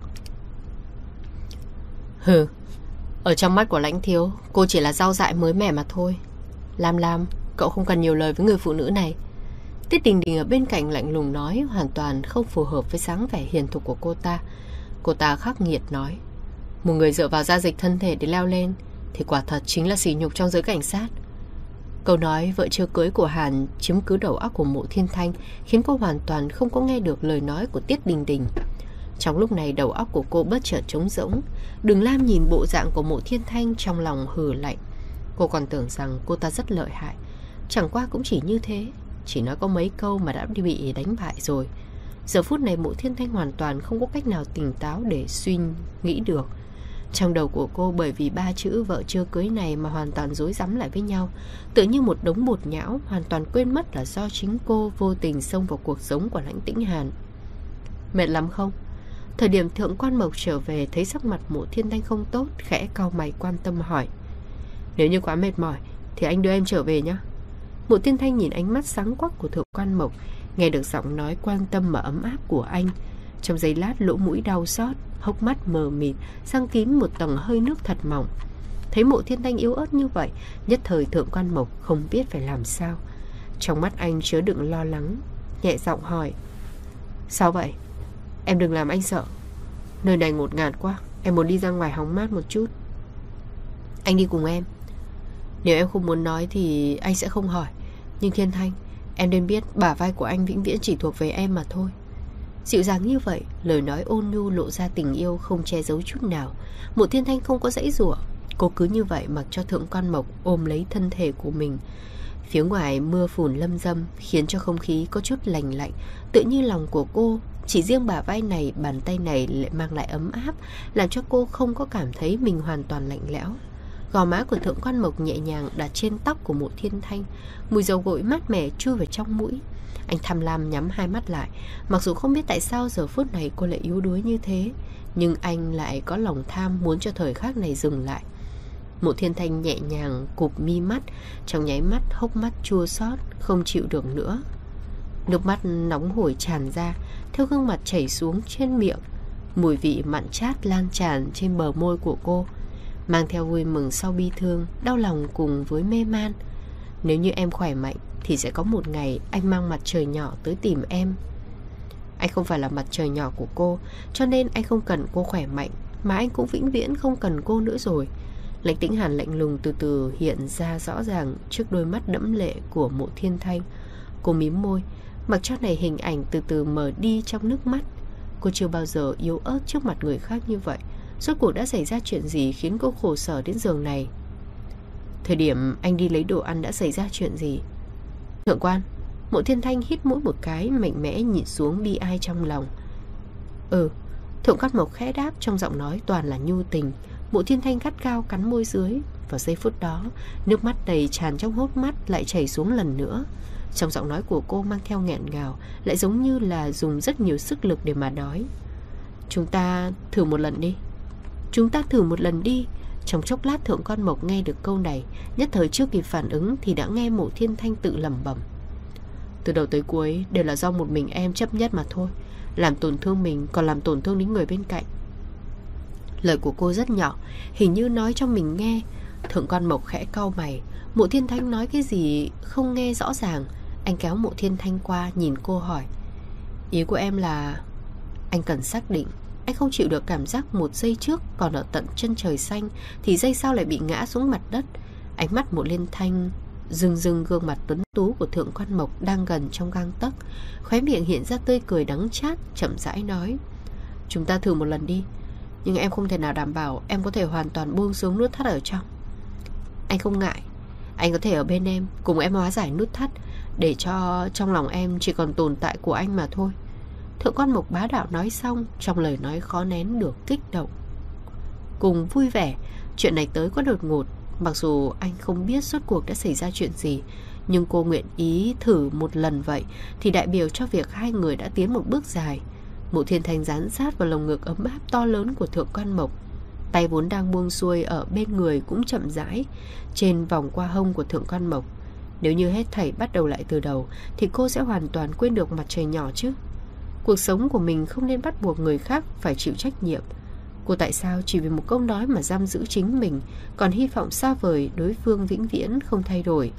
Hừ, ở trong mắt của Lãnh thiếu, cô chỉ là rau dại mới mẻ mà thôi. Lam, cậu không cần nhiều lời với người phụ nữ này. Tiết Đình Đình ở bên cạnh lạnh lùng nói, hoàn toàn không phù hợp với dáng vẻ hiền thục của cô ta. Cô ta khắc nghiệt nói, một người dựa vào gia dịch thân thể để leo lên thì quả thật chính là sỉ nhục trong giới cảnh sát. Câu nói vợ chưa cưới của Hàn chiếm cứ đầu óc của Mộ Thiên Thanh, khiến cô hoàn toàn không có nghe được lời nói của Tiết Đình Đình. Trong lúc này đầu óc của cô bất chợt trống rỗng. Đường Lam nhìn bộ dạng của Mộ Thiên Thanh trong lòng hừ lạnh. Cô còn tưởng rằng cô ta rất lợi hại, chẳng qua cũng chỉ như thế, chỉ nói có mấy câu mà đã bị đánh bại rồi. Giờ phút này Mộ Thiên Thanh hoàn toàn không có cách nào tỉnh táo để suy nghĩ được. Trong đầu của cô bởi vì 3 chữ vợ chưa cưới này mà hoàn toàn rối rắm lại với nhau, tựa như một đống bột nhão, hoàn toàn quên mất là do chính cô vô tình xông vào cuộc sống của Lãnh Tĩnh Hàn. Mệt lắm không? Thời điểm Thượng Quan Mộc trở về thấy sắc mặt Mộ Thiên Thanh không tốt, khẽ cau mày quan tâm hỏi, nếu như quá mệt mỏi thì anh đưa em trở về nhé. Mộ Thiên Thanh nhìn ánh mắt sáng quắc của Thượng Quan Mộc, nghe được giọng nói quan tâm mà ấm áp của anh. Trong giây lát lỗ mũi đau xót, hốc mắt mờ mịt, sang kín một tầng hơi nước thật mỏng. Thấy Mộ Thiên Thanh yếu ớt như vậy, nhất thời Thượng Quan Mộc không biết phải làm sao. Trong mắt anh chứa đựng lo lắng, nhẹ giọng hỏi, sao vậy? Em đừng làm anh sợ. Nơi này ngột ngạt quá, em muốn đi ra ngoài hóng mát một chút. Anh đi cùng em. Nếu em không muốn nói thì anh sẽ không hỏi. Nhưng Thiên Thanh, em nên biết bả vai của anh vĩnh viễn chỉ thuộc về em mà thôi. Dịu dàng như vậy, lời nói ôn nhu lộ ra tình yêu không che giấu chút nào. Mộ Thiên Thanh không có giãy giụa, cô cứ như vậy mặc cho Thượng Quan Mộc ôm lấy thân thể của mình. Phía ngoài mưa phùn lâm dâm khiến cho không khí có chút lành lạnh, tựa như lòng của cô chỉ riêng bả vai này, bàn tay này lại mang lại ấm áp, làm cho cô không có cảm thấy mình hoàn toàn lạnh lẽo. Gò má của Thượng Quan Mộc nhẹ nhàng đặt trên tóc của Mộ Thiên Thanh, mùi dầu gội mát mẻ chui vào trong mũi. Anh tham lam nhắm hai mắt lại, mặc dù không biết tại sao giờ phút này cô lại yếu đuối như thế, nhưng anh lại có lòng tham muốn cho thời khắc này dừng lại. Mộ Thiên Thanh nhẹ nhàng cụp mi mắt, trong nháy mắt hốc mắt chua xót, không chịu được nữa. Nước mắt nóng hổi tràn ra, theo gương mặt chảy xuống trên miệng. Mùi vị mặn chát lan tràn trên bờ môi của cô, mang theo vui mừng sau bi thương, đau lòng cùng với mê man. Nếu như em khỏe mạnh thì sẽ có một ngày anh mang mặt trời nhỏ tới tìm em. Anh không phải là mặt trời nhỏ của cô, cho nên anh không cần cô khỏe mạnh, mà anh cũng vĩnh viễn không cần cô nữa rồi. Lãnh Tĩnh Hàn lạnh lùng từ từ hiện ra rõ ràng trước đôi mắt đẫm lệ của Mộ Thiên Thanh. Cô mím môi, mặc cho này hình ảnh từ từ mờ đi trong nước mắt. Cô chưa bao giờ yếu ớt trước mặt người khác như vậy. Rốt cuộc đã xảy ra chuyện gì khiến cô khổ sở đến giường này? Thời điểm anh đi lấy đồ ăn đã xảy ra chuyện gì? Thượng Quan. Mộ Thiên Thanh hít mũi một cái, mạnh mẽ nhìn xuống bi ai trong lòng. Thượng Quan Mộc khẽ đáp, trong giọng nói toàn là nhu tình. Mộ Thiên Thanh gắt gao cắn môi dưới. Vào giây phút đó, nước mắt đầy tràn trong hốc mắt lại chảy xuống lần nữa. Trong giọng nói của cô mang theo nghẹn ngào, lại giống như là dùng rất nhiều sức lực để mà nói. Chúng ta thử một lần đi. Chúng ta thử một lần đi. Trong chốc lát Thượng Quan Mộc nghe được câu này, nhất thời chưa kịp phản ứng thì đã nghe Mộ Thiên Thanh tự lẩm bẩm: từ đầu tới cuối đều là do một mình em chấp nhất mà thôi. Làm tổn thương mình còn làm tổn thương đến người bên cạnh. Lời của cô rất nhỏ, hình như nói cho mình nghe. Thượng Quan Mộc khẽ cau mày. Mộ Thiên Thanh nói cái gì không nghe rõ ràng. Anh kéo Mộ Thiên Thanh qua, nhìn cô hỏi: ý của em là... Anh cần xác định. Anh không chịu được cảm giác một giây trước còn ở tận chân trời xanh thì giây sau lại bị ngã xuống mặt đất. Ánh mắt Mộ Thiên Thanh rưng gương mặt tuấn tú của Thượng Quan Mộc đang gần trong gang tấc, khóe miệng hiện ra tươi cười đắng chát, chậm rãi nói: chúng ta thử một lần đi, nhưng em không thể nào đảm bảo em có thể hoàn toàn buông xuống nút thắt ở trong. Anh không ngại, anh có thể ở bên em, cùng em hóa giải nút thắt, để cho trong lòng em chỉ còn tồn tại của anh mà thôi. Thượng Quan Mộc bá đạo nói xong, trong lời nói khó nén được kích động cùng vui vẻ. Chuyện này tới quá đột ngột. Mặc dù anh không biết rốt cuộc đã xảy ra chuyện gì, nhưng cô nguyện ý thử một lần vậy thì đại biểu cho việc hai người đã tiến một bước dài. Mộ Thiên Thanh dán sát vào lồng ngực ấm áp to lớn của Thượng Quan Mộc. Tay vốn đang buông xuôi ở bên người cũng chậm rãi trên vòng qua hông của Thượng Quan Mộc. Nếu như hết thảy bắt đầu lại từ đầu thì cô sẽ hoàn toàn quên được mặt trời nhỏ chứ. Cuộc sống của mình không nên bắt buộc người khác phải chịu trách nhiệm. Cô tại sao chỉ vì một câu nói mà giam giữ chính mình, còn hy vọng xa vời đối phương vĩnh viễn không thay đổi.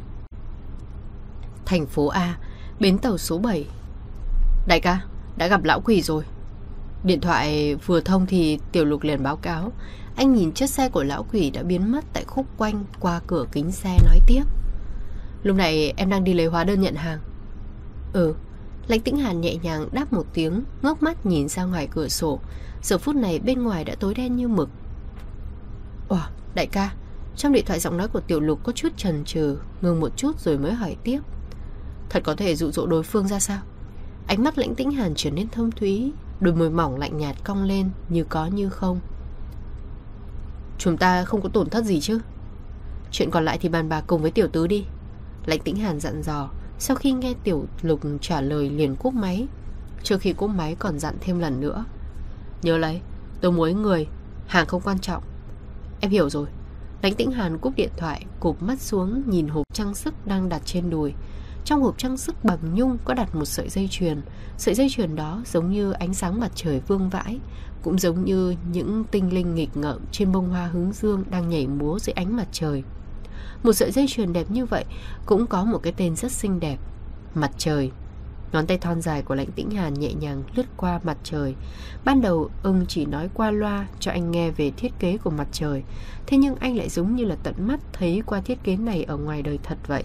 Thành phố A, bến tàu số 7. Đại ca, đã gặp lão quỷ rồi. Điện thoại vừa thông thì Tiểu Lục liền báo cáo. Anh nhìn chiếc xe của lão quỷ đã biến mất tại khúc quanh qua cửa kính xe, nói tiếp: lúc này em đang đi lấy hóa đơn nhận hàng. Lãnh Tĩnh Hàn nhẹ nhàng đáp một tiếng, ngước mắt nhìn ra ngoài cửa sổ. Giờ phút này bên ngoài đã tối đen như mực. Đại ca. Trong điện thoại giọng nói của Tiểu Lục có chút chần chừ, ngừng một chút rồi mới hỏi tiếp: thật có thể dụ dỗ đối phương ra sao? Ánh mắt Lãnh Tĩnh Hàn trở nên thâm thúy, đôi môi mỏng lạnh nhạt cong lên, như có như không. Chúng ta không có tổn thất gì chứ? Chuyện còn lại thì bàn bạc cùng với tiểu tứ đi, Lãnh Tĩnh Hàn dặn dò. Sau khi nghe Tiểu Lục trả lời liền cúp máy. Trước khi cúp máy còn dặn thêm lần nữa: nhớ lấy, tôi muốn người, hàng không quan trọng. Em hiểu rồi. Lãnh Tĩnh Hàn cúp điện thoại, cụp mắt xuống nhìn hộp trang sức đang đặt trên đùi. Trong hộp trang sức bằng nhung có đặt một sợi dây chuyền. Sợi dây chuyền đó giống như ánh sáng mặt trời vương vãi, cũng giống như những tinh linh nghịch ngợm trên bông hoa hướng dương đang nhảy múa dưới ánh mặt trời. Một sợi dây chuyền đẹp như vậy cũng có một cái tên rất xinh đẹp: mặt trời. Ngón tay thon dài của Lãnh Tĩnh Hàn nhẹ nhàng lướt qua mặt trời. Ban đầu chỉ nói qua loa cho anh nghe về thiết kế của mặt trời, thế nhưng anh lại giống như là tận mắt thấy qua thiết kế này ở ngoài đời thật vậy.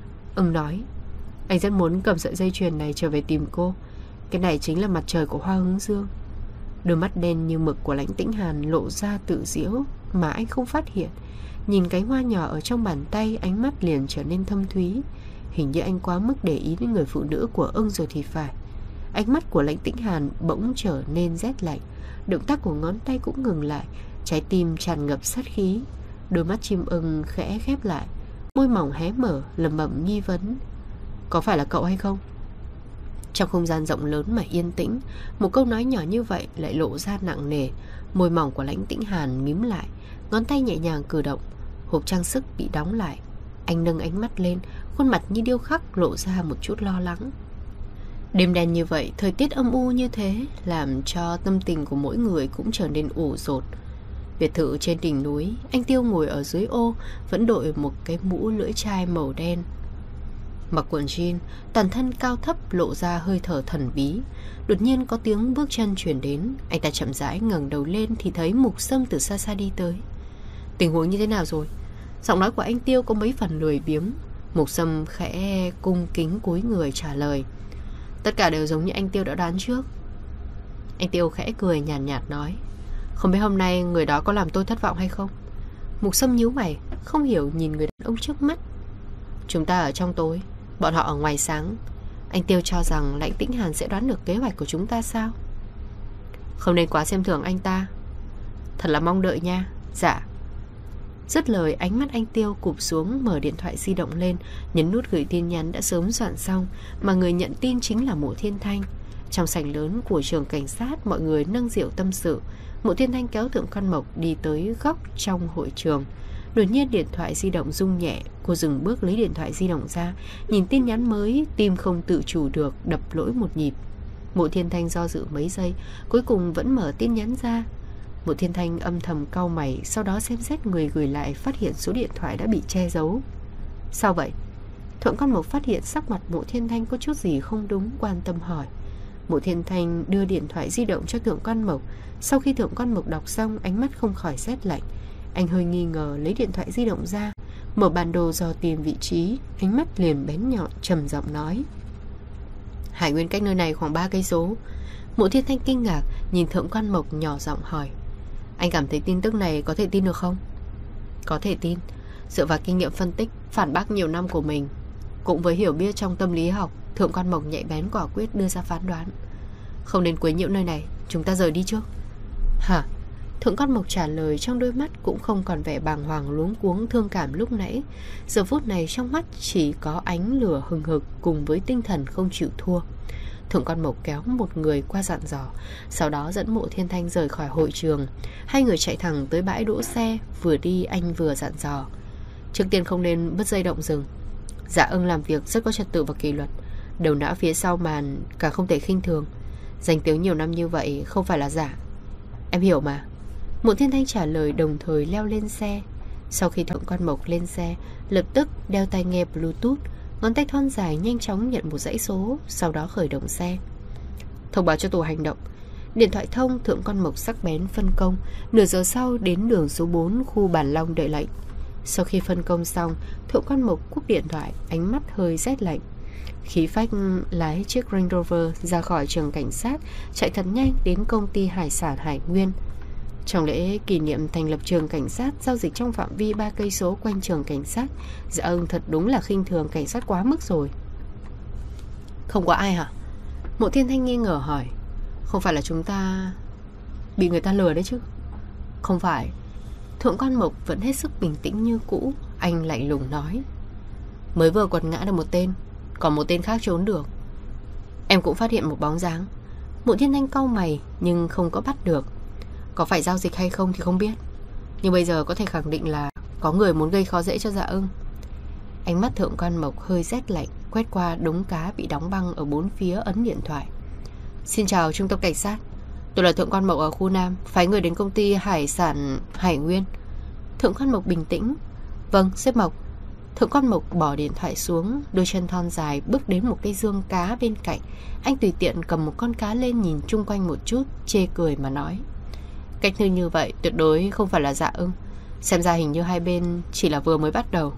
Nói: anh rất muốn cầm sợi dây chuyền này trở về tìm cô. Cái này chính là mặt trời của hoa hướng dương. Đôi mắt đen như mực của Lãnh Tĩnh Hàn lộ ra tự giễu mà anh không phát hiện. Nhìn cánh hoa nhỏ ở trong bàn tay, ánh mắt liền trở nên thâm thúy. Hình như anh quá mức để ý đến người phụ nữ của rồi thì phải. Ánh mắt của Lãnh Tĩnh Hàn bỗng trở nên rét lạnh. Động tác của ngón tay cũng ngừng lại. Trái tim tràn ngập sát khí. Đôi mắt chim khẽ khép lại, môi mỏng hé mở, lẩm bẩm nghi vấn: có phải là cậu hay không? Trong không gian rộng lớn mà yên tĩnh, một câu nói nhỏ như vậy lại lộ ra nặng nề. Môi mỏng của Lãnh Tĩnh Hàn mím lại, ngón tay nhẹ nhàng cử động. Hộp trang sức bị đóng lại. Anh nâng ánh mắt lên, khuôn mặt như điêu khắc lộ ra một chút lo lắng. Đêm đen như vậy, thời tiết âm u như thế, làm cho tâm tình của mỗi người cũng trở nên ủ rột. Biệt thự trên đỉnh núi, anh Tiêu ngồi ở dưới ô, vẫn đội một cái mũ lưỡi chai màu đen, mặc quần jean, toàn thân cao thấp lộ ra hơi thở thần bí. Đột nhiên có tiếng bước chân chuyển đến. Anh ta chậm rãi ngẩng đầu lên thì thấy Mục Sâm từ xa xa đi tới. Tình huống như thế nào rồi? Giọng nói của anh Tiêu có mấy phần lười biếng. Mục Sâm khẽ cung kính cúi người trả lời: tất cả đều giống như anh Tiêu đã đoán trước. Anh Tiêu khẽ cười nhàn nhạt nói: không biết hôm nay người đó có làm tôi thất vọng hay không? Mục Sâm nhíu mày, không hiểu nhìn người đàn ông trước mắt. Chúng ta ở trong tối, bọn họ ở ngoài sáng. Anh Tiêu cho rằng Lãnh Tĩnh Hàn sẽ đoán được kế hoạch của chúng ta sao? Không nên quá xem thường anh ta. Thật là mong đợi nha. Dạ. Dứt lời, ánh mắt anh Tiêu cụp xuống, mở điện thoại di động lên, nhấn nút gửi tin nhắn đã sớm soạn xong, mà người nhận tin chính là Mộ Thiên Thanh. Trong sảnh lớn của trường cảnh sát, mọi người nâng rượu tâm sự. Mộ Thiên Thanh kéo Thượng Quan Mộc đi tới góc trong hội trường. Đột nhiên điện thoại di động rung nhẹ. Cô dừng bước lấy điện thoại di động ra, nhìn tin nhắn mới, tim không tự chủ được đập lỗi một nhịp. Mộ Thiên Thanh do dự mấy giây, cuối cùng vẫn mở tin nhắn ra. Mộ Thiên Thanh âm thầm cau mày, sau đó xem xét người gửi lại, phát hiện số điện thoại đã bị che giấu. Sao vậy? Thượng Quan Mộc phát hiện sắc mặt Mộ Thiên Thanh có chút gì không đúng, quan tâm hỏi. Mộ Thiên Thanh đưa điện thoại di động cho Thượng Quan Mộc. Sau khi Thượng Quan Mộc đọc xong, ánh mắt không khỏi rét lạnh. Anh hơi nghi ngờ, lấy điện thoại di động ra, mở bản đồ dò tìm vị trí, ánh mắt liền bén nhọn, trầm giọng nói: Hải Nguyên cách nơi này khoảng 3 cây số. Mộ Thiên Thanh kinh ngạc, nhìn Thượng Quan Mộc nhỏ giọng hỏi: Anh cảm thấy tin tức này có thể tin được không? Có thể tin. Dựa vào kinh nghiệm phân tích, phản bác nhiều năm của mình, cũng với hiểu biết trong tâm lý học, Thượng Quan Mộc nhạy bén quả quyết đưa ra phán đoán. Không nên quấy nhiễu nơi này, chúng ta rời đi trước. Hả? Thượng Quan Mộc trả lời, trong đôi mắt cũng không còn vẻ bàng hoàng luống cuống thương cảm lúc nãy. Giờ phút này trong mắt chỉ có ánh lửa hừng hực cùng với tinh thần không chịu thua. Thượng Quan Mộc kéo một người qua dặn dò, sau đó dẫn Mộ Thiên Thanh rời khỏi hội trường. Hai người chạy thẳng tới bãi đỗ xe, vừa đi anh vừa dặn dò: Trước tiên không nên bứt dây động rừng. Dạ Ưng làm việc rất có trật tự và kỷ luật, đầu não phía sau màn càng không thể khinh thường. Danh tiếng nhiều năm như vậy không phải là giả. Em hiểu mà. Mộ Thiên Thanh trả lời, đồng thời leo lên xe. Sau khi Thượng Quan Mộc lên xe, lập tức đeo tai nghe Bluetooth, ngón tay thon dài nhanh chóng nhận một dãy số, sau đó khởi động xe. Thông báo cho tổ hành động. Điện thoại thông, Thượng Quan Mộc sắc bén phân công. Nửa giờ sau đến đường số 4 khu Bản Long đợi lệnh. Sau khi phân công xong, Thượng Quan Mộc cúp điện thoại, ánh mắt hơi rét lạnh. Khí phách lái chiếc Range Rover ra khỏi trường cảnh sát, chạy thật nhanh đến công ty hải sản Hải Nguyên. Trong lễ kỷ niệm thành lập trường cảnh sát, giao dịch trong phạm vi 3 cây số quanh trường cảnh sát, Dạ Ưng thật đúng là khinh thường cảnh sát quá mức rồi. Không có ai hả? Mộ Thiên Thanh nghi ngờ hỏi. Không phải là chúng ta bị người ta lừa đấy chứ? Không phải. Thượng Quan Mộc vẫn hết sức bình tĩnh như cũ. Anh lạnh lùng nói: Mới vừa quật ngã được một tên, còn một tên khác trốn được. Em cũng phát hiện một bóng dáng. Mộ Thiên Thanh cau mày nhưng không có bắt được. Có phải giao dịch hay không thì không biết, nhưng bây giờ có thể khẳng định là có người muốn gây khó dễ cho Dạ Ưng. Ánh mắt Thượng Quan Mộc hơi rét lạnh, quét qua đống cá bị đóng băng ở bốn phía, ấn điện thoại. Xin chào trung tâm cảnh sát, tôi là Thượng Quan Mộc ở khu Nam, phái người đến công ty hải sản Hải Nguyên. Thượng Quan Mộc bình tĩnh: Vâng, sếp Mộc. Thượng Quan Mộc bỏ điện thoại xuống, đôi chân thon dài bước đến một cây dương cá bên cạnh. Anh tùy tiện cầm một con cá lên, nhìn chung quanh một chút, chê cười mà nói: Cách thư như vậy tuyệt đối không phải là Dạ Ưng. Xem ra hình như hai bên chỉ là vừa mới bắt đầu.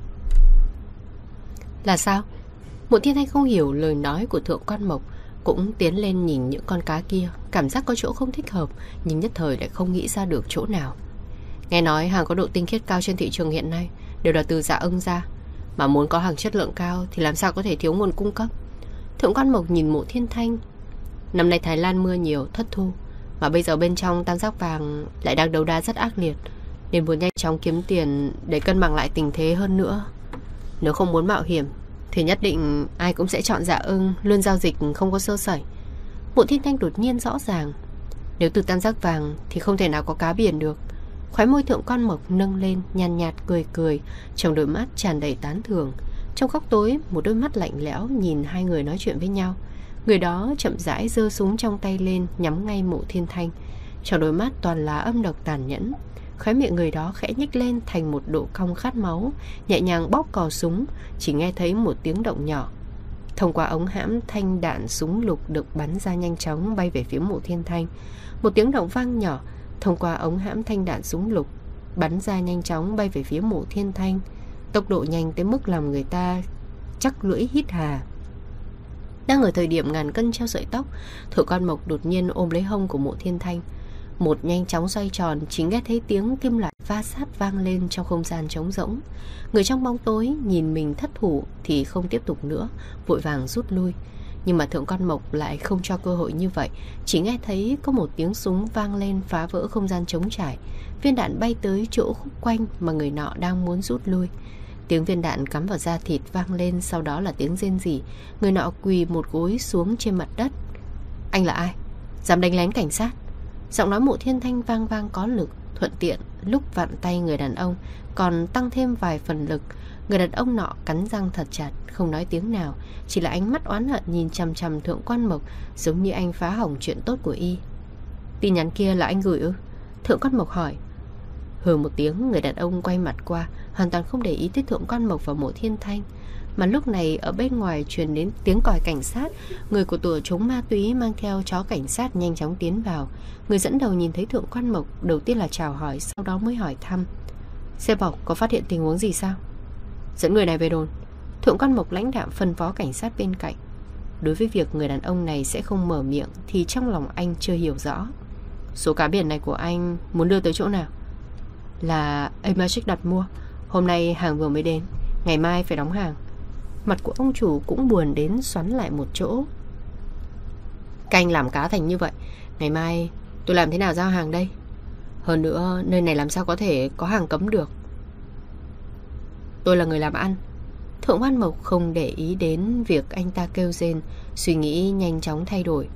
Là sao? Mộ Thiên Thanh không hiểu lời nói của Thượng Quan Mộc, cũng tiến lên nhìn những con cá kia, cảm giác có chỗ không thích hợp, nhưng nhất thời lại không nghĩ ra được chỗ nào. Nghe nói hàng có độ tinh khiết cao trên thị trường hiện nay đều là từ Dạ Ưng ra, mà muốn có hàng chất lượng cao thì làm sao có thể thiếu nguồn cung cấp. Thượng Quan Mộc nhìn Mộ Thiên Thanh. Năm nay Thái Lan mưa nhiều, thất thu, mà bây giờ bên trong tam giác vàng lại đang đấu đá rất ác liệt, nên muốn nhanh chóng kiếm tiền để cân bằng lại tình thế hơn nữa. Nếu không muốn mạo hiểm thì nhất định ai cũng sẽ chọn Dạ Ưng, luôn giao dịch không có sơ sẩy. Mộ Thiên Thanh đột nhiên rõ ràng, nếu từ tam giác vàng thì không thể nào có cá biển được. Khóe môi Thượng Quan Mộc nâng lên, nhàn nhạt cười cười, trong đôi mắt tràn đầy tán thưởng. Trong góc tối, một đôi mắt lạnh lẽo nhìn hai người nói chuyện với nhau. Người đó chậm rãi giơ súng trong tay lên, nhắm ngay Mộ Thiên Thanh. Trong đôi mắt toàn là âm độc tàn nhẫn. Khóe miệng người đó khẽ nhếch lên thành một độ cong khát máu, nhẹ nhàng bóp cò súng, chỉ nghe thấy một tiếng động nhỏ. Thông qua ống hãm, thanh đạn súng lục được bắn ra nhanh chóng bay về phía Mộ Thiên Thanh. Một tiếng động vang nhỏ, thông qua ống hãm thanh đạn súng lục bắn ra nhanh chóng bay về phía Mộ Thiên Thanh, tốc độ nhanh tới mức làm người ta chắc lưỡi hít hà. Đang ở thời điểm ngàn cân treo sợi tóc, Thượng Quan Mộc đột nhiên ôm lấy hông của Mộ Thiên Thanh. Một nhanh chóng xoay tròn, chỉ nghe thấy tiếng kim loại va sát vang lên trong không gian trống rỗng. Người trong bóng tối nhìn mình thất thủ thì không tiếp tục nữa, vội vàng rút lui. Nhưng mà Thượng Quan Mộc lại không cho cơ hội như vậy. Chỉ nghe thấy có một tiếng súng vang lên, phá vỡ không gian trống trải. Viên đạn bay tới chỗ khúc quanh mà người nọ đang muốn rút lui. Tiếng viên đạn cắm vào da thịt vang lên, sau đó là tiếng rên rỉ. Người nọ quỳ một gối xuống trên mặt đất. Anh là ai? Dám đánh lén cảnh sát? Giọng nói Mộ Thiên Thanh vang vang có lực, thuận tiện lúc vặn tay người đàn ông còn tăng thêm vài phần lực. Người đàn ông nọ cắn răng thật chặt, không nói tiếng nào, chỉ là ánh mắt oán hận nhìn chằm chằm Thượng Quan Mộc, giống như anh phá hỏng chuyện tốt của y. Tin nhắn kia là anh gửi ư? Thượng Quan Mộc hỏi. Hừ một tiếng, người đàn ông quay mặt qua, hoàn toàn không để ý tới Thượng Quan Mộc và Mộ Thiên Thanh. Mà lúc này ở bên ngoài truyền đến tiếng còi cảnh sát. Người của tổ chống ma túy mang theo chó cảnh sát nhanh chóng tiến vào. Người dẫn đầu nhìn thấy Thượng Quan Mộc, đầu tiên là chào hỏi, sau đó mới hỏi thăm. Sếp Bộc có phát hiện tình huống gì sao? Dẫn người này về đồn. Thượng Quan Mộc lãnh đạm phân phó cảnh sát bên cạnh. Đối với việc người đàn ông này sẽ không mở miệng thì trong lòng anh chưa hiểu rõ. Số cá biển này của anh muốn đưa tới chỗ nào? Là Amagic đặt mua. Hôm nay hàng vừa mới đến, ngày mai phải đóng hàng. Mặt của ông chủ cũng buồn đến xoắn lại một chỗ. Canh làm cá thành như vậy, ngày mai tôi làm thế nào giao hàng đây? Hơn nữa nơi này làm sao có thể có hàng cấm được? Tôi là người làm ăn. Thượng Quan Mộc không để ý đến việc anh ta kêu rên, suy nghĩ nhanh chóng thay đổi.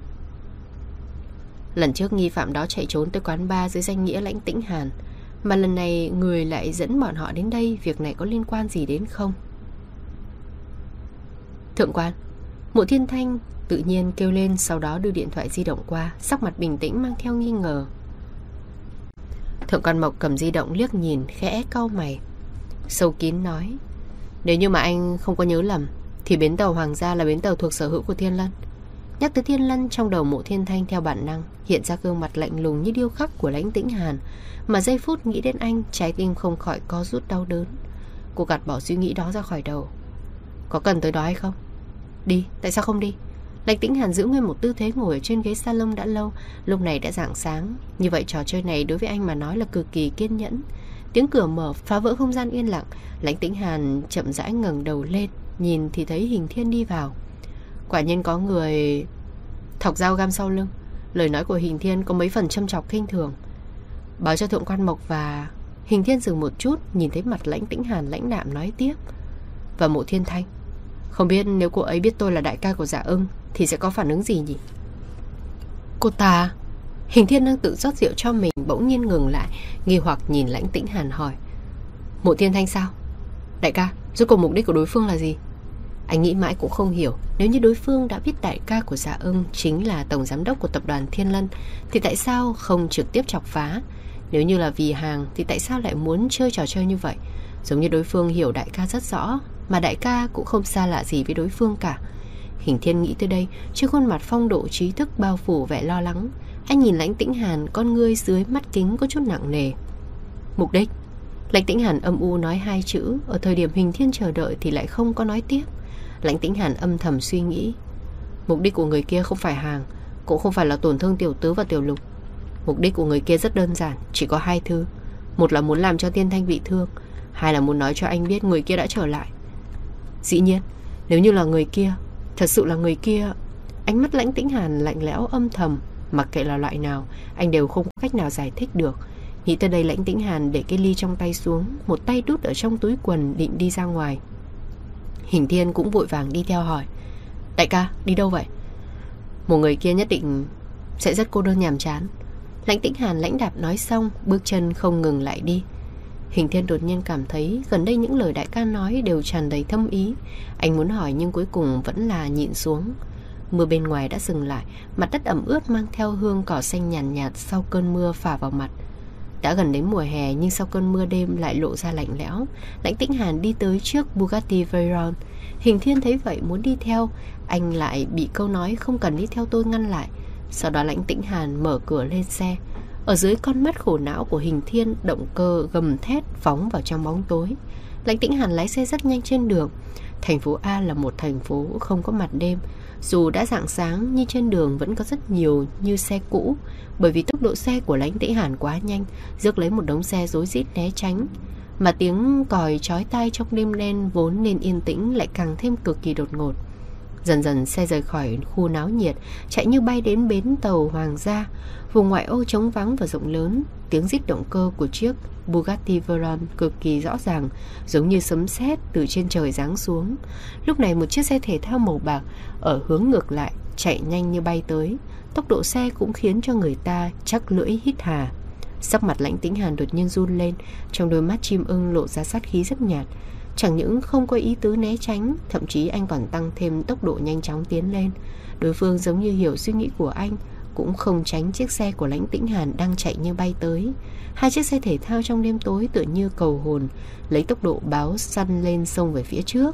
Lần trước nghi phạm đó chạy trốn tới quán bar dưới danh nghĩa Lãnh Tĩnh Hàn, mà lần này người lại dẫn bọn họ đến đây. Việc này có liên quan gì đến không? Thượng quan. Mộ Thiên Thanh tự nhiên kêu lên, sau đó đưa điện thoại di động qua, sắc mặt bình tĩnh mang theo nghi ngờ. Thượng quan Mộc cầm di động liếc nhìn, khẽ cau mày, sâu kín nói. Nếu như mà anh không có nhớ lầm thì bến tàu Hoàng gia là bến tàu thuộc sở hữu của Thiên Lân. Nhắc tới Thiên Lân, trong đầu Mộ Thiên Thanh theo bản năng hiện ra gương mặt lạnh lùng như điêu khắc của Lãnh Tĩnh Hàn. Mà giây phút nghĩ đến anh, trái tim không khỏi co rút đau đớn. Cô gạt bỏ suy nghĩ đó ra khỏi đầu. Có cần tới đó hay không? Đi, tại sao không đi? Lãnh Tĩnh Hàn giữ nguyên một tư thế ngồi ở trên ghế salon đã lâu. Lúc này đã rạng sáng. Như vậy trò chơi này đối với anh mà nói là cực kỳ kiên nhẫn. Tiếng cửa mở phá vỡ không gian yên lặng. Lãnh Tĩnh Hàn chậm rãi ngẩng đầu lên, nhìn thì thấy Hình Thiên đi vào. Quả nhiên có người thọc dao găm sau lưng. Lời nói của Hình Thiên có mấy phần châm chọc khinh thường. Báo cho Thượng Quan Mộc. Và Hình Thiên dừng một chút, nhìn thấy mặt Lãnh Tĩnh Hàn lãnh đạm nói tiếp. Và Mộ Thiên Thanh, không biết nếu cô ấy biết tôi là đại ca của Dạ Ưng thì sẽ có phản ứng gì nhỉ? Cô ta? Hình Thiên đang tự rót rượu cho mình bỗng nhiên ngừng lại, nghi hoặc nhìn Lãnh Tĩnh Hàn hỏi. Mộ Thiên Thanh sao? Đại ca, rốt cuộc mục đích của đối phương là gì? Anh nghĩ mãi cũng không hiểu. Nếu như đối phương đã biết đại ca của Dạ Ưng chính là tổng giám đốc của tập đoàn Thiên Lân thì tại sao không trực tiếp chọc phá? Nếu như là vì hàng thì tại sao lại muốn chơi trò chơi như vậy? Giống như đối phương hiểu đại ca rất rõ, mà đại ca cũng không xa lạ gì với đối phương cả. Hình Thiên nghĩ tới đây, trên khuôn mặt phong độ trí thức bao phủ vẻ lo lắng. Anh nhìn Lãnh Tĩnh Hàn, con ngươi dưới mắt kính có chút nặng nề. Mục đích? Lãnh Tĩnh Hàn âm u nói hai chữ. Ở thời điểm Hình Thiên chờ đợi thì lại không có nói tiếp. Lãnh Tĩnh Hàn âm thầm suy nghĩ. Mục đích của người kia không phải hàng, cũng không phải là tổn thương Tiểu Tứ và Tiểu Lục. Mục đích của người kia rất đơn giản, chỉ có hai thứ. Một là muốn làm cho Tiên Thanh bị thương, hai là muốn nói cho anh biết người kia đã trở lại. Dĩ nhiên, nếu như là người kia, thật sự là người kia. Ánh mắt Lãnh Tĩnh Hàn lạnh lẽo âm thầm. Mặc kệ là loại nào, anh đều không có cách nào giải thích được. Nghĩ tới đây, Lãnh Tĩnh Hàn để cái ly trong tay xuống, một tay đút ở trong túi quần định đi ra ngoài. Hình Thiên cũng vội vàng đi theo hỏi. Đại ca, đi đâu vậy? Một người kia nhất định sẽ rất cô đơn nhàm chán. Lãnh Tĩnh Hàn lãnh đạm nói xong, bước chân không ngừng lại đi. Hình Thiên đột nhiên cảm thấy gần đây những lời đại ca nói đều tràn đầy thâm ý. Anh muốn hỏi nhưng cuối cùng vẫn là nhịn xuống. Mưa bên ngoài đã dừng lại, mặt đất ẩm ướt mang theo hương cỏ xanh nhàn nhạt sau cơn mưa phả vào mặt. Đã gần đến mùa hè nhưng sau cơn mưa đêm lại lộ ra lạnh lẽo. Lãnh Tĩnh Hàn đi tới trước Bugatti Veyron. Hình Thiên thấy vậy muốn đi theo, anh lại bị câu nói không cần đi theo tôi ngăn lại. Sau đó Lãnh Tĩnh Hàn mở cửa lên xe. Ở dưới con mắt khổ não của Hình Thiên, động cơ gầm thét phóng vào trong bóng tối. Lãnh Tĩnh Hàn lái xe rất nhanh trên đường. Thành phố A là một thành phố không có mặt đêm. Dù đã rạng sáng nhưng trên đường vẫn có rất nhiều như xe cũ. Bởi vì tốc độ xe của Lãnh Tĩnh Hàn quá nhanh, rước lấy một đống xe rối rít né tránh. Mà tiếng còi chói tai trong đêm đen vốn nên yên tĩnh lại càng thêm cực kỳ đột ngột. Dần dần xe rời khỏi khu náo nhiệt, chạy như bay đến bến tàu Hoàng gia. Vùng ngoại ô trống vắng và rộng lớn. Tiếng rít động cơ của chiếc Bugatti Veyron cực kỳ rõ ràng, giống như sấm sét từ trên trời giáng xuống. Lúc này một chiếc xe thể thao màu bạc ở hướng ngược lại chạy nhanh như bay tới. Tốc độ xe cũng khiến cho người ta chắc lưỡi hít hà. Sắc mặt Lãnh Tĩnh Hàn đột nhiên run lên, trong đôi mắt chim ưng lộ ra sát khí rất nhạt. Chẳng những không có ý tứ né tránh, thậm chí anh còn tăng thêm tốc độ nhanh chóng tiến lên. Đối phương giống như hiểu suy nghĩ của anh, cũng không tránh chiếc xe của Lãnh Tĩnh Hàn đang chạy như bay tới. Hai chiếc xe thể thao trong đêm tối tựa như cầu hồn, lấy tốc độ báo săn lên xông về phía trước.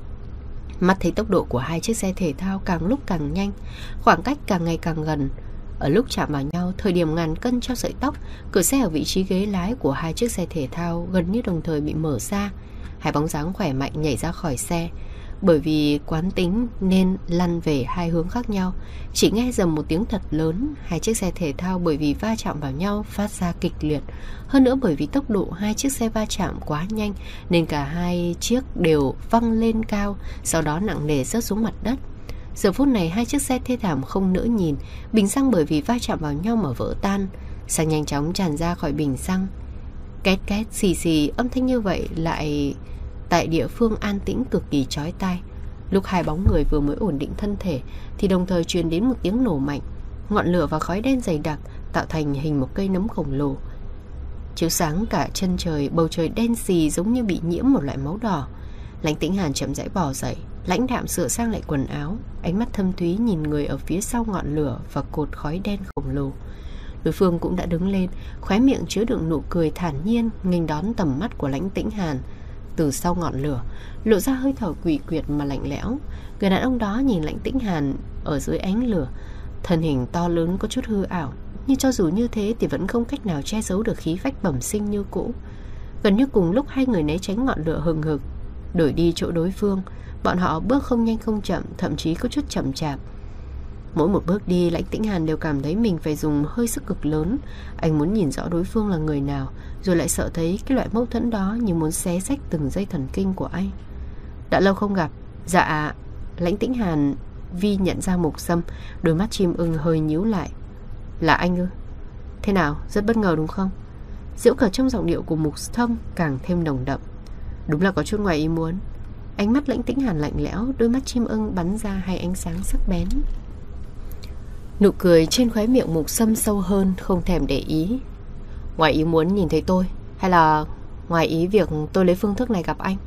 Mắt thấy tốc độ của hai chiếc xe thể thao càng lúc càng nhanh, khoảng cách càng ngày càng gần. Ở lúc chạm vào nhau, thời điểm ngàn cân treo sợi tóc, cửa xe ở vị trí ghế lái của hai chiếc xe thể thao gần như đồng thời bị mở ra. Hai bóng dáng khỏe mạnh nhảy ra khỏi xe. Bởi vì quán tính nên lăn về hai hướng khác nhau. Chỉ nghe dầm một tiếng thật lớn, hai chiếc xe thể thao bởi vì va chạm vào nhau phát ra kịch liệt. Hơn nữa bởi vì tốc độ hai chiếc xe va chạm quá nhanh, nên cả hai chiếc đều văng lên cao, sau đó nặng nề rớt xuống mặt đất. Giờ phút này hai chiếc xe thê thảm không nỡ nhìn. Bình xăng bởi vì va chạm vào nhau mà vỡ tan, xăng nhanh chóng tràn ra khỏi bình xăng. Két két xì xì, âm thanh như vậy lại tại địa phương an tĩnh cực kỳ chói tai. Lúc hai bóng người vừa mới ổn định thân thể thì đồng thời truyền đến một tiếng nổ mạnh. Ngọn lửa và khói đen dày đặc tạo thành hình một cây nấm khổng lồ, chiếu sáng cả chân trời. Bầu trời đen xì giống như bị nhiễm một loại máu đỏ. Lãnh Tĩnh Hàn chậm rãi bò dậy, lãnh đạm sửa sang lại quần áo, ánh mắt thâm thúy nhìn người ở phía sau ngọn lửa và cột khói đen khổng lồ. Đối phương cũng đã đứng lên, khóe miệng chứa đựng nụ cười thản nhiên nghênh đón tầm mắt của Lãnh Tĩnh Hàn. Từ sau ngọn lửa lộ ra hơi thở quỷ quyệt mà lạnh lẽo. Người đàn ông đó nhìn Lãnh Tĩnh Hàn ở dưới ánh lửa, thân hình to lớn có chút hư ảo, nhưng cho dù như thế thì vẫn không cách nào che giấu được khí phách bẩm sinh như cũ. Gần như cùng lúc hai người né tránh ngọn lửa hừng hực, đổi đi chỗ đối phương. Bọn họ bước không nhanh không chậm, thậm chí có chút chậm chạp. Mỗi một bước đi, Lãnh Tĩnh Hàn đều cảm thấy mình phải dùng hơi sức cực lớn. Anh muốn nhìn rõ đối phương là người nào, rồi lại sợ thấy cái loại mâu thuẫn đó như muốn xé rách từng dây thần kinh của anh. Đã lâu không gặp. Dạ. Lãnh Tĩnh Hàn vi nhận ra Mục Sâm, đôi mắt chim ưng hơi nhíu lại. Là anh ư? Thế nào, rất bất ngờ đúng không? Giễu cợt trong giọng điệu của Mục Sâm càng thêm nồng đậm. Đúng là có chút ngoài ý muốn. Ánh mắt Lãnh Tĩnh Hàn lạnh lẽo, đôi mắt chim ưng bắn ra hai ánh sáng sắc bén. Nụ cười trên khóe miệng Mục Sâm sâu hơn, không thèm để ý. Ngoài ý muốn nhìn thấy tôi, hay là ngoài ý việc tôi lấy phương thức này gặp anh?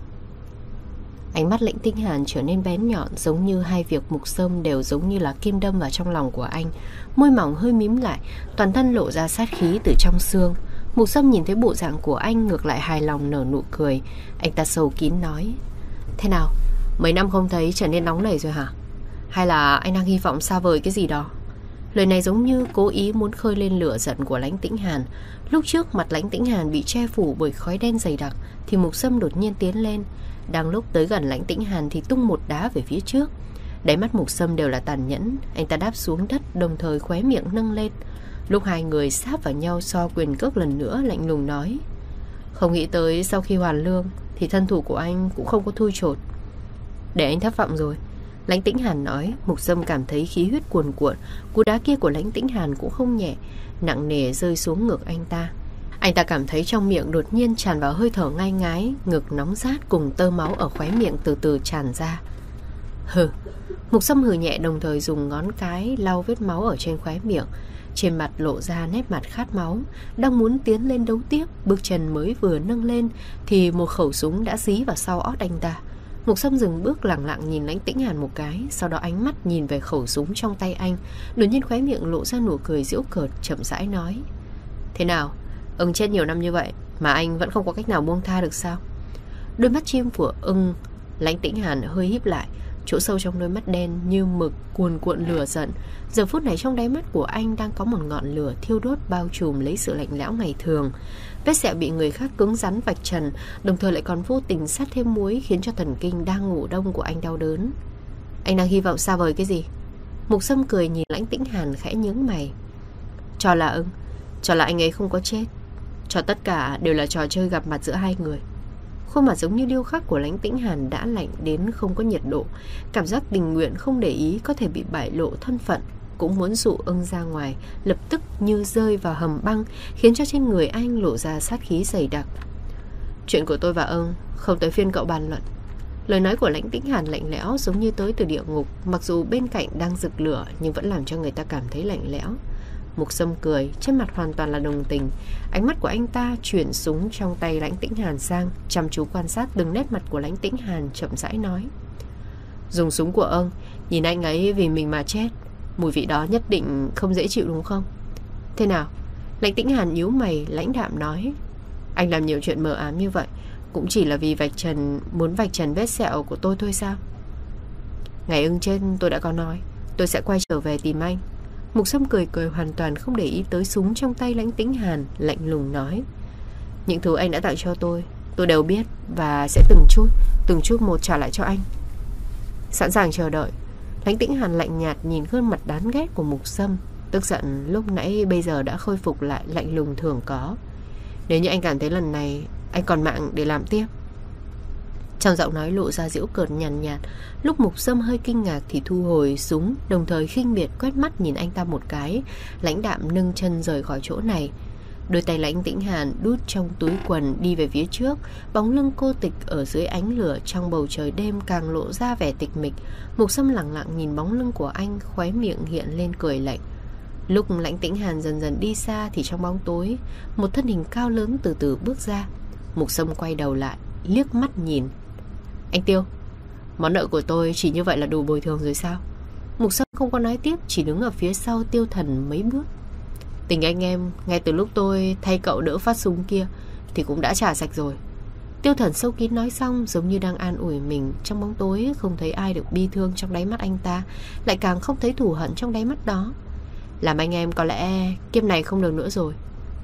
Ánh mắt Lãnh Tĩnh Hàn trở nên bén nhọn, giống như hai việc Mục Sâm đều giống như là kim đâm vào trong lòng của anh. Môi mỏng hơi mím lại, toàn thân lộ ra sát khí từ trong xương. Mục Sâm nhìn thấy bộ dạng của anh ngược lại hài lòng nở nụ cười. Anh ta sâu kín nói: Thế nào, mấy năm không thấy trở nên nóng nảy rồi hả? Hay là anh đang hy vọng xa vời cái gì đó? Lời này giống như cố ý muốn khơi lên lửa giận của Lãnh Tĩnh Hàn. Lúc trước mặt Lãnh Tĩnh Hàn bị che phủ bởi khói đen dày đặc, thì Mục Sâm đột nhiên tiến lên. Đang lúc tới gần Lãnh Tĩnh Hàn thì tung một đá về phía trước. Đáy mắt Mục Sâm đều là tàn nhẫn. Anh ta đáp xuống đất, đồng thời khóe miệng nâng lên. Lúc hai người sáp vào nhau so quyền cước lần nữa, lạnh lùng nói: Không nghĩ tới sau khi hoàn lương thì thân thủ của anh cũng không có thui chột. Để anh thất vọng rồi, Lãnh Tĩnh Hàn nói. Mục Sâm cảm thấy khí huyết cuồn cuộn. Cú đá kia của Lãnh Tĩnh Hàn cũng không nhẹ, nặng nề rơi xuống ngực anh ta. Anh ta cảm thấy trong miệng đột nhiên tràn vào hơi thở ngai ngái, ngực nóng rát cùng tơ máu ở khóe miệng từ từ tràn ra. Hừ. Mục Sâm hừ nhẹ, đồng thời dùng ngón cái lau vết máu ở trên khóe miệng. Trên mặt lộ ra nét mặt khát máu, đang muốn tiến lên đấu tiếp. Bước chân mới vừa nâng lên thì một khẩu súng đã dí vào sau ót anh ta. Mục Sâm dừng bước, lẳng lặng nhìn Lãnh Tĩnh Hàn một cái, sau đó ánh mắt nhìn về khẩu súng trong tay anh. Đột nhiên khóe miệng lộ ra nụ cười giễu cợt, chậm rãi nói: Thế nào, ưng chết nhiều năm như vậy mà anh vẫn không có cách nào buông tha được sao? Đôi mắt chim của ưng Lãnh Tĩnh Hàn hơi híp lại, chỗ sâu trong đôi mắt đen như mực cuồn cuộn lửa giận. Giờ phút này trong đáy mắt của anh đang có một ngọn lửa thiêu đốt bao trùm lấy sự lạnh lẽo ngày thường. Vết sẹo bị người khác cứng rắn vạch trần, đồng thời lại còn vô tình sát thêm muối, khiến cho thần kinh đang ngủ đông của anh đau đớn. Anh đang hy vọng xa vời cái gì? Mục Sâm cười nhìn Lãnh Tĩnh Hàn khẽ nhướng mày. Cho là cho là anh ấy không có chết, cho tất cả đều là trò chơi gặp mặt giữa hai người. Khuôn mặt giống như điêu khắc của Lãnh Tĩnh Hàn đã lạnh đến không có nhiệt độ. Cảm giác tình nguyện không để ý có thể bị bại lộ thân phận, cũng muốn dụ Ưng ra ngoài, lập tức như rơi vào hầm băng, khiến cho trên người anh lộ ra sát khí dày đặc. Chuyện của tôi và Ưng không tới phiên cậu bàn luận. Lời nói của Lãnh Tĩnh Hàn lạnh lẽo giống như tới từ địa ngục, mặc dù bên cạnh đang rực lửa nhưng vẫn làm cho người ta cảm thấy lạnh lẽo. Mục Sâm cười, trên mặt hoàn toàn là đồng tình. Ánh mắt của anh ta chuyển súng trong tay Lãnh Tĩnh Hàn sang, chăm chú quan sát từng nét mặt của Lãnh Tĩnh Hàn, chậm rãi nói: dùng súng của ông, nhìn anh ấy vì mình mà chết, mùi vị đó nhất định không dễ chịu đúng không? Thế nào? Lãnh Tĩnh Hàn nhíu mày, lãnh đạm nói: anh làm nhiều chuyện mờ ám như vậy cũng chỉ là vì muốn vạch trần vết sẹo của tôi thôi sao? Ngày Ưng chết tôi đã có nói tôi sẽ quay trở về tìm anh. Mục Sâm cười hoàn toàn không để ý tới súng trong tay Lãnh Tĩnh Hàn, lạnh lùng nói: những thứ anh đã tặng cho tôi đều biết và sẽ từng chút một trả lại cho anh. Sẵn sàng chờ đợi. Lãnh Tĩnh Hàn lạnh nhạt nhìn gương mặt đáng ghét của Mục Sâm, tức giận lúc nãy bây giờ đã khôi phục lại lạnh lùng thường có. Nếu như anh cảm thấy lần này anh còn mạng để làm tiếp. Trong giọng nói lộ ra giễu cợt nhàn nhạt. Lúc Mục Sâm hơi kinh ngạc thì thu hồi súng, đồng thời khinh miệt quét mắt nhìn anh ta một cái, lãnh đạm nâng chân rời khỏi chỗ này. Đôi tay Lãnh Tĩnh Hàn đút trong túi quần đi về phía trước. Bóng lưng cô tịch ở dưới ánh lửa trong bầu trời đêm càng lộ ra vẻ tịch mịch. Mục Sâm lặng lặng nhìn bóng lưng của anh, khóe miệng hiện lên cười lạnh. Lúc Lãnh Tĩnh Hàn dần dần đi xa thì trong bóng tối, một thân hình cao lớn từ từ bước ra. Mục Sâm quay đầu lại, liếc mắt nhìn. Anh Tiêu, món nợ của tôi chỉ như vậy là đủ bồi thường rồi sao? Mục Sâm không có nói tiếp, chỉ đứng ở phía sau Tiêu Thần mấy bước. Tình anh em ngay từ lúc tôi thay cậu đỡ phát súng kia thì cũng đã trả sạch rồi. Tiêu Thần sâu kín nói xong, giống như đang an ủi mình. Trong bóng tối không thấy ai được bi thương trong đáy mắt anh ta, lại càng không thấy thù hận trong đáy mắt đó. Làm anh em có lẽ kiếp này không được nữa rồi.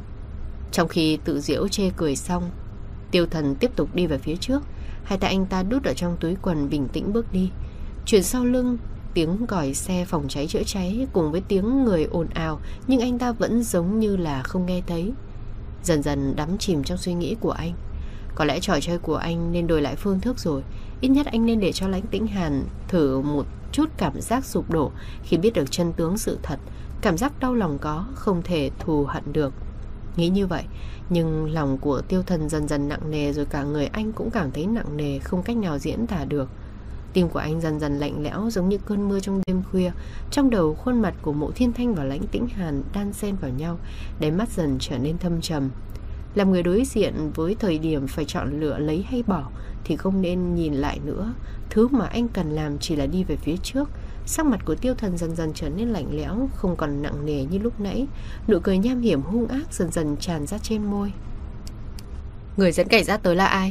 Trong khi tự giễu chê cười xong, Tiêu Thần tiếp tục đi về phía trước. Hai tay anh ta đút ở trong túi quần, bình tĩnh bước đi. Chuyển sau lưng tiếng còi xe phòng cháy chữa cháy cùng với tiếng người ồn ào, nhưng anh ta vẫn giống như là không nghe thấy. Dần dần đắm chìm trong suy nghĩ của anh. Có lẽ trò chơi của anh nên đổi lại phương thức rồi. Ít nhất anh nên để cho Lãnh Tĩnh Hàn thử một chút cảm giác sụp đổ khi biết được chân tướng sự thật. Cảm giác đau lòng có, không thể thù hận được. Nghĩ như vậy, nhưng lòng của Tiêu Thần dần dần nặng nề, rồi cả người anh cũng cảm thấy nặng nề, không cách nào diễn tả được. Tim của anh dần dần lạnh lẽo giống như cơn mưa trong đêm khuya. Trong đầu khuôn mặt của Mộ Thiên Thanh và Lãnh Tĩnh Hàn đan xen vào nhau, đáy mắt dần trở nên thâm trầm. Làm người đối diện với thời điểm phải chọn lựa lấy hay bỏ thì không nên nhìn lại nữa. Thứ mà anh cần làm chỉ là đi về phía trước. Sắc mặt của Tiêu Thần dần dần trở nên lạnh lẽo, không còn nặng nề như lúc nãy. Nụ cười nham hiểm hung ác dần dần tràn ra trên môi. Người dẫn cảnh sát tới là ai?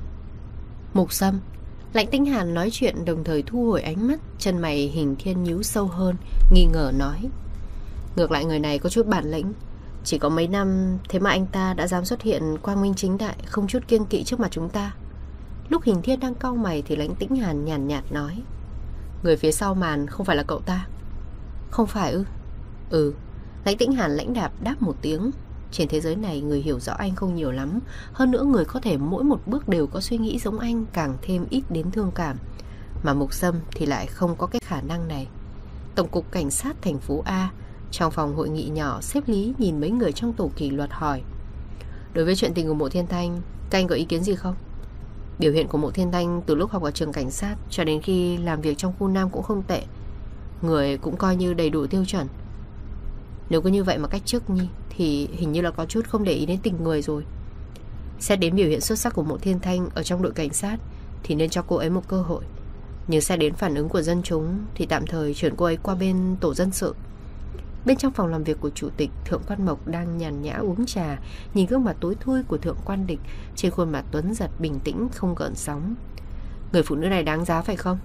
Mục Sâm. Lãnh Tĩnh Hàn nói chuyện đồng thời thu hồi ánh mắt, chân mày Hình Thiên nhíu sâu hơn, nghi ngờ nói: ngược lại người này có chút bản lĩnh, chỉ có mấy năm thế mà anh ta đã dám xuất hiện quang minh chính đại, không chút kiêng kỵ trước mặt chúng ta. Lúc Hình Thiên đang cau mày thì Lãnh Tĩnh Hàn nhàn nhạt nói: người phía sau màn không phải là cậu ta? Không phải ư? Ừ. Lãnh Tĩnh Hàn lãnh đạm đáp một tiếng. Trên thế giới này người hiểu rõ anh không nhiều lắm. Hơn nữa người có thể mỗi một bước đều có suy nghĩ giống anh càng thêm ít đến thương cảm. Mà Mục Sâm thì lại không có cái khả năng này. Tổng cục Cảnh sát thành phố A, trong phòng hội nghị nhỏ, sếp Lý nhìn mấy người trong tổ kỷ luật hỏi: đối với chuyện tình của Mộ Thiên Thanh, các anh có ý kiến gì không? Biểu hiện của Mộ Thiên Thanh từ lúc học ở trường cảnh sát cho đến khi làm việc trong khu Nam cũng không tệ. Người cũng coi như đầy đủ tiêu chuẩn. Nếu cứ như vậy mà cách chức Nhi thì hình như là có chút không để ý đến tình người rồi. Xét đến biểu hiện xuất sắc của Mộ Thiên Thanh ở trong đội cảnh sát thì nên cho cô ấy một cơ hội. Nhưng xét đến phản ứng của dân chúng thì tạm thời chuyển cô ấy qua bên tổ dân sự. Bên trong phòng làm việc của chủ tịch, Thượng Quan Mộc đang nhàn nhã uống trà, nhìn gương mặt tối thui của Thượng Quan Địch. Trên khuôn mặt tuấn giật bình tĩnh không gợn sóng. Người phụ nữ này đáng giá phải không?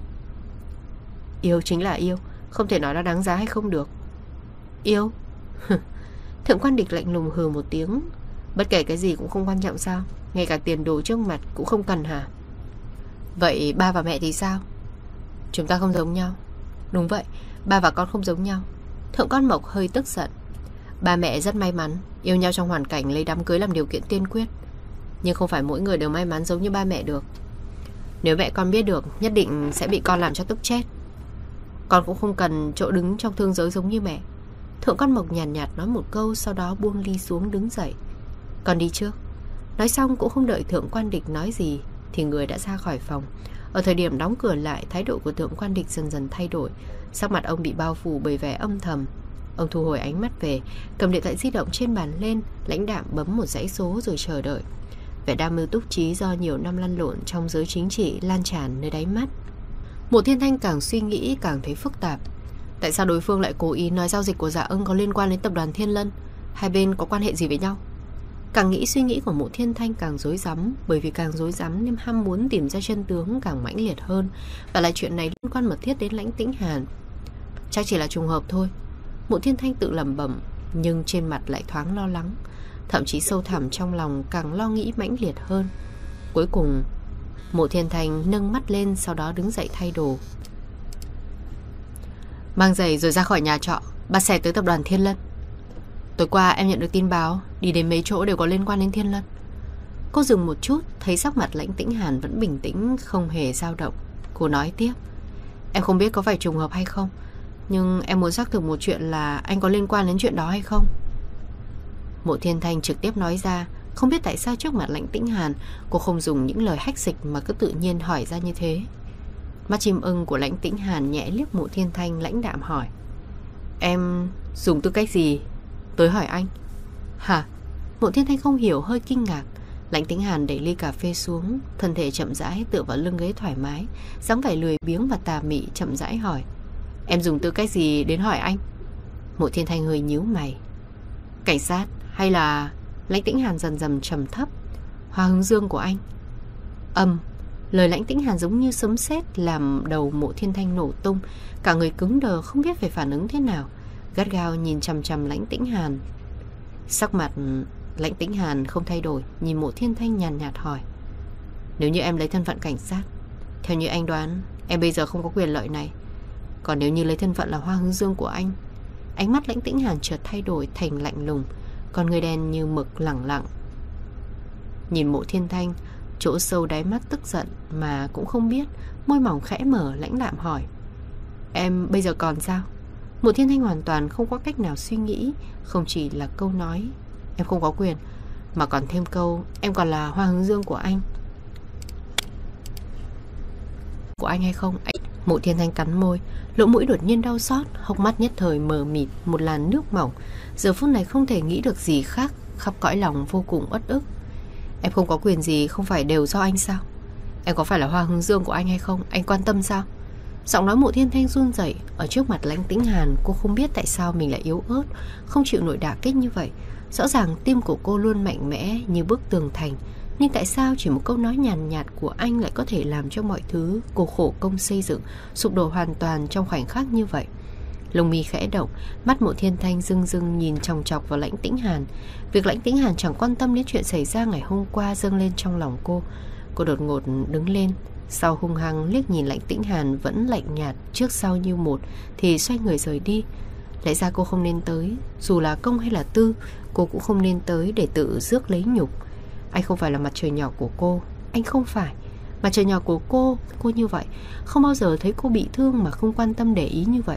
Yêu chính là yêu, không thể nói là đáng giá hay không được. Yêu? Thượng Quan Địch lạnh lùng hừ một tiếng. Bất kể cái gì cũng không quan trọng sao? Ngay cả tiền đồ trước mặt cũng không cần hả? Vậy ba và mẹ thì sao? Chúng ta không giống nhau. Đúng vậy, ba và con không giống nhau. Thượng Quan Mộc hơi tức giận. Ba mẹ rất may mắn, yêu nhau trong hoàn cảnh lấy đám cưới làm điều kiện tiên quyết. Nhưng không phải mỗi người đều may mắn giống như ba mẹ được. Nếu mẹ con biết được, nhất định sẽ bị con làm cho tức chết. Con cũng không cần chỗ đứng trong thương giới giống như mẹ. Thượng Quan Mộc nhàn nhạt nói một câu, sau đó buông ly xuống đứng dậy. Con đi trước. Nói xong cũng không đợi Thượng Quan Địch nói gì thì người đã ra khỏi phòng. Ở thời điểm đóng cửa lại, thái độ của Thượng Quan Địch dần dần thay đổi. Sắc mặt ông bị bao phủ bởi vẻ âm thầm. Ông thu hồi ánh mắt về, cầm điện thoại di động trên bàn lên, lãnh đạm bấm một dãy số rồi chờ đợi. Vẻ đam mưu túc trí do nhiều năm lăn lộn trong giới chính trị lan tràn nơi đáy mắt. Mộ Thiên Thanh càng suy nghĩ càng thấy phức tạp. Tại sao đối phương lại cố ý nói giao dịch của Dạ Ưng có liên quan đến tập đoàn Thiên Lân? Hai bên có quan hệ gì với nhau? Càng nghĩ suy nghĩ của Mộ Thiên Thanh càng rối rắm, bởi vì càng rối rắm nên ham muốn tìm ra chân tướng càng mãnh liệt hơn. Và lại chuyện này liên quan mật thiết đến Lãnh Tĩnh Hàn. Chắc chỉ là trùng hợp thôi, Mộ Thiên Thanh tự lẩm bẩm, nhưng trên mặt lại thoáng lo lắng. Thậm chí sâu thẳm trong lòng càng lo nghĩ mãnh liệt hơn. Cuối cùng Mộ Thiên Thanh nâng mắt lên, sau đó đứng dậy thay đồ, mang giày rồi ra khỏi nhà trọ, bắt xe tới tập đoàn Thiên Lân. Tối qua em nhận được tin báo đi đến mấy chỗ đều có liên quan đến Thiên Lân. Cô dừng một chút, thấy sắc mặt Lãnh Tĩnh Hàn vẫn bình tĩnh, không hề dao động. Cô nói tiếp, em không biết có phải trùng hợp hay không, nhưng em muốn xác thực một chuyện là anh có liên quan đến chuyện đó hay không. Mộ Thiên Thanh trực tiếp nói ra. Không biết tại sao trước mặt Lãnh Tĩnh Hàn, cô không dùng những lời hách dịch mà cứ tự nhiên hỏi ra như thế. Mắt chim ưng của Lãnh Tĩnh Hàn nhẹ liếc Mộ Thiên Thanh, lãnh đạm hỏi, em dùng tư cách gì tới hỏi anh? Hả? Mộ Thiên Thanh không hiểu, hơi kinh ngạc. Lãnh Tĩnh Hàn đẩy ly cà phê xuống, thân thể chậm rãi tựa vào lưng ghế thoải mái, dáng vẻ lười biếng và tà mị, chậm rãi hỏi, em dùng tư cách gì đến hỏi anh? Mộ Thiên Thanh hơi nhíu mày. Cảnh sát hay là... Lãnh Tĩnh Hàn dần dần trầm thấp, Hoa hướng dương của anh. Lời Lãnh Tĩnh Hàn giống như sấm sét làm đầu Mộ Thiên Thanh nổ tung. Cả người cứng đờ, không biết phải phản ứng thế nào, gắt gao nhìn chằm chằm Lãnh Tĩnh Hàn. Sắc mặt Lãnh Tĩnh Hàn không thay đổi, nhìn Mộ Thiên Thanh nhàn nhạt hỏi, nếu như em lấy thân phận cảnh sát, theo như anh đoán, em bây giờ không có quyền lợi này. Còn nếu như lấy thân phận là Hoa hướng dương của anh... Ánh mắt Lãnh Tĩnh Hàn chợt thay đổi thành lạnh lùng, con người đen như mực lẳng lặng nhìn Mộ Thiên Thanh. Chỗ sâu đáy mắt tức giận mà cũng không biết, môi mỏng khẽ mở, lãnh đạm hỏi, em bây giờ còn sao? Mộ Thiên Thanh hoàn toàn không có cách nào suy nghĩ. Không chỉ là câu nói em không có quyền, mà còn thêm câu em còn là Hoa hướng dương của anh. Của anh hay không? Mộ Thiên Thanh cắn môi, lỗ mũi đột nhiên đau xót, hốc mắt nhất thời mờ mịt, một làn nước mỏng. Giờ phút này không thể nghĩ được gì khác, khắp cõi lòng vô cùng uất ức. Em không có quyền gì không phải đều do anh sao? Em có phải là Hoa hướng dương của anh hay không? Anh quan tâm sao? Giọng nói Mộ Thiên Thanh run rẩy. Ở trước mặt Lãnh Tĩnh Hàn, cô không biết tại sao mình lại yếu ớt, không chịu nổi đả kích như vậy. Rõ ràng tim của cô luôn mạnh mẽ như bức tường thành, nhưng tại sao chỉ một câu nói nhàn nhạt của anh lại có thể làm cho mọi thứ cô khổ công xây dựng sụp đổ hoàn toàn trong khoảnh khắc như vậy? Lông mi khẽ động, mắt Mộ Thiên Thanh rưng rưng nhìn chòng chọc vào Lãnh Tĩnh Hàn. Việc Lãnh Tĩnh Hàn chẳng quan tâm đến chuyện xảy ra ngày hôm qua dâng lên trong lòng cô. Cô đột ngột đứng lên, sau hung hăng liếc nhìn Lãnh Tĩnh Hàn vẫn lạnh nhạt trước sau như một, thì xoay người rời đi. Lẽ ra cô không nên tới, dù là công hay là tư, cô cũng không nên tới để tự rước lấy nhục. Anh không phải là mặt trời nhỏ của cô, anh không phải. Mặt trời nhỏ của cô như vậy, không bao giờ thấy cô bị thương mà không quan tâm để ý như vậy.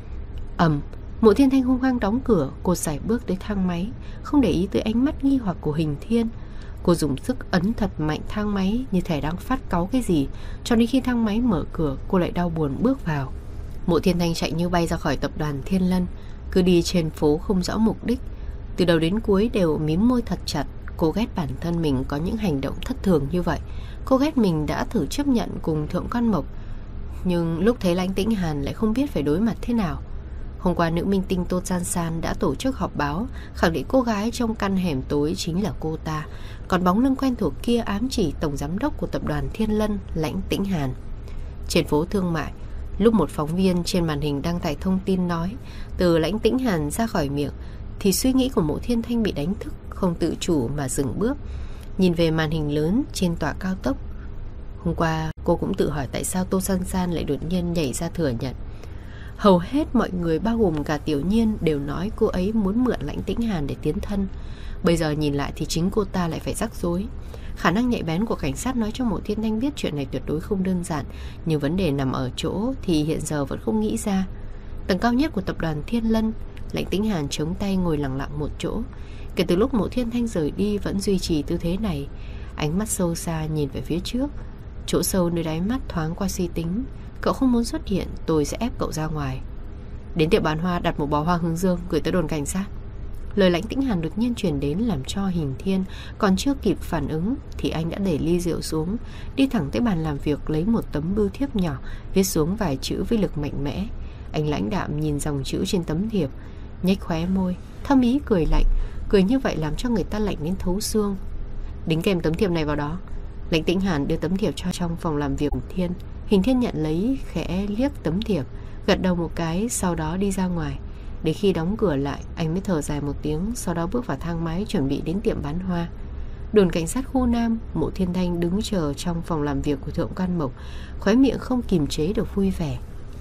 Mộ Thiên Thanh hung hăng đóng cửa. Cô sải bước tới thang máy, không để ý tới ánh mắt nghi hoặc của Hình Thiên. Cô dùng sức ấn thật mạnh thang máy, như thể đang phát cáu cái gì. Cho đến khi thang máy mở cửa, cô lại đau buồn bước vào. Mộ Thiên Thanh chạy như bay ra khỏi tập đoàn Thiên Lân, cứ đi trên phố không rõ mục đích. Từ đầu đến cuối đều mím môi thật chặt. Cô ghét bản thân mình có những hành động thất thường như vậy. Cô ghét mình đã thử chấp nhận cùng Thượng Quan Mộc, nhưng lúc thấy Lãnh Tĩnh Hàn lại không biết phải đối mặt thế nào. Hôm qua nữ minh tinh Tô San San đã tổ chức họp báo, khẳng định cô gái trong căn hẻm tối chính là cô ta. Còn bóng lưng quen thuộc kia ám chỉ tổng giám đốc của tập đoàn Thiên Lân, Lãnh Tĩnh Hàn. Trên phố thương mại, lúc một phóng viên trên màn hình đăng tải thông tin nói từ Lãnh Tĩnh Hàn ra khỏi miệng, thì suy nghĩ của Mộ Thiên Thanh bị đánh thức, không tự chủ mà dừng bước, nhìn về màn hình lớn trên tòa cao tốc. Hôm qua cô cũng tự hỏi tại sao Tô San San lại đột nhiên nhảy ra thừa nhận. Hầu hết mọi người bao gồm cả Tiểu Nhiên đều nói cô ấy muốn mượn Lãnh Tĩnh Hàn để tiến thân. Bây giờ nhìn lại thì chính cô ta lại phải rắc rối. Khả năng nhạy bén của cảnh sát nói cho Mộ Thiên Thanh biết chuyện này tuyệt đối không đơn giản, nhưng vấn đề nằm ở chỗ thì hiện giờ vẫn không nghĩ ra. Tầng cao nhất của tập đoàn Thiên Lân, Lãnh Tĩnh Hàn chống tay ngồi lặng lặng một chỗ. Kể từ lúc Mộ Thiên Thanh rời đi vẫn duy trì tư thế này, ánh mắt sâu xa nhìn về phía trước. Chỗ sâu nơi đáy mắt thoáng qua suy tính. Cậu không muốn xuất hiện, tôi sẽ ép cậu ra ngoài. Đến tiệm bán hoa đặt một bó hoa hướng dương gửi tới đồn cảnh sát. Lời Lãnh Tĩnh Hàn đột nhiên truyền đến làm cho Hình Thiên còn chưa kịp phản ứng thì anh đã để ly rượu xuống, đi thẳng tới bàn làm việc lấy một tấm bưu thiếp nhỏ, viết xuống vài chữ với lực mạnh mẽ. Anh lãnh đạm nhìn dòng chữ trên tấm thiệp, nhếch khóe môi, thâm ý cười lạnh. Cười như vậy làm cho người ta lạnh đến thấu xương. Đính kèm tấm thiệp này vào đó. Lãnh Tĩnh Hàn đưa tấm thiệp cho trong phòng làm việc Thiên. Hình Thiên nhận lấy, khẽ liếc tấm thiệp, gật đầu một cái, sau đó đi ra ngoài. Đến khi đóng cửa lại, anh mới thở dài một tiếng, sau đó bước vào thang máy chuẩn bị đến tiệm bán hoa. Đồn cảnh sát khu Nam, Mộ Thiên Thanh đứng chờ trong phòng làm việc của Thượng Quan Mộc, khóe miệng không kìm chế được vui vẻ.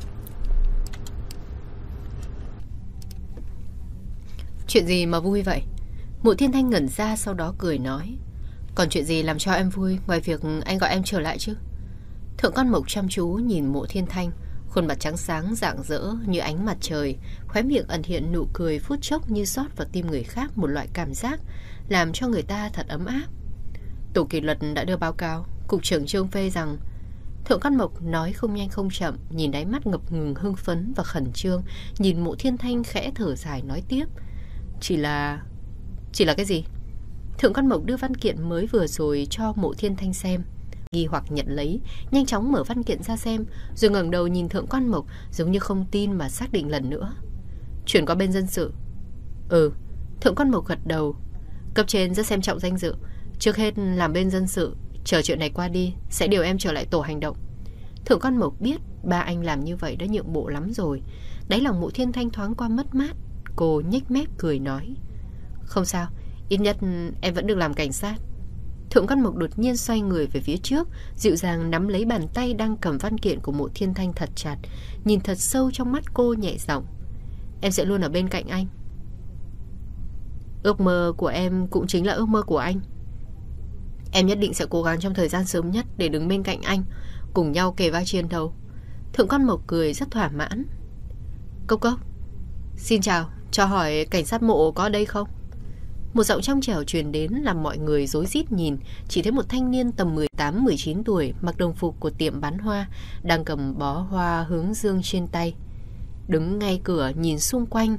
Chuyện gì mà vui vậy? Mộ Thiên Thanh ngẩn ra, sau đó cười nói, còn chuyện gì làm cho em vui ngoài việc anh gọi em trở lại chứ? Thượng Quan Mộc chăm chú nhìn Mộ Thiên Thanh, khuôn mặt trắng sáng rạng rỡ như ánh mặt trời, khóe miệng ẩn hiện nụ cười phút chốc như rót vào tim người khác một loại cảm giác làm cho người ta thật ấm áp. Tổ kỷ luật đã đưa báo cáo, cục trưởng Trương phê rằng. Thượng Quan Mộc nói không nhanh không chậm, nhìn đáy mắt ngập ngừng hưng phấn và khẩn trương, nhìn Mộ Thiên Thanh khẽ thở dài nói tiếp, Chỉ là cái gì? Thượng Quan Mộc đưa văn kiện mới vừa rồi cho Mộ Thiên Thanh xem, nghi hoặc nhận lấy, nhanh chóng mở văn kiện ra xem, rồi ngẩng đầu nhìn Thượng Quan Mộc giống như không tin mà xác định lần nữa. Chuyển qua bên dân sự. Thượng Quan Mộc gật đầu. Cấp trên rất xem trọng danh dự, trước hết làm bên dân sự, chờ chuyện này qua đi sẽ điều em trở lại tổ hành động. Thượng Quan Mộc biết ba anh làm như vậy đã nhượng bộ lắm rồi. Đáy lòng Mộ Thiên Thanh thoáng qua mất mát. Cô nhếch mép cười nói, không sao, ít nhất em vẫn được làm cảnh sát. Thượng Quan Mộc đột nhiên xoay người về phía trước, dịu dàng nắm lấy bàn tay đang cầm văn kiện của Mộ Thiên Thanh thật chặt, nhìn thật sâu trong mắt cô, nhẹ giọng, em sẽ luôn ở bên cạnh anh. Ước mơ của em cũng chính là ước mơ của anh. Em nhất định sẽ cố gắng trong thời gian sớm nhất để đứng bên cạnh anh, cùng nhau kề vai chiến đấu. Thượng Quan Mộc cười rất thỏa mãn. Cốc Cốc, xin chào, cho hỏi cảnh sát Mộ có ở đây không? Một giọng trong trẻo truyền đến làm mọi người rối rít nhìn, chỉ thấy một thanh niên tầm 18-19 tuổi mặc đồng phục của tiệm bán hoa, đang cầm bó hoa hướng dương trên tay, đứng ngay cửa nhìn xung quanh.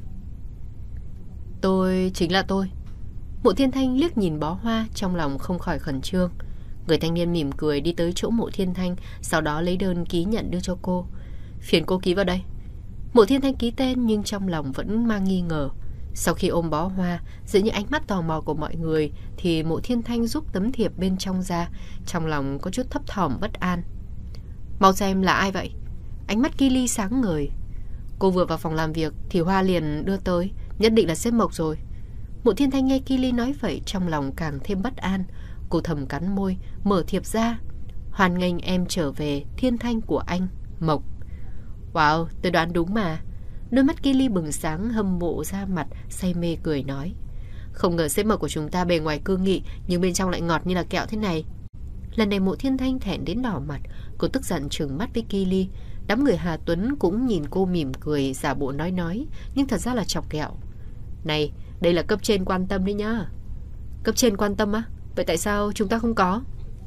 Chính là tôi. Mộ Thiên Thanh liếc nhìn bó hoa, trong lòng không khỏi khẩn trương. Người thanh niên mỉm cười đi tới chỗ Mộ Thiên Thanh, sau đó lấy đơn ký nhận đưa cho cô. Phiền cô ký vào đây. Mộ Thiên Thanh ký tên nhưng trong lòng vẫn mang nghi ngờ. Sau khi ôm bó hoa, giữa những ánh mắt tò mò của mọi người thì Mộ Thiên Thanh rút tấm thiệp bên trong ra, trong lòng có chút thấp thỏm bất an. Mau xem là ai vậy? Ánh mắt Kili sáng ngời. Cô vừa vào phòng làm việc thì hoa liền đưa tới, nhất định là sếp Mộc rồi. Mộ Thiên Thanh nghe Kili nói vậy, trong lòng càng thêm bất an. Cô thầm cắn môi, mở thiệp ra. Hoan nghênh em trở về, Thiên Thanh của anh, Mộc. Wow, tôi đoán đúng mà. Đôi mắt Kili bừng sáng, hâm mộ ra mặt, say mê cười nói, không ngờ sếp Mộc của chúng ta bề ngoài cương nghị nhưng bên trong lại ngọt như là kẹo thế này. Lần này Mộ Thiên Thanh thẹn đến đỏ mặt. Cô tức giận trừng mắt với Kili. Đám người Hà Tuấn cũng nhìn cô mỉm cười, giả bộ nói, nhưng thật ra là chọc ghẹo. Này, đây là cấp trên quan tâm đấy nhá. Cấp trên quan tâm á? Vậy tại sao chúng ta không có?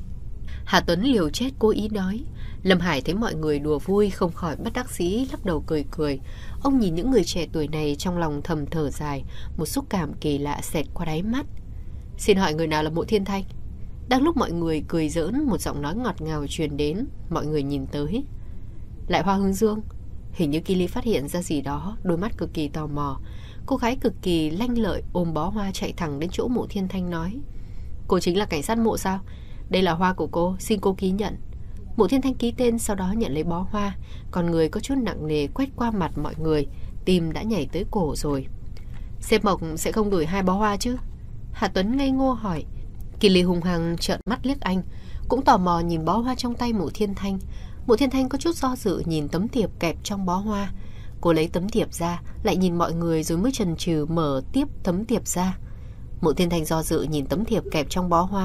Hà Tuấn liều chết cố ý nói. Lâm Hải thấy mọi người đùa vui, không khỏi bất đắc dĩ lắc đầu cười. Ông nhìn những người trẻ tuổi này trong lòng thầm thở dài, một xúc cảm kỳ lạ xẹt qua đáy mắt. Xin hỏi người nào là Mộ Thiên Thanh? Đang lúc mọi người cười giỡn, một giọng nói ngọt ngào truyền đến. Mọi người nhìn tới. Lại hoa hướng dương. Hình như Kili phát hiện ra gì đó, đôi mắt cực kỳ tò mò. Cô gái cực kỳ lanh lợi ôm bó hoa chạy thẳng đến chỗ Mộ Thiên Thanh nói, cô chính là cảnh sát Mộ sao? Đây là hoa của cô, xin cô ký nhận. Mộ Thiên Thanh ký tên, sau đó nhận lấy bó hoa. Còn người có chút nặng nề quét qua mặt mọi người, tim đã nhảy tới cổ rồi. Sếp Mộc sẽ không gửi 2 bó hoa chứ? Hà Tuấn ngây ngô hỏi. Kili hung hăng trợn mắt liếc anh, cũng tò mò nhìn bó hoa trong tay Mộ Thiên Thanh. Mộ Thiên Thanh có chút do dự nhìn tấm thiệp kẹp trong bó hoa. Cô lấy tấm thiệp ra, lại nhìn mọi người rồi mới chần chừ mở tiếp tấm thiệp ra. Mộ Thiên Thanh do dự nhìn tấm thiệp kẹp trong bó hoa.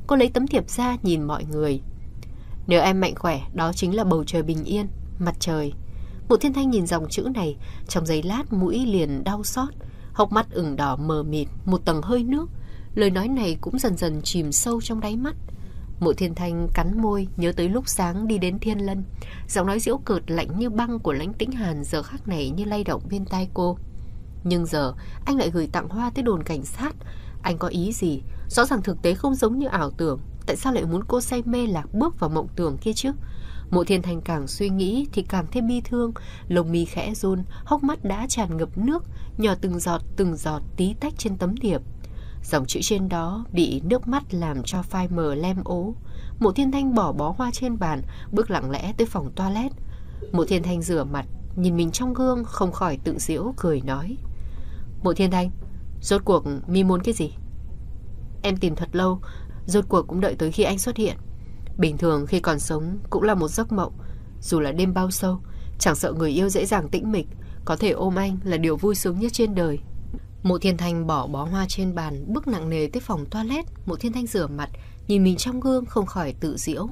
Cô lấy tấm thiệp ra nhìn mọi người. Nếu em mạnh khỏe, đó chính là bầu trời bình yên, mặt trời. Mộ Thiên Thanh nhìn dòng chữ này, trong giây lát mũi liền đau xót, hốc mắt ửng đỏ mờ mịt, một tầng hơi nước. Lời nói này cũng dần dần chìm sâu trong đáy mắt. Mộ Thiên Thanh cắn môi, nhớ tới lúc sáng đi đến Thiên Lân. Giọng nói giễu cợt lạnh như băng của Lãnh Tĩnh Hàn giờ khắc này như lay động bên tai cô. Nhưng giờ anh lại gửi tặng hoa tới đồn cảnh sát. Anh có ý gì? Rõ ràng thực tế không giống như ảo tưởng. Tại sao lại muốn cô say mê lạc bước vào mộng tưởng kia chứ? Mộ Thiên Thanh càng suy nghĩ thì càng thêm bi thương. Lông mi khẽ run, hốc mắt đã tràn ngập nước, nhỏ từng giọt tí tách trên tấm thiệp. Dòng chữ trên đó bị nước mắt làm cho phai mờ lem ố. Mộ Thiên Thanh bỏ bó hoa trên bàn, bước lặng lẽ tới phòng toilet. Mộ Thiên Thanh rửa mặt, nhìn mình trong gương, không khỏi tự giễu cười nói: Mộ Thiên Thanh, rốt cuộc mi muốn cái gì? Em tìm thật lâu, rốt cuộc cũng đợi tới khi anh xuất hiện. Bình thường khi còn sống cũng là một giấc mộng. Dù là đêm bao sâu, chẳng sợ người yêu dễ dàng tĩnh mịch, có thể ôm anh là điều vui sướng nhất trên đời. Mộ Thiên Thanh bỏ bó hoa trên bàn, bước nặng nề tới phòng toilet. Mộ Thiên Thanh rửa mặt, nhìn mình trong gương, không khỏi tự giễu.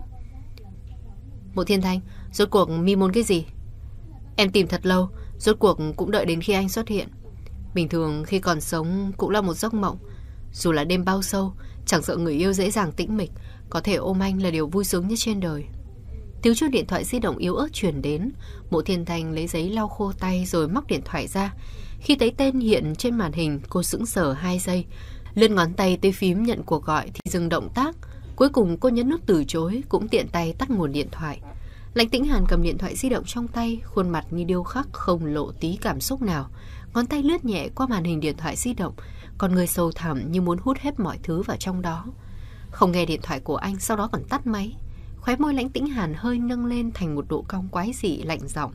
Mộ Thiên Thanh, rốt cuộc mi muốn cái gì? Em tìm thật lâu, rốt cuộc cũng đợi đến khi anh xuất hiện. Bình thường khi còn sống cũng là một giấc mộng. Dù là đêm bao sâu, chẳng sợ người yêu dễ dàng tĩnh mịch, có thể ôm anh là điều vui sướng nhất trên đời. Tiếng chuông điện thoại di động yếu ớt truyền đến. Mộ Thiên Thanh lấy giấy lau khô tay rồi móc điện thoại ra. Khi thấy tên hiện trên màn hình, cô sững sờ 2 giây, lên ngón tay tới phím nhận cuộc gọi thì dừng động tác. Cuối cùng cô nhấn nút từ chối, cũng tiện tay tắt nguồn điện thoại. Lãnh Tĩnh Hàn cầm điện thoại di động trong tay, khuôn mặt như điêu khắc, không lộ tí cảm xúc nào. Ngón tay lướt nhẹ qua màn hình điện thoại di động, con người sâu thẳm như muốn hút hết mọi thứ vào trong đó. Không nghe điện thoại của anh, sau đó còn tắt máy. Khóe môi Lãnh Tĩnh Hàn hơi nâng lên thành một độ cong quái dị, lạnh giọng: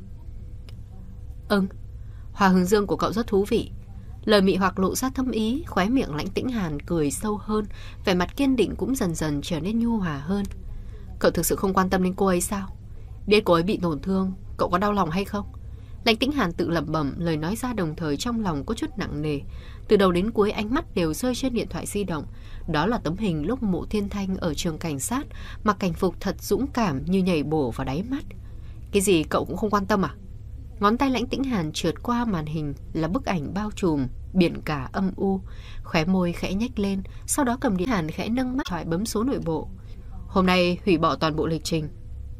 Hoa hướng dương của cậu rất thú vị. Lời mị hoặc lộ ra thâm ý. Khóe miệng Lãnh Tĩnh Hàn cười sâu hơn, vẻ mặt kiên định cũng dần dần trở nên nhu hòa hơn. Cậu thực sự không quan tâm đến cô ấy sao? Biết cô ấy bị tổn thương, cậu có đau lòng hay không? Lãnh Tĩnh Hàn tự lẩm bẩm, lời nói ra đồng thời trong lòng có chút nặng nề. Từ đầu đến cuối ánh mắt đều rơi trên điện thoại di động. Đó là tấm hình lúc Mộ Thiên Thanh ở trường cảnh sát, mặc cảnh phục thật dũng cảm như nhảy bổ vào đáy mắt. Cái gì cậu cũng không quan tâm à? Ngón tay Lãnh Tĩnh Hàn trượt qua màn hình là bức ảnh bao trùm biển cả âm u. Khóe môi khẽ nhếch lên, sau đó cầm điện Hàn khẽ nâng mắt thoại bấm số nội bộ. Hôm nay hủy bỏ toàn bộ lịch trình.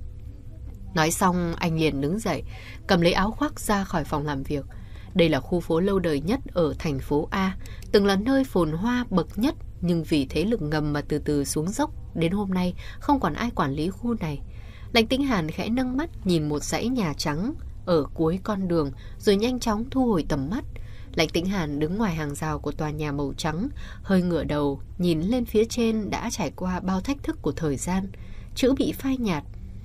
Nói xong anh liền đứng dậy, cầm lấy áo khoác ra khỏi phòng làm việc. Đây là khu phố lâu đời nhất ở thành phố A, từng là nơi phồn hoa bậc nhất, nhưng vì thế lực ngầm mà từ từ xuống dốc, đến hôm nay không còn ai quản lý khu này. Lãnh Tĩnh Hàn khẽ nâng mắt nhìn một dãy nhà trắng ở cuối con đường, rồi nhanh chóng thu hồi tầm mắt. Lãnh Tĩnh Hàn đứng ngoài hàng rào của tòa nhà màu trắng, hơi ngửa đầu nhìn lên phía trên đã trải qua bao thách thức của thời gian. Chữ bị phai nhạt: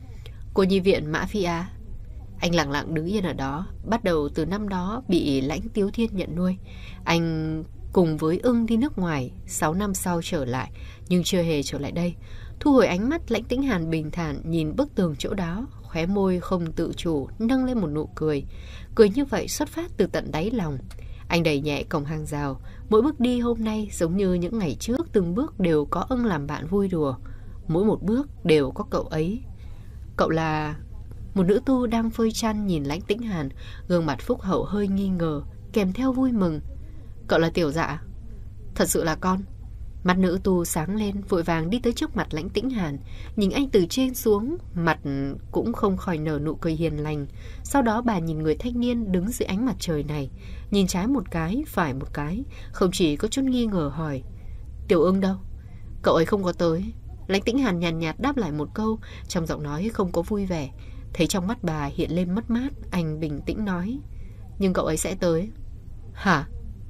Cô nhi viện Mã Phi Á. Anh lặng lặng đứng yên ở đó. Bắt đầu từ năm đó bị Lãnh Tiếu Thiên nhận nuôi, anh cùng với Ưng đi nước ngoài. 6 năm sau trở lại, nhưng chưa hề trở lại đây. Thu hồi ánh mắt, Lãnh Tĩnh Hàn bình thản nhìn bức tường chỗ đó, khóe môi không tự chủ nâng lên một nụ cười. Cười như vậy xuất phát từ tận đáy lòng. Anh đẩy nhẹ cổng hàng rào. Mỗi bước đi hôm nay giống như những ngày trước, từng bước đều có Ưng làm bạn vui đùa, mỗi một bước đều có cậu ấy. Cậu là... Một nữ tu đang phơi chăn nhìn Lãnh Tĩnh Hàn, gương mặt phúc hậu hơi nghi ngờ, kèm theo vui mừng. Cậu là Tiểu Dạ? Thật sự là con. Mắt nữ tu sáng lên, vội vàng đi tới trước mặt Lãnh Tĩnh Hàn, nhìn anh từ trên xuống, mặt cũng không khỏi nở nụ cười hiền lành. Sau đó bà nhìn người thanh niên đứng dưới ánh mặt trời này, nhìn trái một cái, phải một cái, không chỉ có chút nghi ngờ hỏi: Tiểu Ưng đâu? Cậu ấy không có tới. Lãnh Tĩnh Hàn nhàn nhạt đáp lại một câu, trong giọng nói không có vui vẻ. Thấy trong mắt bà hiện lên mất mát, anh bình tĩnh nói: Nhưng cậu ấy sẽ tới. Hả?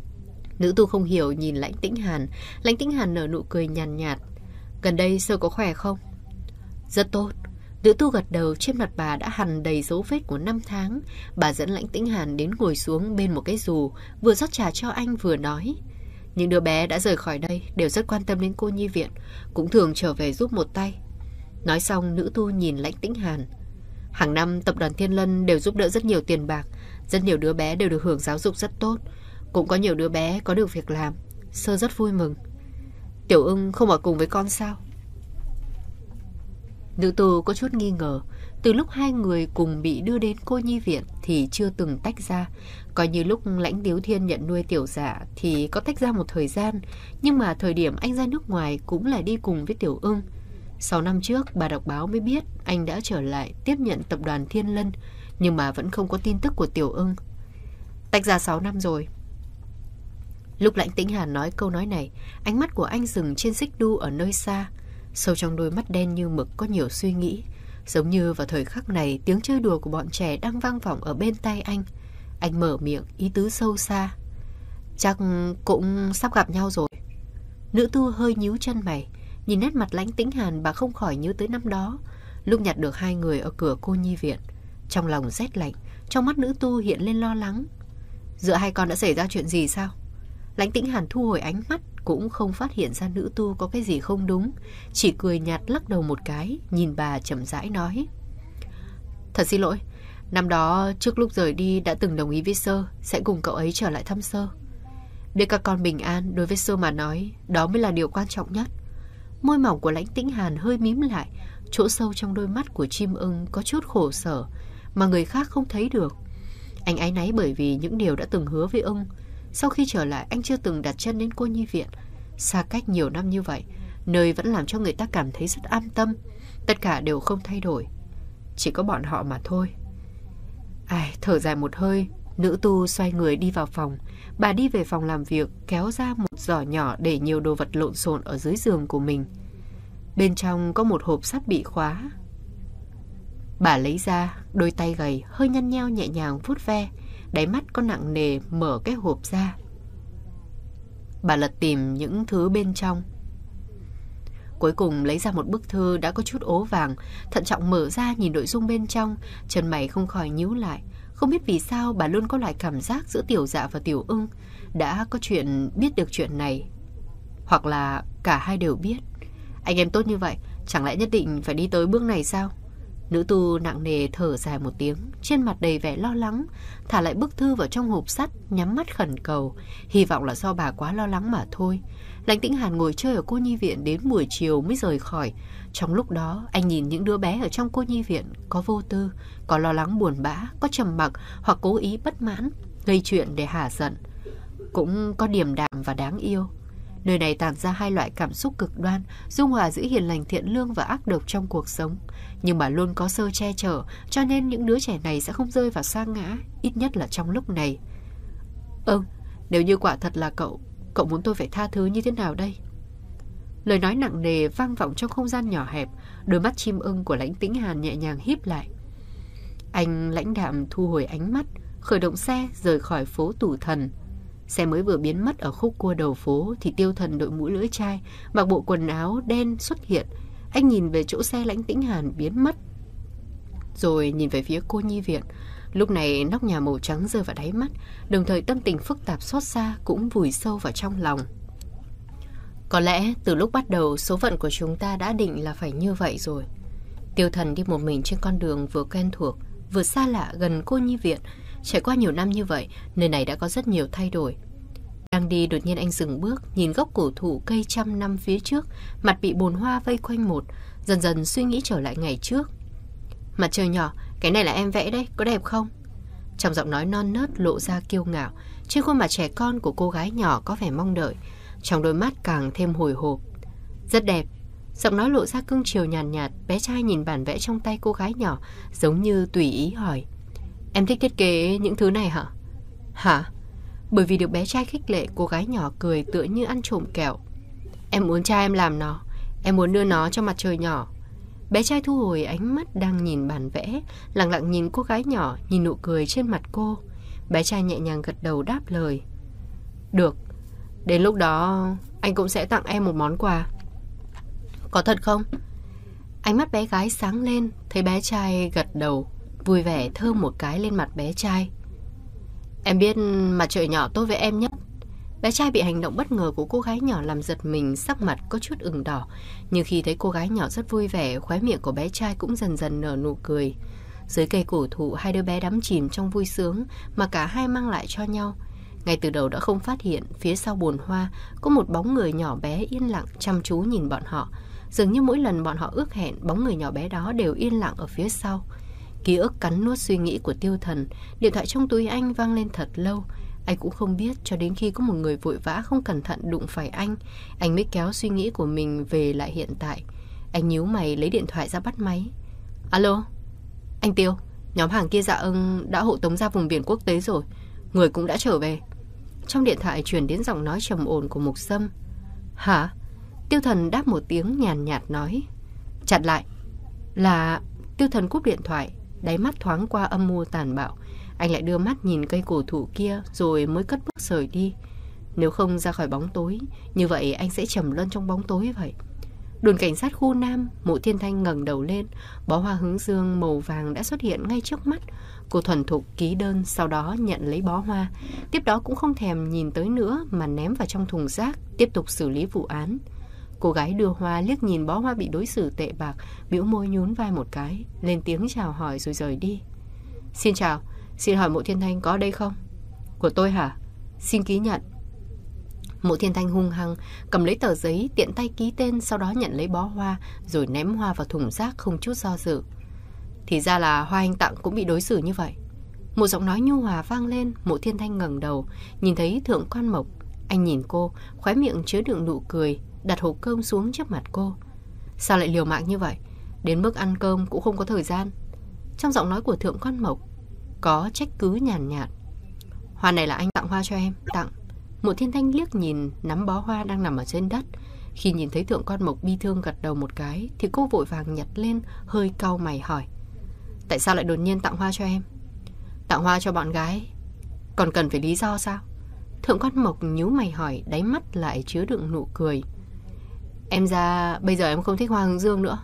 Nữ tu không hiểu nhìn Lãnh Tĩnh Hàn. Lãnh Tĩnh Hàn nở nụ cười nhàn nhạt. Gần đây Sơ có khỏe không? Rất tốt. Nữ tu gật đầu, trên mặt bà đã hằn đầy dấu vết của 5 tháng. Bà dẫn Lãnh Tĩnh Hàn đến ngồi xuống bên một cái dù, vừa rót trà cho anh vừa nói: Những đứa bé đã rời khỏi đây đều rất quan tâm đến cô nhi viện, cũng thường trở về giúp một tay. Nói xong nữ tu nhìn Lãnh Tĩnh Hàn. Hàng năm tập đoàn Thiên Lân đều giúp đỡ rất nhiều tiền bạc, rất nhiều đứa bé đều được hưởng giáo dục rất tốt, cũng có nhiều đứa bé có được việc làm. Sơ rất vui mừng. Tiểu Ưng không ở cùng với con sao? Nữ tu có chút nghi ngờ. Từ lúc hai người cùng bị đưa đến cô nhi viện thì chưa từng tách ra. Coi như lúc Lãnh Tiếu Thiên nhận nuôi Tiểu Dạ thì có tách ra một thời gian, nhưng mà thời điểm anh ra nước ngoài cũng là đi cùng với Tiểu Ưng. 6 năm trước bà đọc báo mới biết anh đã trở lại tiếp nhận tập đoàn Thiên Lân, nhưng mà vẫn không có tin tức của Tiểu Ưng. Tách ra 6 năm rồi. Lúc Lãnh Tĩnh Hàn nói câu nói này, ánh mắt của anh dừng trên Xích Đu ở nơi xa. Sâu trong đôi mắt đen như mực có nhiều suy nghĩ. Giống như vào thời khắc này, tiếng chơi đùa của bọn trẻ đang vang vọng ở bên tai anh. Anh mở miệng ý tứ sâu xa. Chắc cũng sắp gặp nhau rồi. Nữ tu hơi nhíu chân mày. Nhìn nét mặt Lãnh Tĩnh Hàn, bà không khỏi nhớ tới năm đó, lúc nhặt được hai người ở cửa cô nhi viện. Trong lòng rét lạnh, trong mắt nữ tu hiện lên lo lắng. Giữa hai con đã xảy ra chuyện gì sao? Lãnh Tĩnh Hàn thu hồi ánh mắt, cũng không phát hiện ra nữ tu có cái gì không đúng, chỉ cười nhạt lắc đầu một cái, nhìn bà chậm rãi nói. Thật xin lỗi, năm đó trước lúc rời đi đã từng đồng ý với Sơ sẽ cùng cậu ấy trở lại thăm Sơ. Để các con bình an, đối với Sơ mà nói, đó mới là điều quan trọng nhất. Môi mỏng của Lãnh Tĩnh Hàn hơi mím lại, chỗ sâu trong đôi mắt của Chim Ưng có chút khổ sở mà người khác không thấy được. Anh áy náy bởi vì những điều đã từng hứa với Ưng. Sau khi trở lại, anh chưa từng đặt chân đến cô nhi viện. Xa cách nhiều năm như vậy, nơi vẫn làm cho người ta cảm thấy rất an tâm. Tất cả đều không thay đổi, chỉ có bọn họ mà thôi. Thở dài một hơi, nữ tu xoay người đi vào phòng. Bà đi về phòng làm việc, kéo ra một giỏ nhỏ để nhiều đồ vật lộn xộn ở dưới giường của mình. Bên trong có một hộp sắt bị khóa. Bà lấy ra, đôi tay gầy, hơi nhăn nheo nhẹ nhàng vuốt ve, đáy mắt có nặng nề mở cái hộp ra. Bà lật tìm những thứ bên trong. Cuối cùng lấy ra một bức thư đã có chút ố vàng, thận trọng mở ra nhìn nội dung bên trong, chân mày không khỏi nhíu lại. Không biết vì sao bà luôn có loại cảm giác giữa Tiểu Dạ và Tiểu Ưng đã có chuyện biết được chuyện này, hoặc là cả hai đều biết. Anh em tốt như vậy, chẳng lẽ nhất định phải đi tới bước này sao? Nữ tu nặng nề thở dài một tiếng, trên mặt đầy vẻ lo lắng, thả lại bức thư vào trong hộp sắt, nhắm mắt khẩn cầu, hy vọng là do bà quá lo lắng mà thôi. Lãnh Tĩnh Hàn ngồi chơi ở cô nhi viện đến buổi chiều mới rời khỏi. Trong lúc đó, anh nhìn những đứa bé ở trong cô nhi viện, có vô tư, có lo lắng buồn bã, có trầm mặc hoặc cố ý bất mãn, gây chuyện để hả giận, cũng có điềm đạm và đáng yêu. Nơi này tản ra hai loại cảm xúc cực đoan, dung hòa giữa hiền lành thiện lương và ác độc trong cuộc sống. Nhưng mà luôn có Sơ che chở, cho nên những đứa trẻ này sẽ không rơi vào sa ngã, ít nhất là trong lúc này. Nếu như quả thật là cậu muốn tôi phải tha thứ như thế nào đây? Lời nói nặng nề vang vọng trong không gian nhỏ hẹp, đôi mắt Chim Ưng của Lãnh Tĩnh Hàn nhẹ nhàng híp lại. Anh lãnh đạm thu hồi ánh mắt, khởi động xe rời khỏi phố Tủ Thần. Xe mới vừa biến mất ở khúc cua đầu phố thì Tiêu Thần đội mũ lưỡi chai, mặc bộ quần áo đen xuất hiện. Anh nhìn về chỗ xe Lãnh Tĩnh Hàn biến mất, rồi nhìn về phía cô nhi viện. Lúc này nóc nhà màu trắng rơi vào đáy mắt, đồng thời tâm tình phức tạp xót xa cũng vùi sâu vào trong lòng. Có lẽ từ lúc bắt đầu số phận của chúng ta đã định là phải như vậy rồi. Tiêu Thần đi một mình trên con đường vừa quen thuộc vừa xa lạ gần cô nhi viện. Trải qua nhiều năm như vậy, nơi này đã có rất nhiều thay đổi. Đang đi đột nhiên anh dừng bước, nhìn gốc cổ thụ cây trăm năm phía trước, mặt bị bồn hoa vây quanh một, dần dần suy nghĩ trở lại ngày trước. Mặt trời nhỏ, cái này là em vẽ đấy, có đẹp không? Trong giọng nói non nớt lộ ra kiêu ngạo, trên khuôn mặt trẻ con của cô gái nhỏ có vẻ mong đợi, trong đôi mắt càng thêm hồi hộp. Rất đẹp. Giọng nói lộ ra cưng chiều nhàn nhạt, bé trai nhìn bản vẽ trong tay cô gái nhỏ, giống như tùy ý hỏi. Em thích thiết kế những thứ này hả? Hả? Bởi vì được bé trai khích lệ, cô gái nhỏ cười tựa như ăn trộm kẹo. Em muốn cha em làm nó, em muốn đưa nó cho mặt trời nhỏ. Bé trai thu hồi ánh mắt đang nhìn bản vẽ, lặng lặng nhìn cô gái nhỏ, nhìn nụ cười trên mặt cô. Bé trai nhẹ nhàng gật đầu đáp lời. Được, đến lúc đó anh cũng sẽ tặng em một món quà. Có thật không? Ánh mắt bé gái sáng lên, thấy bé trai gật đầu, vui vẻ thơm một cái lên mặt bé trai. Em biết mặt trời nhỏ tốt với em nhất. Bé trai bị hành động bất ngờ của cô gái nhỏ làm giật mình, sắc mặt có chút ửng đỏ. Nhưng khi thấy cô gái nhỏ rất vui vẻ, khóe miệng của bé trai cũng dần dần nở nụ cười. Dưới cây cổ thụ, hai đứa bé đắm chìm trong vui sướng mà cả hai mang lại cho nhau. Ngay từ đầu đã không phát hiện phía sau bồn hoa có một bóng người nhỏ bé yên lặng chăm chú nhìn bọn họ. Dường như mỗi lần bọn họ ước hẹn, bóng người nhỏ bé đó đều yên lặng ở phía sau. Ký ức cắn nuốt suy nghĩ của Tiêu Thần. Điện thoại trong túi anh vang lên thật lâu. Anh cũng không biết cho đến khi có một người vội vã không cẩn thận đụng phải anh mới kéo suy nghĩ của mình về lại hiện tại. Anh nhíu mày lấy điện thoại ra bắt máy. Alo, anh Tiêu, nhóm hàng kia Dạ Ưng đã hộ tống ra vùng biển quốc tế rồi, người cũng đã trở về. Trong điện thoại truyền đến giọng nói trầm ổn của Mục Sâm. Hả? Tiêu Thần đáp một tiếng nhàn nhạt nói. Chặn lại. Là... Tiêu Thần cúp điện thoại, đáy mắt thoáng qua âm mưu tàn bạo. Anh lại đưa mắt nhìn cây cổ thụ kia rồi mới cất bước rời đi. Nếu không ra khỏi bóng tối, như vậy anh sẽ trầm luân trong bóng tối vậy. Đồn cảnh sát khu Nam, Mộ Thiên Thanh ngẩng đầu lên, bó hoa hướng dương màu vàng đã xuất hiện ngay trước mắt. Cô thuần thục ký đơn, sau đó nhận lấy bó hoa. Tiếp đó cũng không thèm nhìn tới nữa mà ném vào trong thùng rác, tiếp tục xử lý vụ án. Cô gái đưa hoa liếc nhìn bó hoa bị đối xử tệ bạc, bĩu môi nhún vai một cái, lên tiếng chào hỏi rồi rời đi. Xin chào, xin hỏi Mộ Thiên Thanh có ở đây không? Của tôi hả? Xin ký nhận. Mộ Thiên Thanh hung hăng cầm lấy tờ giấy, tiện tay ký tên, sau đó nhận lấy bó hoa rồi ném hoa vào thùng rác không chút do dự. Thì ra là hoa anh tặng cũng bị đối xử như vậy. Một giọng nói nhu hòa vang lên. Mộ Thiên Thanh ngẩng đầu, nhìn thấy Thượng Quan Mộc. Anh nhìn cô, khóe miệng chứa đựng nụ cười, đặt hộp cơm xuống trước mặt cô. Sao lại liều mạng như vậy? Đến mức ăn cơm cũng không có thời gian. Trong giọng nói của Thượng Quan Mộc có trách cứ nhàn nhạt. Hoa này là anh tặng hoa cho em. Tặng. Mộ Thiên Thanh liếc nhìn nắm bó hoa đang nằm ở trên đất. Khi nhìn thấy Thượng Quan Mộc bi thương gật đầu một cái thì cô vội vàng nhặt lên, hơi cau mày hỏi. Tại sao lại đột nhiên tặng hoa cho em? Tặng hoa cho bọn gái còn cần phải lý do sao? Thượng Quan Mộc nhíu mày hỏi, đáy mắt lại chứa đựng nụ cười. Em ra bây giờ em không thích hoa hướng dương nữa.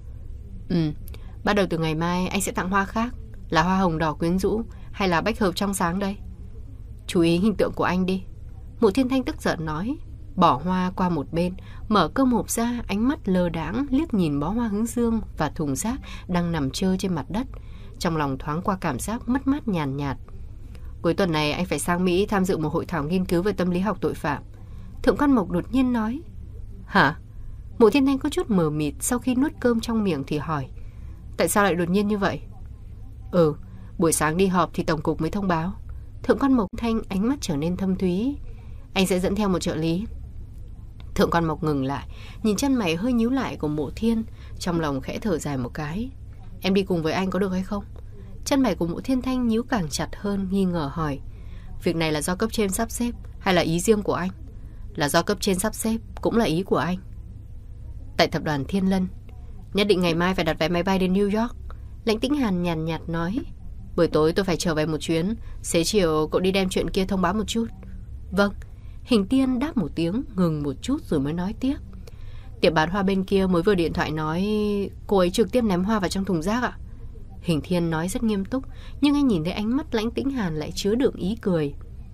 Bắt đầu từ ngày mai anh sẽ tặng hoa khác. Là hoa hồng đỏ quyến rũ hay là bách hợp trong sáng đây? Chú ý hình tượng của anh đi. Mộ Thiên Thanh tức giận nói. Bỏ hoa qua một bên, mở cơm hộp ra, ánh mắt lơ đãng liếc nhìn bó hoa hướng dương và thùng rác đang nằm trơ trên mặt đất. Trong lòng thoáng qua cảm giác mất mát nhàn nhạt. Cuối tuần này anh phải sang Mỹ tham dự một hội thảo nghiên cứu về tâm lý học tội phạm. Thượng Quan Mộc đột nhiên nói. Hả? Mộ Thiên Thanh có chút mờ mịt, sau khi nuốt cơm trong miệng thì hỏi. Tại sao lại đột nhiên như vậy? Buổi sáng đi họp thì tổng cục mới thông báo. Thượng Quan Mộc Thanh ánh mắt trở nên thâm thúy. Anh sẽ dẫn theo một trợ lý. Thượng Quan Mộc ngừng lại, nhìn chân mày hơi nhíu lại của Mộ Thiên, trong lòng khẽ thở dài một cái. Em đi cùng với anh có được hay không? Chân mày của Mộ Thiên Thanh nhíu càng chặt hơn, nghi ngờ hỏi. Việc này là do cấp trên sắp xếp hay là ý riêng của anh? Là do cấp trên sắp xếp, cũng là ý của anh. Tại tập đoàn Thiên Lân, nhất định ngày mai phải đặt vé máy bay đến New York. Lãnh Tĩnh Hàn nhàn nhạt nói. Buổi tối tôi phải trở về một chuyến, xế chiều cậu đi đem chuyện kia thông báo một chút. Vâng. Hình Tiên đáp một tiếng, ngừng một chút rồi mới nói tiếp. Tiệm bán hoa bên kia mới vừa điện thoại nói cô ấy trực tiếp ném hoa vào trong thùng rác ạ. Hình Thiên nói rất nghiêm túc, nhưng anh nhìn thấy ánh mắt Lãnh Tĩnh Hàn lại chứa đựng ý cười.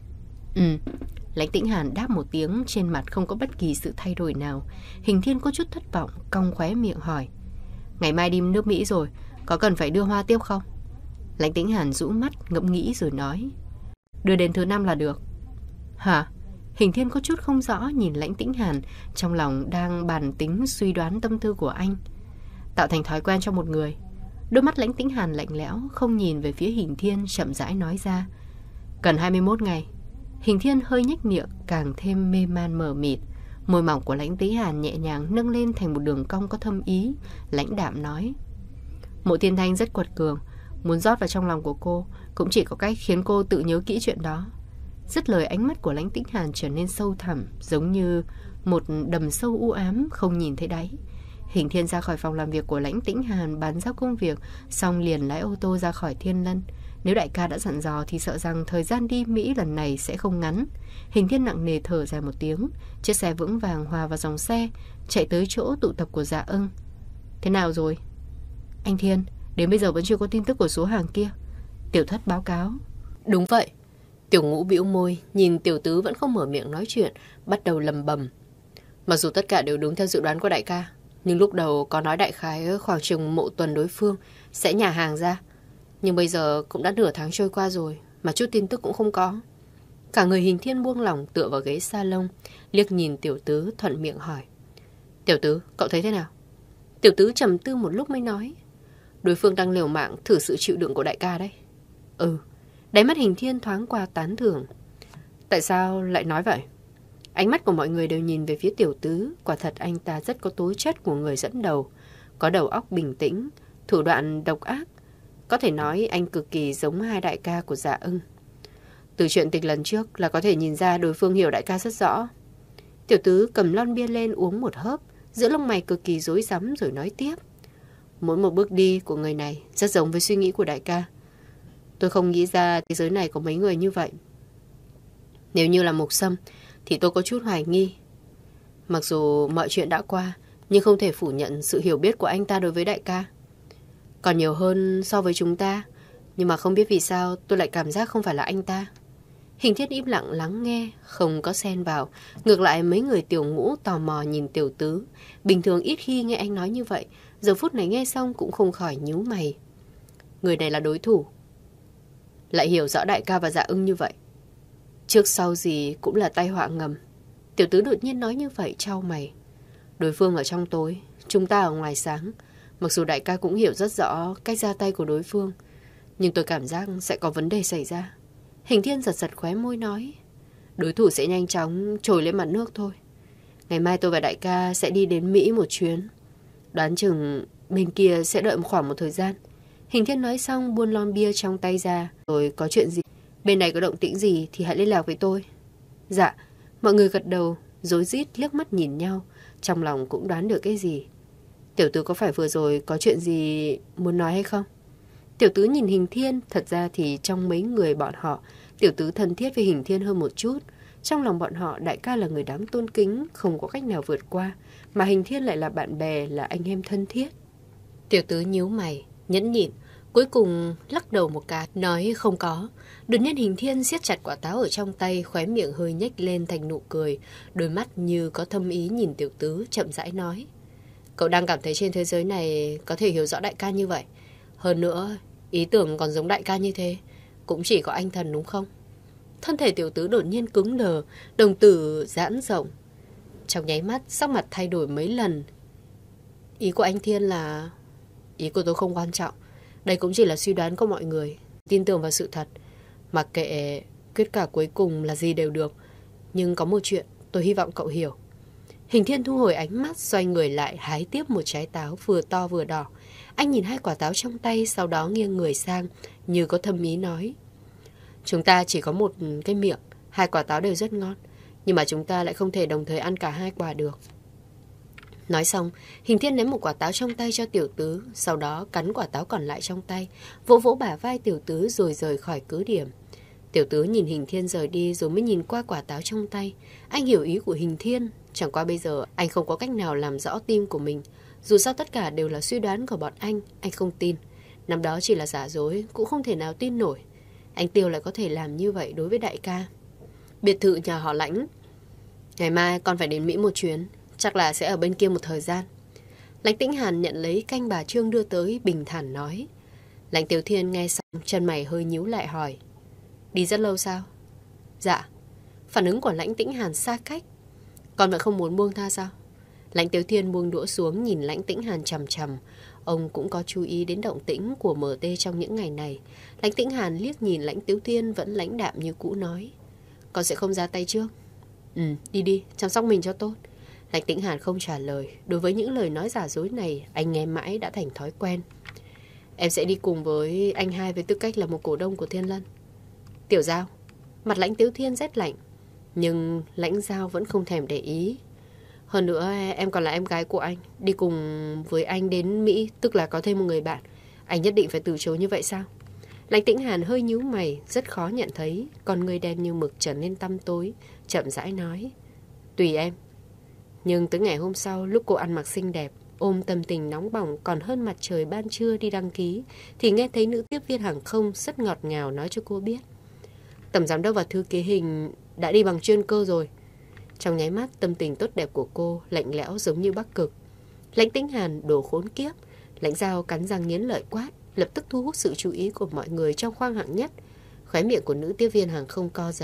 Lãnh Tĩnh Hàn đáp một tiếng, trên mặt không có bất kỳ sự thay đổi nào. Hình Thiên có chút thất vọng, cong khóe miệng hỏi. Ngày mai đi nước Mỹ rồi, có cần phải đưa hoa tiếp không? Lãnh Tĩnh Hàn rũ mắt ngẫm nghĩ rồi nói. Đưa đến thứ 5 là được. Hả? Hình Thiên có chút không rõ nhìn Lãnh Tĩnh Hàn, trong lòng đang bàn tính suy đoán tâm tư của anh. Tạo thành thói quen cho một người. Đôi mắt Lãnh Tĩnh Hàn lạnh lẽo, không nhìn về phía Hình Thiên, chậm rãi nói ra. Cần 21 ngày. Hình Thiên hơi nhếch miệng, càng thêm mê man mờ mịt. Môi mỏng của Lãnh Tĩnh Hàn nhẹ nhàng nâng lên thành một đường cong có thâm ý, lãnh đạm nói. Mộ Thiên Thanh rất quật cường, muốn rót vào trong lòng của cô, cũng chỉ có cách khiến cô tự nhớ kỹ chuyện đó. Dứt lời, ánh mắt của Lãnh Tĩnh Hàn trở nên sâu thẳm, giống như một đầm sâu u ám không nhìn thấy đáy. Hình Thiên ra khỏi phòng làm việc của Lãnh Tĩnh Hàn, bàn giao công việc, xong liền lái ô tô ra khỏi Thiên Lân. Nếu đại ca đã dặn dò thì sợ rằng thời gian đi Mỹ lần này sẽ không ngắn. Hình Thiên nặng nề thở dài một tiếng, chiếc xe vững vàng hòa vào dòng xe, chạy tới chỗ tụ tập của Dạ Ưng. Thế nào rồi? Anh Thiên, đến bây giờ vẫn chưa có tin tức của số hàng kia. Tiểu Thất báo cáo. Đúng vậy. Tiểu Ngũ bĩu môi, nhìn Tiểu Tứ vẫn không mở miệng nói chuyện, bắt đầu lầm bầm. Mặc dù tất cả đều đúng theo dự đoán của đại ca, nhưng lúc đầu có nói đại khái khoảng chừng Mộ tuần đối phương sẽ nhả hàng ra. Nhưng bây giờ cũng đã nửa tháng trôi qua rồi mà chút tin tức cũng không có. Cả người Hình Thiên buông lỏng tựa vào ghế salon, liếc nhìn Tiểu Tứ thuận miệng hỏi. Tiểu Tứ, cậu thấy thế nào? Tiểu tứ trầm tư một lúc mới nói. Đối phương đang liều mạng thử sự chịu đựng của đại ca đấy. Đáy mắt Hình Thiên thoáng qua tán thưởng. Tại sao lại nói vậy? Ánh mắt của mọi người đều nhìn về phía tiểu tứ. Quả thật anh ta rất có tố chất của người dẫn đầu. Có đầu óc bình tĩnh, thủ đoạn độc ác. Có thể nói anh cực kỳ giống hai đại ca của Dạ Ưng. Từ chuyện tịch lần trước là có thể nhìn ra đối phương hiểu đại ca rất rõ. Tiểu tứ cầm lon bia lên uống một hớp, giữa lông mày cực kỳ rối rắm rồi nói tiếp. Mỗi một bước đi của người này rất giống với suy nghĩ của đại ca. Tôi không nghĩ ra thế giới này có mấy người như vậy. Nếu như là Mục Sâm thì tôi có chút hoài nghi. Mặc dù mọi chuyện đã qua, nhưng không thể phủ nhận sự hiểu biết của anh ta đối với đại ca. Còn nhiều hơn so với chúng ta, nhưng mà không biết vì sao tôi lại cảm giác không phải là anh ta. Hình Thiên im lặng lắng nghe, không có xen vào. Ngược lại mấy người tiểu ngũ tò mò nhìn tiểu tứ. Bình thường ít khi nghe anh nói như vậy, giờ phút này nghe xong cũng không khỏi nhíu mày. Người này là đối thủ, lại hiểu rõ đại ca và Dạ Ưng như vậy. Trước sau gì cũng là tai họa ngầm. Tiểu tứ đột nhiên nói như vậy chau mày. Đối phương ở trong tối, chúng ta ở ngoài sáng. Mặc dù đại ca cũng hiểu rất rõ cách ra tay của đối phương, nhưng tôi cảm giác sẽ có vấn đề xảy ra. Hình Thiên giật giật khóe môi nói. Đối thủ sẽ nhanh chóng trồi lên mặt nước thôi. Ngày mai tôi và đại ca sẽ đi đến Mỹ một chuyến. Đoán chừng bên kia sẽ đợi khoảng một thời gian. Hình Thiên nói xong buông lon bia trong tay ra. Rồi có chuyện gì, bên này có động tĩnh gì thì hãy liên lạc với tôi. Dạ. Mọi người gật đầu, rối rít liếc mắt nhìn nhau. Trong lòng cũng đoán được cái gì. Tiểu tứ có phải vừa rồi có chuyện gì muốn nói hay không? Tiểu tứ nhìn Hình Thiên. Thật ra thì trong mấy người bọn họ, tiểu tứ thân thiết với Hình Thiên hơn một chút. Trong lòng bọn họ đại ca là người đáng tôn kính, không có cách nào vượt qua. Mà Hình Thiên lại là bạn bè, là anh em thân thiết. Tiểu tứ nhíu mày, nhẫn nhịn, cuối cùng lắc đầu một cái, nói không có. Đột nhiên Hình Thiên siết chặt quả táo ở trong tay, khóe miệng hơi nhếch lên thành nụ cười. Đôi mắt như có thâm ý nhìn tiểu tứ, chậm rãi nói. Cậu đang cảm thấy trên thế giới này có thể hiểu rõ đại ca như vậy. Hơn nữa, ý tưởng còn giống đại ca như thế, cũng chỉ có anh Thần đúng không? Thân thể tiểu tứ đột nhiên cứng đờ, đồng tử giãn rộng. Trong nháy mắt, sắc mặt thay đổi mấy lần. Ý của anh Thiên là... Ý của tôi không quan trọng. Đây cũng chỉ là suy đoán của mọi người. Tin tưởng vào sự thật. Mặc kệ kết quả cuối cùng là gì đều được. Nhưng có một chuyện tôi hy vọng cậu hiểu. Hình Thiên thu hồi ánh mắt, xoay người lại hái tiếp một trái táo vừa to vừa đỏ. Anh nhìn hai quả táo trong tay, sau đó nghiêng người sang, như có thâm ý nói. Chúng ta chỉ có một cái miệng, hai quả táo đều rất ngon, nhưng mà chúng ta lại không thể đồng thời ăn cả hai quả được. Nói xong, Hình Thiên ném một quả táo trong tay cho tiểu tứ, sau đó cắn quả táo còn lại trong tay, vỗ vỗ bả vai tiểu tứ rồi rời khỏi cứ điểm. Tiểu tứ nhìn Hình Thiên rời đi rồi mới nhìn qua quả táo trong tay. Anh hiểu ý của Hình Thiên, chẳng qua bây giờ anh không có cách nào làm rõ tim của mình. Dù sao tất cả đều là suy đoán của bọn anh không tin. Năm đó chỉ là giả dối, cũng không thể nào tin nổi. Anh Tiêu lại có thể làm như vậy đối với đại ca. Biệt thự nhà họ Lãnh. Ngày mai con phải đến Mỹ một chuyến, chắc là sẽ ở bên kia một thời gian. Lãnh Tĩnh Hàn nhận lấy canh bà Trương đưa tới, bình thản nói. Lãnh Tiểu Thiên nghe xong, chân mày hơi nhíu lại hỏi. Đi rất lâu sao? Dạ. Phản ứng của Lãnh Tĩnh Hàn xa cách. Con vẫn không muốn buông tha sao? Lãnh Tiểu Thiên buông đũa xuống nhìn Lãnh Tĩnh Hàn chằm chằm. Ông cũng có chú ý đến động tĩnh của MT trong những ngày này. Lãnh Tĩnh Hàn liếc nhìn Lãnh Tiểu Thiên vẫn lãnh đạm như cũ nói. Con sẽ không ra tay trước. Đi, chăm sóc mình cho tốt. Lãnh Tĩnh Hàn không trả lời. Đối với những lời nói giả dối này, anh nghe mãi đã thành thói quen. Em sẽ đi cùng với anh hai với tư cách là một cổ đông của Thiên Lân. Tiểu Giao. Mặt Lãnh Tiểu Thiên rét lạnh, nhưng Lãnh Giao vẫn không thèm để ý. Hơn nữa em còn là em gái của anh, đi cùng với anh đến Mỹ, tức là có thêm một người bạn. Anh nhất định phải từ chối như vậy sao? Lãnh Tĩnh Hàn hơi nhíu mày, rất khó nhận thấy. Con người đen như mực trở nên tăm tối, chậm rãi nói. Tùy em. Nhưng tới ngày hôm sau, lúc cô ăn mặc xinh đẹp, ôm tâm tình nóng bỏng còn hơn mặt trời ban trưa đi đăng ký, thì nghe thấy nữ tiếp viên hàng không rất ngọt ngào nói cho cô biết. Tổng giám đốc và thư ký Hình đã đi bằng chuyên cơ rồi. Trong nháy mắt, tâm tình tốt đẹp của cô lạnh lẽo giống như Bắc Cực. Lãnh Tĩnh Hàn đồ khốn kiếp. Lãnh Giao cắn răng nghiến lợi quát, lập tức thu hút sự chú ý của mọi người trong khoang hạng nhất. Khóe miệng của nữ tiếp viên hàng không co giật,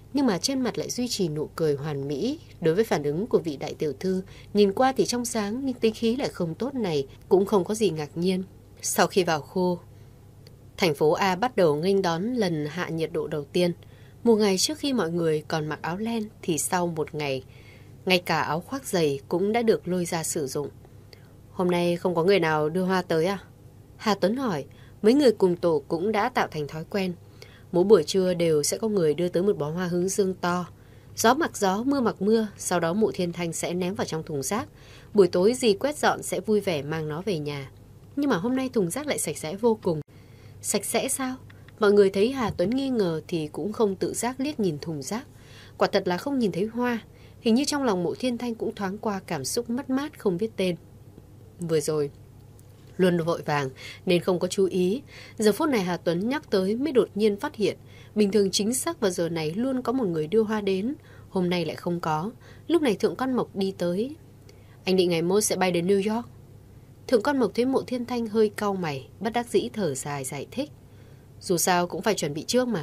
nhưng mà trên mặt lại duy trì nụ cười hoàn mỹ. Đối với phản ứng của vị đại tiểu thư, nhìn qua thì trong sáng nhưng tính khí lại không tốt này cũng không có gì ngạc nhiên. Sau khi vào khu, thành phố A bắt đầu nghênh đón lần hạ nhiệt độ đầu tiên. Một ngày trước khi mọi người còn mặc áo len thì sau một ngày, ngay cả áo khoác dày cũng đã được lôi ra sử dụng. Hôm nay không có người nào đưa hoa tới à? Hà Tuấn hỏi. Mấy người cùng tổ cũng đã tạo thành thói quen. Mỗi buổi trưa đều sẽ có người đưa tới một bó hoa hướng dương to. Gió mặc gió, mưa mặc mưa, sau đó Mụ Thiên Thanh sẽ ném vào trong thùng rác. Buổi tối dì quét dọn sẽ vui vẻ mang nó về nhà. Nhưng mà hôm nay thùng rác lại sạch sẽ vô cùng. Sạch sẽ sao? Mọi người thấy Hà Tuấn nghi ngờ thì cũng không tự giác liếc nhìn thùng rác. Quả thật là không nhìn thấy hoa. Hình như trong lòng Mụ Thiên Thanh cũng thoáng qua cảm xúc mất mát không biết tên. Vừa rồi luôn vội vàng nên không có chú ý. Giờ phút này Hà Tuấn nhắc tới mới đột nhiên phát hiện. Bình thường chính xác vào giờ này luôn có một người đưa hoa đến. Hôm nay lại không có. Lúc này Thượng Quan Mộc đi tới. Anh định ngày mốt sẽ bay đến New York. Thượng Quan Mộc thấy Mộ Thiên Thanh hơi cau mày, bất đắc dĩ thở dài giải thích. Dù sao cũng phải chuẩn bị trước mà.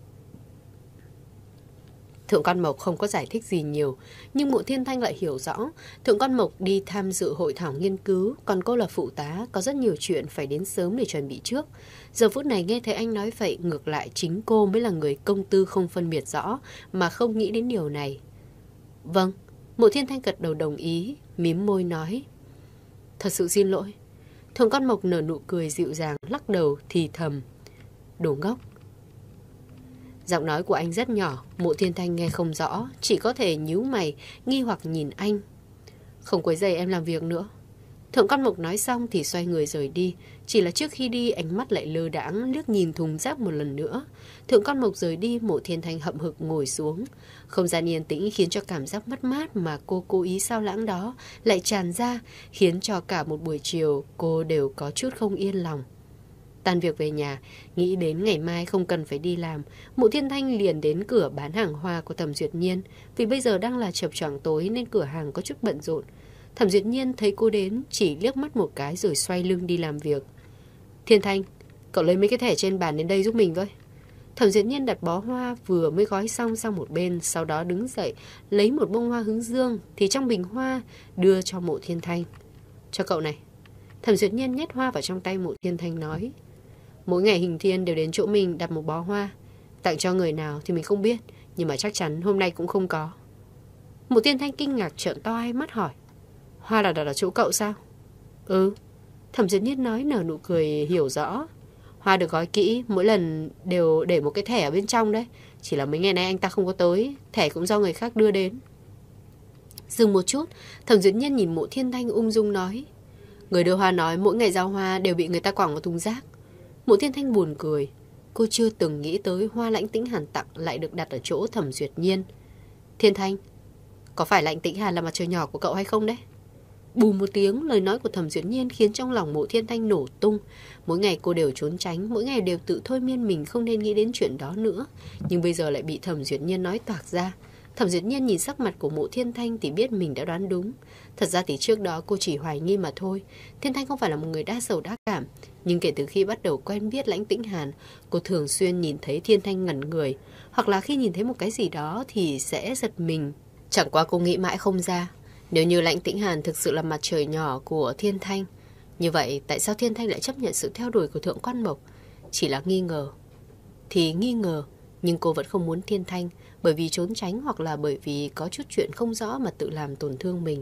Thượng Quan Mộc không có giải thích gì nhiều, nhưng Mộ Thiên Thanh lại hiểu rõ. Thượng Quan Mộc đi tham dự hội thảo nghiên cứu, còn cô là phụ tá, có rất nhiều chuyện phải đến sớm để chuẩn bị trước. Giờ phút này nghe thấy anh nói vậy, ngược lại chính cô mới là người công tư không phân biệt rõ, mà không nghĩ đến điều này. Vâng, Mộ Thiên Thanh gật đầu đồng ý, mím môi nói. Thật sự xin lỗi. Thượng Quan Mộc nở nụ cười dịu dàng, lắc đầu thì thầm. Đồ ngốc. Giọng nói của anh rất nhỏ, Mộ Thiên Thanh nghe không rõ, chỉ có thể nhíu mày, nghi hoặc nhìn anh. Không quấy rầy em làm việc nữa. Thượng Quan Mộc nói xong thì xoay người rời đi, chỉ là trước khi đi ánh mắt lại lơ đãng liếc nhìn thùng rác một lần nữa. Thượng Quan Mộc rời đi, Mộ Thiên Thanh hậm hực ngồi xuống. Không gian yên tĩnh khiến cho cảm giác mất mát mà cô cố ý sao lãng đó lại tràn ra, khiến cho cả một buổi chiều cô đều có chút không yên lòng. Tan việc về nhà, nghĩ đến ngày mai không cần phải đi làm, Mộ Thiên Thanh liền đến cửa bán hàng hoa của Thẩm Duyệt Nhiên. Vì bây giờ đang là chập choạng tối nên cửa hàng có chút bận rộn. Thẩm Duyệt Nhiên thấy cô đến, chỉ liếc mắt một cái rồi xoay lưng đi làm việc. Thiên Thanh, cậu lấy mấy cái thẻ trên bàn đến đây giúp mình với. Thẩm Duyệt Nhiên đặt bó hoa vừa mới gói xong sang một bên, sau đó đứng dậy, lấy một bông hoa hướng dương thì trong bình hoa đưa cho Mộ Thiên Thanh. Cho cậu này. Thẩm Duyệt Nhiên nhét hoa vào trong tay Mộ Thiên Thanh nói. Mỗi ngày Hình Thiên đều đến chỗ mình đặt một bó hoa. Tặng cho người nào thì mình không biết, nhưng mà chắc chắn hôm nay cũng không có. Mộ Thiên Thanh kinh ngạc trợn to hai mắt hỏi. Hoa là đặt ở chỗ cậu sao? Ừ. Thẩm Duyệt Nhiên nói nở nụ cười hiểu rõ. Hoa được gói kỹ, mỗi lần đều để một cái thẻ ở bên trong đấy. Chỉ là mấy ngày nay anh ta không có tới, thẻ cũng do người khác đưa đến. Dừng một chút, Thẩm Duyệt Nhiên nhìn Mộ Thiên Thanh ung dung nói. Người đưa hoa nói mỗi ngày giao hoa đều bị người ta quẳng vào thùng rác. Mộ Thiên Thanh buồn cười. Cô chưa từng nghĩ tới hoa Lãnh Tĩnh Hàn tặng lại được đặt ở chỗ Thẩm Duyệt Nhiên. Thiên Thanh, có phải Lãnh Tĩnh Hàn là mặt trời nhỏ của cậu hay không đấy? Bù một tiếng, lời nói của Thẩm Duyệt Nhiên khiến trong lòng Mộ Thiên Thanh nổ tung. Mỗi ngày cô đều trốn tránh, mỗi ngày đều tự thôi miên mình không nên nghĩ đến chuyện đó nữa. Nhưng bây giờ lại bị Thẩm Duyệt Nhiên nói toạc ra. Thẩm Duyệt Nhiên nhìn sắc mặt của Mộ Thiên Thanh thì biết mình đã đoán đúng. Thật ra thì trước đó cô chỉ hoài nghi mà thôi. Thiên Thanh không phải là một người đa sầu đa cảm. Nhưng kể từ khi bắt đầu quen biết Lãnh Tĩnh Hàn, cô thường xuyên nhìn thấy Thiên Thanh ngẩn người. Hoặc là khi nhìn thấy một cái gì đó thì sẽ giật mình. Chẳng qua cô nghĩ mãi không ra. Nếu như Lãnh Tĩnh Hàn thực sự là mặt trời nhỏ của Thiên Thanh, như vậy tại sao Thiên Thanh lại chấp nhận sự theo đuổi của Thượng Quan Mộc? Chỉ là nghi ngờ. Thì nghi ngờ, nhưng cô vẫn không muốn Thiên Thanh, bởi vì trốn tránh hoặc là bởi vì có chút chuyện không rõ mà tự làm tổn thương mình.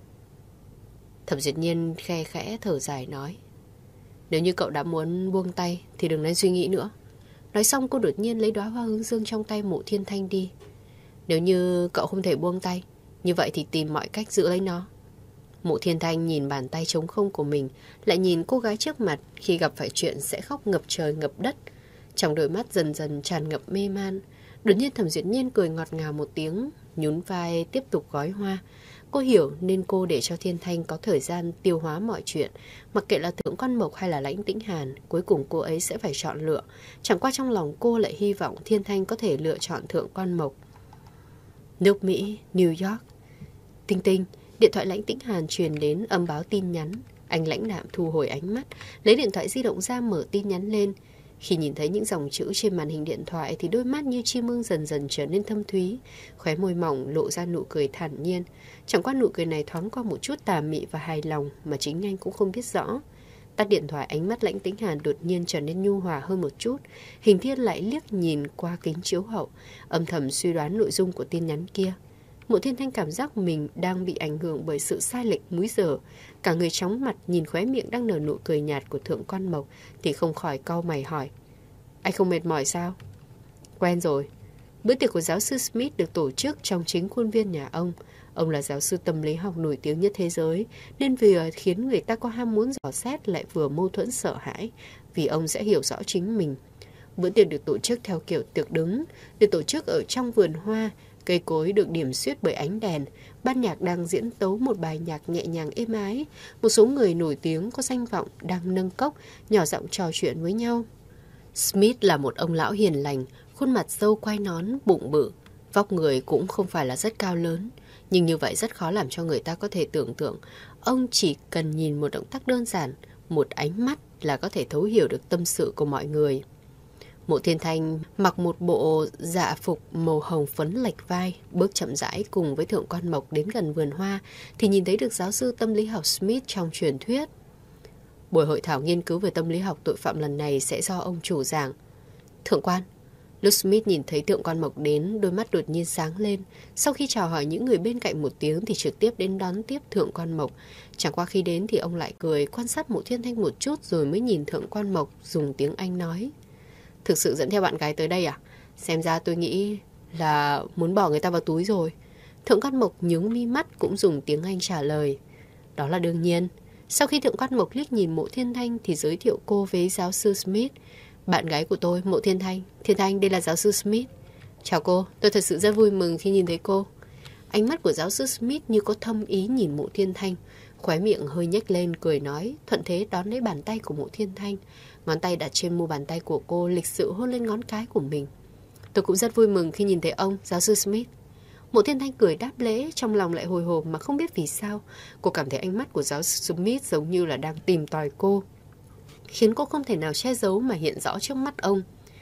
Thẩm Duyệt Nhiên khe khẽ thở dài nói. Nếu như cậu đã muốn buông tay thì đừng nên suy nghĩ nữa. Nói xong cô đột nhiên lấy đóa hoa hướng dương trong tay Mộ Thiên Thanh đi. Nếu như cậu không thể buông tay, như vậy thì tìm mọi cách giữ lấy nó. Mộ Thiên Thanh nhìn bàn tay trống không của mình, lại nhìn cô gái trước mặt khi gặp phải chuyện sẽ khóc ngập trời ngập đất. Trong đôi mắt dần dần tràn ngập mê man. Đột nhiên Thẩm Duyệt Nhiên cười ngọt ngào một tiếng, nhún vai tiếp tục gói hoa. Cô hiểu nên cô để cho Thiên Thanh có thời gian tiêu hóa mọi chuyện. Mặc kệ là Thượng Quan Mộc hay là Lãnh Tĩnh Hàn, cuối cùng cô ấy sẽ phải chọn lựa. Chẳng qua trong lòng cô lại hy vọng Thiên Thanh có thể lựa chọn Thượng Quan Mộc. Nước Mỹ, New York. Tinh tinh, điện thoại Lãnh Tĩnh Hàn truyền đến âm báo tin nhắn. Anh lãnh đạm thu hồi ánh mắt, lấy điện thoại di động ra mở tin nhắn lên. Khi nhìn thấy những dòng chữ trên màn hình điện thoại thì đôi mắt như chim ưng dần dần trở nên thâm thúy, khóe môi mỏng lộ ra nụ cười thản nhiên. Chẳng qua nụ cười này thoáng qua một chút tà mị và hài lòng mà chính anh cũng không biết rõ. Tắt điện thoại, ánh mắt Lãnh Tĩnh Hàn đột nhiên trở nên nhu hòa hơn một chút. Hình Thiên lại liếc nhìn qua kính chiếu hậu, âm thầm suy đoán nội dung của tin nhắn kia. Mộ Thiên Thanh cảm giác mình đang bị ảnh hưởng bởi sự sai lệch múi giờ. Cả người chóng mặt nhìn khóe miệng đang nở nụ cười nhạt của Thượng Quan Mộc thì không khỏi cau mày hỏi: Anh không mệt mỏi sao? Quen rồi. Bữa tiệc của giáo sư Smith được tổ chức trong chính khuôn viên nhà ông. Ông là giáo sư tâm lý học nổi tiếng nhất thế giới, nên vừa khiến người ta có ham muốn dò xét lại vừa mâu thuẫn sợ hãi, vì ông sẽ hiểu rõ chính mình. Bữa tiệc được tổ chức theo kiểu tiệc đứng, được tổ chức ở trong vườn hoa, cây cối được điểm xuyết bởi ánh đèn, ban nhạc đang diễn tấu một bài nhạc nhẹ nhàng êm ái, một số người nổi tiếng có danh vọng đang nâng cốc, nhỏ giọng trò chuyện với nhau. Smith là một ông lão hiền lành, khuôn mặt râu quai nón, bụng bự, vóc người cũng không phải là rất cao lớn, nhưng như vậy rất khó làm cho người ta có thể tưởng tượng. Ông chỉ cần nhìn một động tác đơn giản, một ánh mắt là có thể thấu hiểu được tâm sự của mọi người. Mộ Thiên Thanh mặc một bộ dạ phục màu hồng phấn lệch vai, bước chậm rãi cùng với Thượng Quan Mộc đến gần vườn hoa thì nhìn thấy được giáo sư tâm lý học Smith trong truyền thuyết. Buổi hội thảo nghiên cứu về tâm lý học tội phạm lần này sẽ do ông chủ giảng. Thượng quan. Lúc Smith nhìn thấy Thượng Quan Mộc đến, đôi mắt đột nhiên sáng lên. Sau khi chào hỏi những người bên cạnh một tiếng thì trực tiếp đến đón tiếp Thượng Quan Mộc. Chẳng qua khi đến thì ông lại cười, quan sát Mộ Thiên Thanh một chút rồi mới nhìn Thượng Quan Mộc dùng tiếng Anh nói: Thực sự dẫn theo bạn gái tới đây à? Xem ra tôi nghĩ là muốn bỏ người ta vào túi rồi. Thượng Quan Mộc nhướng mi mắt cũng dùng tiếng Anh trả lời: Đó là đương nhiên. Sau khi Thượng Quan Mộc liếc nhìn Mộ Thiên Thanh thì giới thiệu cô với giáo sư Smith. Bạn gái của tôi, Mộ Thiên Thanh. Thiên Thanh, đây là giáo sư Smith. Chào cô, tôi thật sự rất vui mừng khi nhìn thấy cô. Ánh mắt của giáo sư Smith như có thâm ý nhìn Mộ Thiên Thanh, khóe miệng hơi nhếch lên cười nói, thuận thế đón lấy bàn tay của Mộ Thiên Thanh. Ngón tay đặt trên mu bàn tay của cô, lịch sự hôn lên ngón cái của mình. Tôi cũng rất vui mừng khi nhìn thấy ông, giáo sư Smith. Mộ Thiên Thanh cười đáp lễ, trong lòng lại hồi hộp mà không biết vì sao. Cô cảm thấy ánh mắt của giáo sư Smith giống như là đang tìm tòi cô, khiến cô không thể nào che giấu mà hiện rõ trước mắt ông.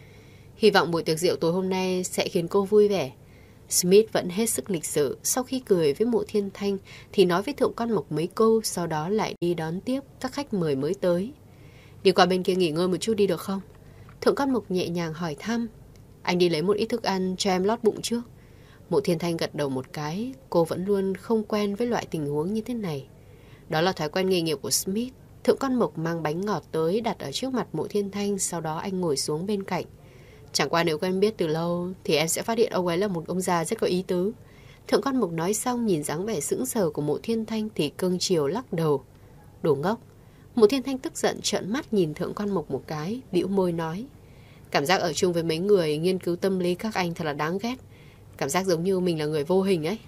Hy vọng buổi tiệc rượu tối hôm nay sẽ khiến cô vui vẻ. Smith vẫn hết sức lịch sự, sau khi cười với Mộ Thiên Thanh thì nói với Thượng Quan Mộc mấy câu, sau đó lại đi đón tiếp các khách mời mới tới. Đi qua bên kia nghỉ ngơi một chút đi được không? Thượng Quan Mộc nhẹ nhàng hỏi thăm. Anh đi lấy một ít thức ăn cho em lót bụng trước. Mộ Thiên Thanh gật đầu một cái, cô vẫn luôn không quen với loại tình huống như thế này. Đó là thói quen nghề nghiệp của Smith. Thượng Quan Mộc mang bánh ngọt tới đặt ở trước mặt Mộ Thiên Thanh, sau đó anh ngồi xuống bên cạnh. Chẳng qua nếu quen biết từ lâu thì em sẽ phát hiện ông ấy là một ông già rất có ý tứ. Thượng Quan Mộc nói xong nhìn dáng vẻ sững sờ của Mộ Thiên Thanh thì cưng chiều lắc đầu. Đồ ngốc. Mộ Thiên Thanh tức giận trợn mắt nhìn Thượng Quan Mộc một cái, bĩu môi nói. Cảm giác ở chung với mấy người nghiên cứu tâm lý các anh thật là đáng ghét. Cảm giác giống như mình là người vô hình ấy.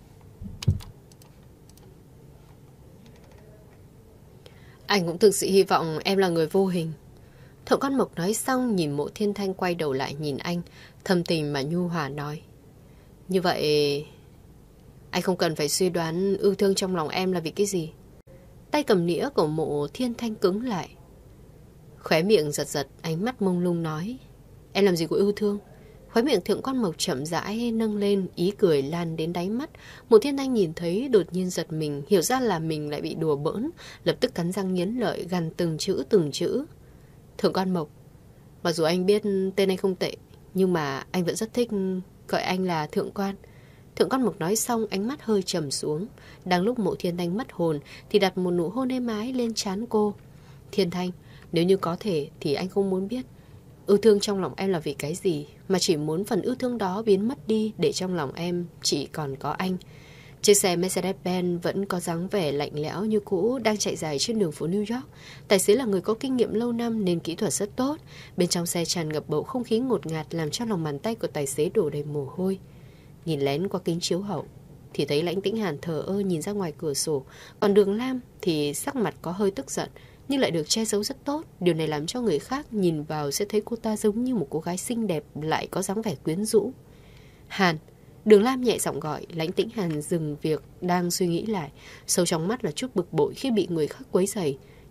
Anh cũng thực sự hy vọng em là người vô hình. Thượng Quan Mộc nói xong nhìn Mộ Thiên Thanh quay đầu lại nhìn anh, thâm tình mà nhu hòa nói. Như vậy, anh không cần phải suy đoán ưu thương trong lòng em là vì cái gì. Tay cầm nĩa của Mộ Thiên Thanh cứng lại. Khóe miệng giật giật, ánh mắt mông lung nói. Em làm gì của ưu thương? Khóe miệng Thượng Quan Mộc chậm rãi nâng lên, ý cười lan đến đáy mắt. Mộ Thiên Thanh nhìn thấy đột nhiên giật mình, hiểu ra là mình lại bị đùa bỡn, lập tức cắn răng nghiến lợi gằn từng chữ. Thượng Quan Mộc, mặc dù anh biết tên anh không tệ, nhưng mà anh vẫn rất thích gọi anh là Thượng Quan. Thượng Quan Mộc nói xong ánh mắt hơi trầm xuống. Đang lúc Mộ Thiên Thanh mất hồn thì đặt một nụ hôn êm ái lên trán cô. Thiên Thanh, nếu như có thể thì anh không muốn biết ưu thương trong lòng em là vì cái gì, mà chỉ muốn phần ưu thương đó biến mất đi để trong lòng em chỉ còn có anh. Chiếc xe Mercedes-Benz vẫn có dáng vẻ lạnh lẽo như cũ đang chạy dài trên đường phố New York. Tài xế là người có kinh nghiệm lâu năm nên kỹ thuật rất tốt. Bên trong xe tràn ngập bầu không khí ngột ngạt làm cho lòng bàn tay của tài xế đổ đầy mồ hôi. Nhìn lén qua kính chiếu hậu thì thấy Lãnh Tĩnh Hàn thờ ơ nhìn ra ngoài cửa sổ. Còn Đường Lam thì sắc mặt có hơi tức giận nhưng lại được che giấu rất tốt. Điều này làm cho người khác nhìn vào sẽ thấy cô ta giống như một cô gái xinh đẹp lại có dáng vẻ quyến rũ. Hàn. Đường Lam nhẹ giọng gọi. Lãnh Tĩnh Hàn dừng việc đang suy nghĩ lại. Sâu trong mắt là chút bực bội khi bị người khác quấy rầy.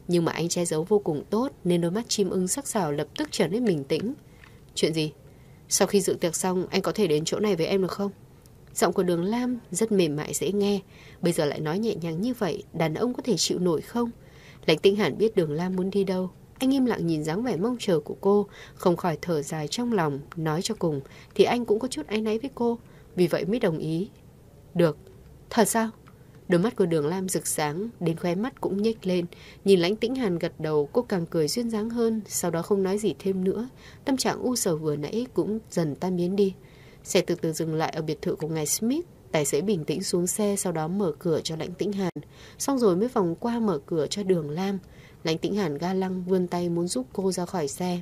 Nhưng mà anh che giấu vô cùng tốt nên đôi mắt chim ưng sắc sảo lập tức trở nên bình tĩnh. Chuyện gì? Sau khi dự tiệc xong anh có thể đến chỗ này với em được không? Giọng của Đường Lam rất mềm mại dễ nghe. Bây giờ lại nói nhẹ nhàng như vậy, đàn ông có thể chịu nổi không? Lãnh Tĩnh Hàn biết Đường Lam muốn đi đâu. Anh im lặng nhìn dáng vẻ mong chờ của cô, không khỏi thở dài trong lòng. Nói cho cùng thì anh cũng có chút áy náy với cô, vì vậy mới đồng ý. Được. Thật sao? Đôi mắt của Đường Lam rực sáng, đến khóe mắt cũng nhếch lên. Nhìn Lãnh Tĩnh Hàn gật đầu, cô càng cười duyên dáng hơn. Sau đó không nói gì thêm nữa. Tâm trạng u sầu vừa nãy cũng dần tan biến đi. Xe từ từ dừng lại ở biệt thự của ngài Smith. Tài xế bình tĩnh xuống xe, sau đó mở cửa cho Lãnh Tĩnh Hàn, xong rồi mới vòng qua mở cửa cho Đường Lam. Lãnh Tĩnh Hàn ga lăng vươn tay muốn giúp cô ra khỏi xe.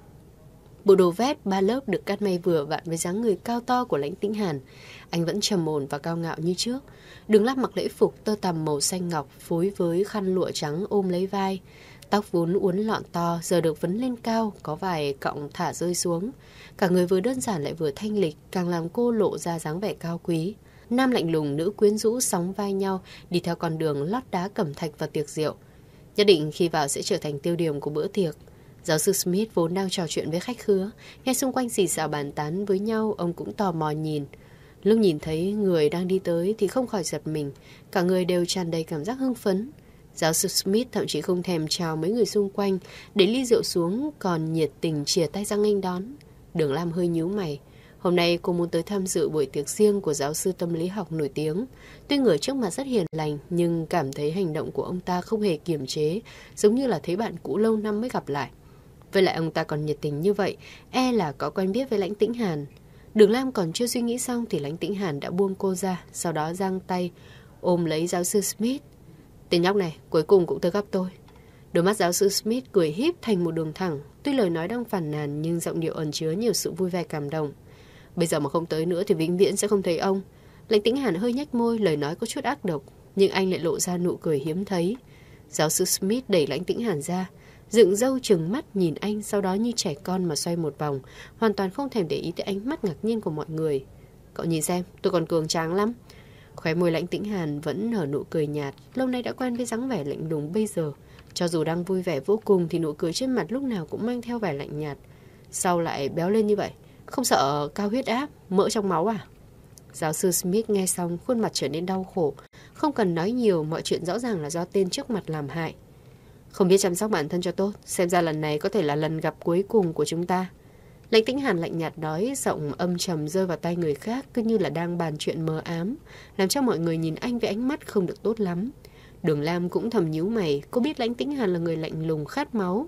Bộ đồ vest 3 lớp được cắt may vừa vặn với dáng người cao to của Lãnh Tĩnh Hàn. Anh vẫn trầm ổn và cao ngạo như trước. Đường Lam mặc lễ phục tơ tằm màu xanh ngọc phối với khăn lụa trắng ôm lấy vai. Tóc vốn uốn lọn to giờ được vấn lên cao, có vài cọng thả rơi xuống. Cả người vừa đơn giản lại vừa thanh lịch, càng làm cô lộ ra dáng vẻ cao quý. Nam lạnh lùng, nữ quyến rũ sóng vai nhau đi theo con đường lót đá cẩm thạch và tiệc rượu. Nhất định khi vào sẽ trở thành tiêu điểm của bữa tiệc. Giáo sư Smith vốn đang trò chuyện với khách khứa, nghe xung quanh xì xào bàn tán với nhau, ông cũng tò mò nhìn. Lúc nhìn thấy người đang đi tới thì không khỏi giật mình, cả người đều tràn đầy cảm giác hưng phấn. Giáo sư Smith thậm chí không thèm chào mấy người xung quanh, để ly rượu xuống còn nhiệt tình chìa tay ra nghênh đón. Đường Lam hơi nhíu mày. Hôm nay cô muốn tới tham dự buổi tiệc riêng của giáo sư tâm lý học nổi tiếng. Tuy người trước mặt rất hiền lành, nhưng cảm thấy hành động của ông ta không hề kiềm chế, giống như là thấy bạn cũ lâu năm mới gặp lại. Với lại ông ta còn nhiệt tình như vậy, e là có quen biết với Lãnh Tĩnh Hàn. Đường Lam còn chưa suy nghĩ xong thì Lãnh Tĩnh Hàn đã buông cô ra, sau đó giang tay ôm lấy giáo sư Smith. Tên nhóc này cuối cùng cũng tới gặp tôi. Đôi mắt giáo sư Smith cười híp thành một đường thẳng. Tuy lời nói đang phàn nàn nhưng giọng điệu ẩn chứa nhiều sự vui vẻ cảm động. Bây giờ mà không tới nữa thì vĩnh viễn sẽ không thấy ông. Lãnh Tĩnh Hàn hơi nhếch môi, lời nói có chút ác độc, nhưng anh lại lộ ra nụ cười hiếm thấy. Giáo sư Smith đẩy Lãnh Tĩnh Hàn ra, dựng râu trừng mắt nhìn anh, sau đó như trẻ con mà xoay một vòng, hoàn toàn không thèm để ý tới ánh mắt ngạc nhiên của mọi người. Cậu nhìn xem, tôi còn cường tráng lắm. Khóe môi Lãnh Tĩnh Hàn vẫn nở nụ cười nhạt, lâu nay đã quen với dáng vẻ lạnh lùng bây giờ. Cho dù đang vui vẻ vô cùng thì nụ cười trên mặt lúc nào cũng mang theo vẻ lạnh nhạt. Sao lại béo lên như vậy? Không sợ cao huyết áp, mỡ trong máu à? Giáo sư Smith nghe xong khuôn mặt trở nên đau khổ. Không cần nói nhiều, mọi chuyện rõ ràng là do tên trước mặt làm hại. Không biết chăm sóc bản thân cho tốt, xem ra lần này có thể là lần gặp cuối cùng của chúng ta. Lãnh Tĩnh Hàn lạnh nhạt nói, giọng âm trầm rơi vào tai người khác, cứ như là đang bàn chuyện mờ ám, làm cho mọi người nhìn anh với ánh mắt không được tốt lắm. Đường Lam cũng thầm nhíu mày, cô biết Lãnh Tĩnh Hàn là người lạnh lùng khát máu,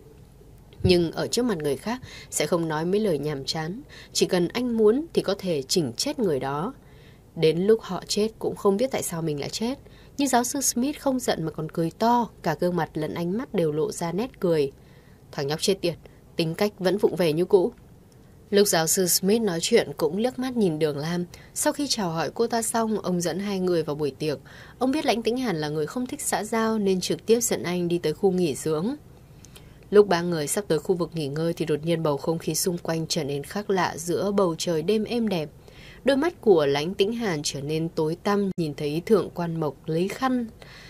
nhưng ở trước mặt người khác sẽ không nói mấy lời nhàm chán. Chỉ cần anh muốn thì có thể chỉnh chết người đó. Đến lúc họ chết cũng không biết tại sao mình lại chết. Nhưng giáo sư Smith không giận mà còn cười to, cả gương mặt lẫn ánh mắt đều lộ ra nét cười. Thằng nhóc chết tiệt, tính cách vẫn vụng về như cũ. Lúc giáo sư Smith nói chuyện cũng liếc mắt nhìn Đường Lam. Sau khi chào hỏi cô ta xong, ông dẫn hai người vào buổi tiệc. Ông biết Lãnh Tĩnh Hàn là người không thích xã giao nên trực tiếp dẫn anh đi tới khu nghỉ dưỡng. Lúc ba người sắp tới khu vực nghỉ ngơi thì đột nhiên bầu không khí xung quanh trở nên khác lạ giữa bầu trời đêm êm đẹp. Đôi mắt của Lãnh Tĩnh Hàn trở nên tối tăm, nhìn thấy Thượng Quan Mộc lấy khăn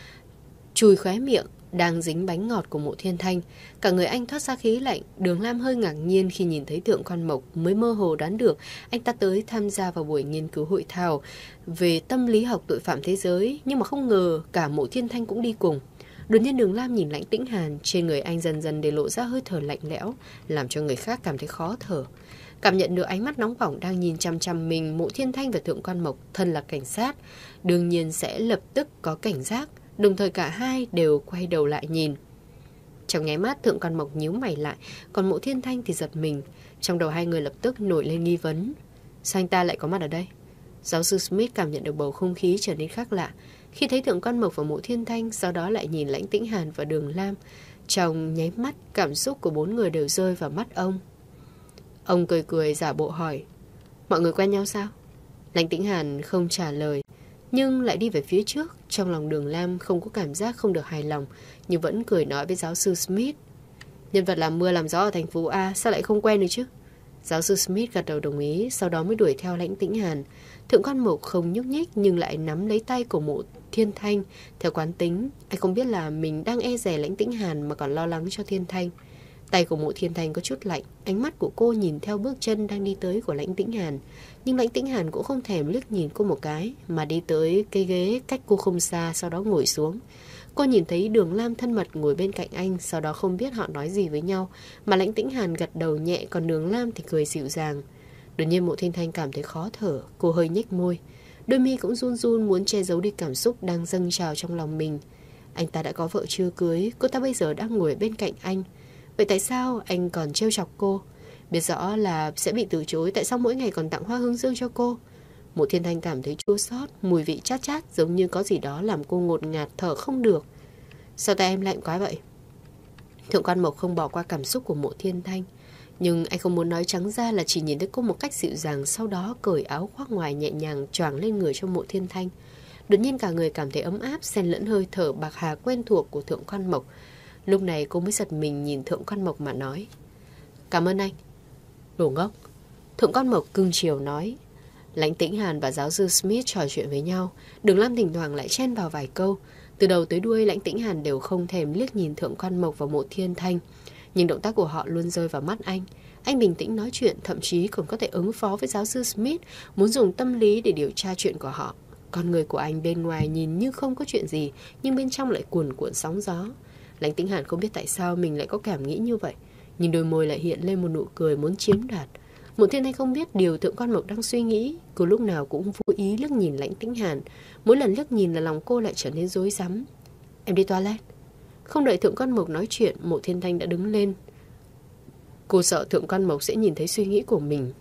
chùi khóe miệng đang dính bánh ngọt của Mộ Thiên Thanh. Cả người anh thoát ra khí lạnh. Đường Lam hơi ngạc nhiên khi nhìn thấy Thượng Quan Mộc, mới mơ hồ đoán được anh ta tới tham gia vào buổi nghiên cứu hội thảo về tâm lý học tội phạm thế giới, nhưng mà không ngờ cả Mộ Thiên Thanh cũng đi cùng. Đột nhiên Đường Lam nhìn Lãnh Tĩnh Hàn, trên người anh dần dần để lộ ra hơi thở lạnh lẽo, làm cho người khác cảm thấy khó thở. Cảm nhận được ánh mắt nóng bỏng đang nhìn chăm chăm mình, Mộ Thiên Thanh và Thượng Quan Mộc thân là cảnh sát, đương nhiên sẽ lập tức có cảnh giác. Đồng thời cả hai đều quay đầu lại nhìn. Trong nháy mắt Thượng Quan Mộc nhíu mày lại, còn Mộ Thiên Thanh thì giật mình. Trong đầu hai người lập tức nổi lên nghi vấn. Sao anh ta lại có mặt ở đây? Giáo sư Smith cảm nhận được bầu không khí trở nên khác lạ khi thấy Thượng Quan Mộc và Mộ Thiên Thanh, sau đó lại nhìn Lãnh Tĩnh Hàn và Đường Lam. Trong nháy mắt, cảm xúc của bốn người đều rơi vào mắt ông. Ông cười cười giả bộ hỏi, mọi người quen nhau sao? Lãnh Tĩnh Hàn không trả lời, nhưng lại đi về phía trước. Trong lòng Đường Lam không có cảm giác không được hài lòng, nhưng vẫn cười nói với giáo sư Smith, nhân vật làm mưa làm gió ở thành phố A sao lại không quen được chứ? Giáo sư Smith gật đầu đồng ý, sau đó mới đuổi theo Lãnh Tĩnh Hàn. Thượng quan Mộc không nhúc nhích nhưng lại nắm lấy tay của Mộ Thiên Thanh. Theo quán tính, anh không biết là mình đang e dè Lãnh Tĩnh Hàn mà còn lo lắng cho Thiên Thanh. Tay của Mộ Thiên Thanh có chút lạnh, ánh mắt của cô nhìn theo bước chân đang đi tới của Lãnh Tĩnh Hàn. Nhưng Lãnh Tĩnh Hàn cũng không thèm liếc nhìn cô một cái, mà đi tới cây ghế cách cô không xa, sau đó ngồi xuống. Cô nhìn thấy Đường Lam thân mật ngồi bên cạnh anh, sau đó không biết họ nói gì với nhau, mà Lãnh Tĩnh Hàn gật đầu nhẹ, còn Đường Lam thì cười dịu dàng. Đột nhiên Mộ Thiên Thanh cảm thấy khó thở, cô hơi nhếch môi. Đôi mi cũng run run muốn che giấu đi cảm xúc đang dâng trào trong lòng mình. Anh ta đã có vợ chưa cưới, cô ta bây giờ đang ngồi bên cạnh anh. Vậy tại sao anh còn trêu chọc cô? Biết rõ là sẽ bị từ chối, tại sao mỗi ngày còn tặng hoa hướng dương cho cô? Mộ Thiên Thanh cảm thấy chua xót, mùi vị chát chát giống như có gì đó làm cô ngột ngạt thở không được. Sao tay em lạnh quá vậy? Thượng quan Mộc không bỏ qua cảm xúc của Mộ Thiên Thanh, nhưng anh không muốn nói trắng ra là chỉ nhìn thấy cô một cách dịu dàng, sau đó cởi áo khoác ngoài nhẹ nhàng choàng lên người cho Mộ Thiên Thanh. Đột nhiên cả người cảm thấy ấm áp, xen lẫn hơi thở bạc hà quen thuộc của Thượng quan Mộc. Lúc này cô mới giật mình nhìn Thượng quan Mộc mà nói: Cảm ơn anh. Đồ ngốc. Thượng quan Mộc cưng chiều nói. Lãnh Tĩnh Hàn và giáo sư Smith trò chuyện với nhau, Đường Lam thỉnh thoảng lại chen vào vài câu. Từ đầu tới đuôi Lãnh Tĩnh Hàn đều không thèm liếc nhìn Thượng quan Mộc và Mộ Thiên Thanh, nhưng động tác của họ luôn rơi vào mắt anh. Anh bình tĩnh nói chuyện, thậm chí còn có thể ứng phó với giáo sư Smith, muốn dùng tâm lý để điều tra chuyện của họ. Con người của anh bên ngoài nhìn như không có chuyện gì, nhưng bên trong lại cuồn cuộn sóng gió. Lãnh Tĩnh Hàn không biết tại sao mình lại có cảm nghĩ như vậy, nhưng đôi môi lại hiện lên một nụ cười muốn chiếm đoạt. Mộ Thiên Thanh không biết điều Thượng quan Mộc đang suy nghĩ, cô lúc nào cũng vô ý liếc nhìn Lãnh Tĩnh Hàn. Mỗi lần liếc nhìn là lòng cô lại trở nên rối rắm. Em đi toilet. Không đợi Thượng quan Mộc nói chuyện, Mộ Thiên Thanh đã đứng lên. Cô sợ Thượng quan Mộc sẽ nhìn thấy suy nghĩ của mình.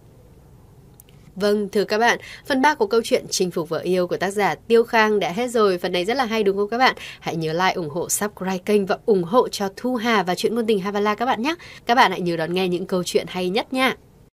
Vâng, thưa các bạn, phần 3 của câu chuyện Chinh phục vợ yêu của tác giả Tiêu Khang đã hết rồi. Phần này rất là hay đúng không các bạn? Hãy nhớ like, ủng hộ, subscribe kênh và ủng hộ cho Thu Hà và Chuyện Ngôn Tình Havala các bạn nhé. Các bạn hãy nhớ đón nghe những câu chuyện hay nhất nha.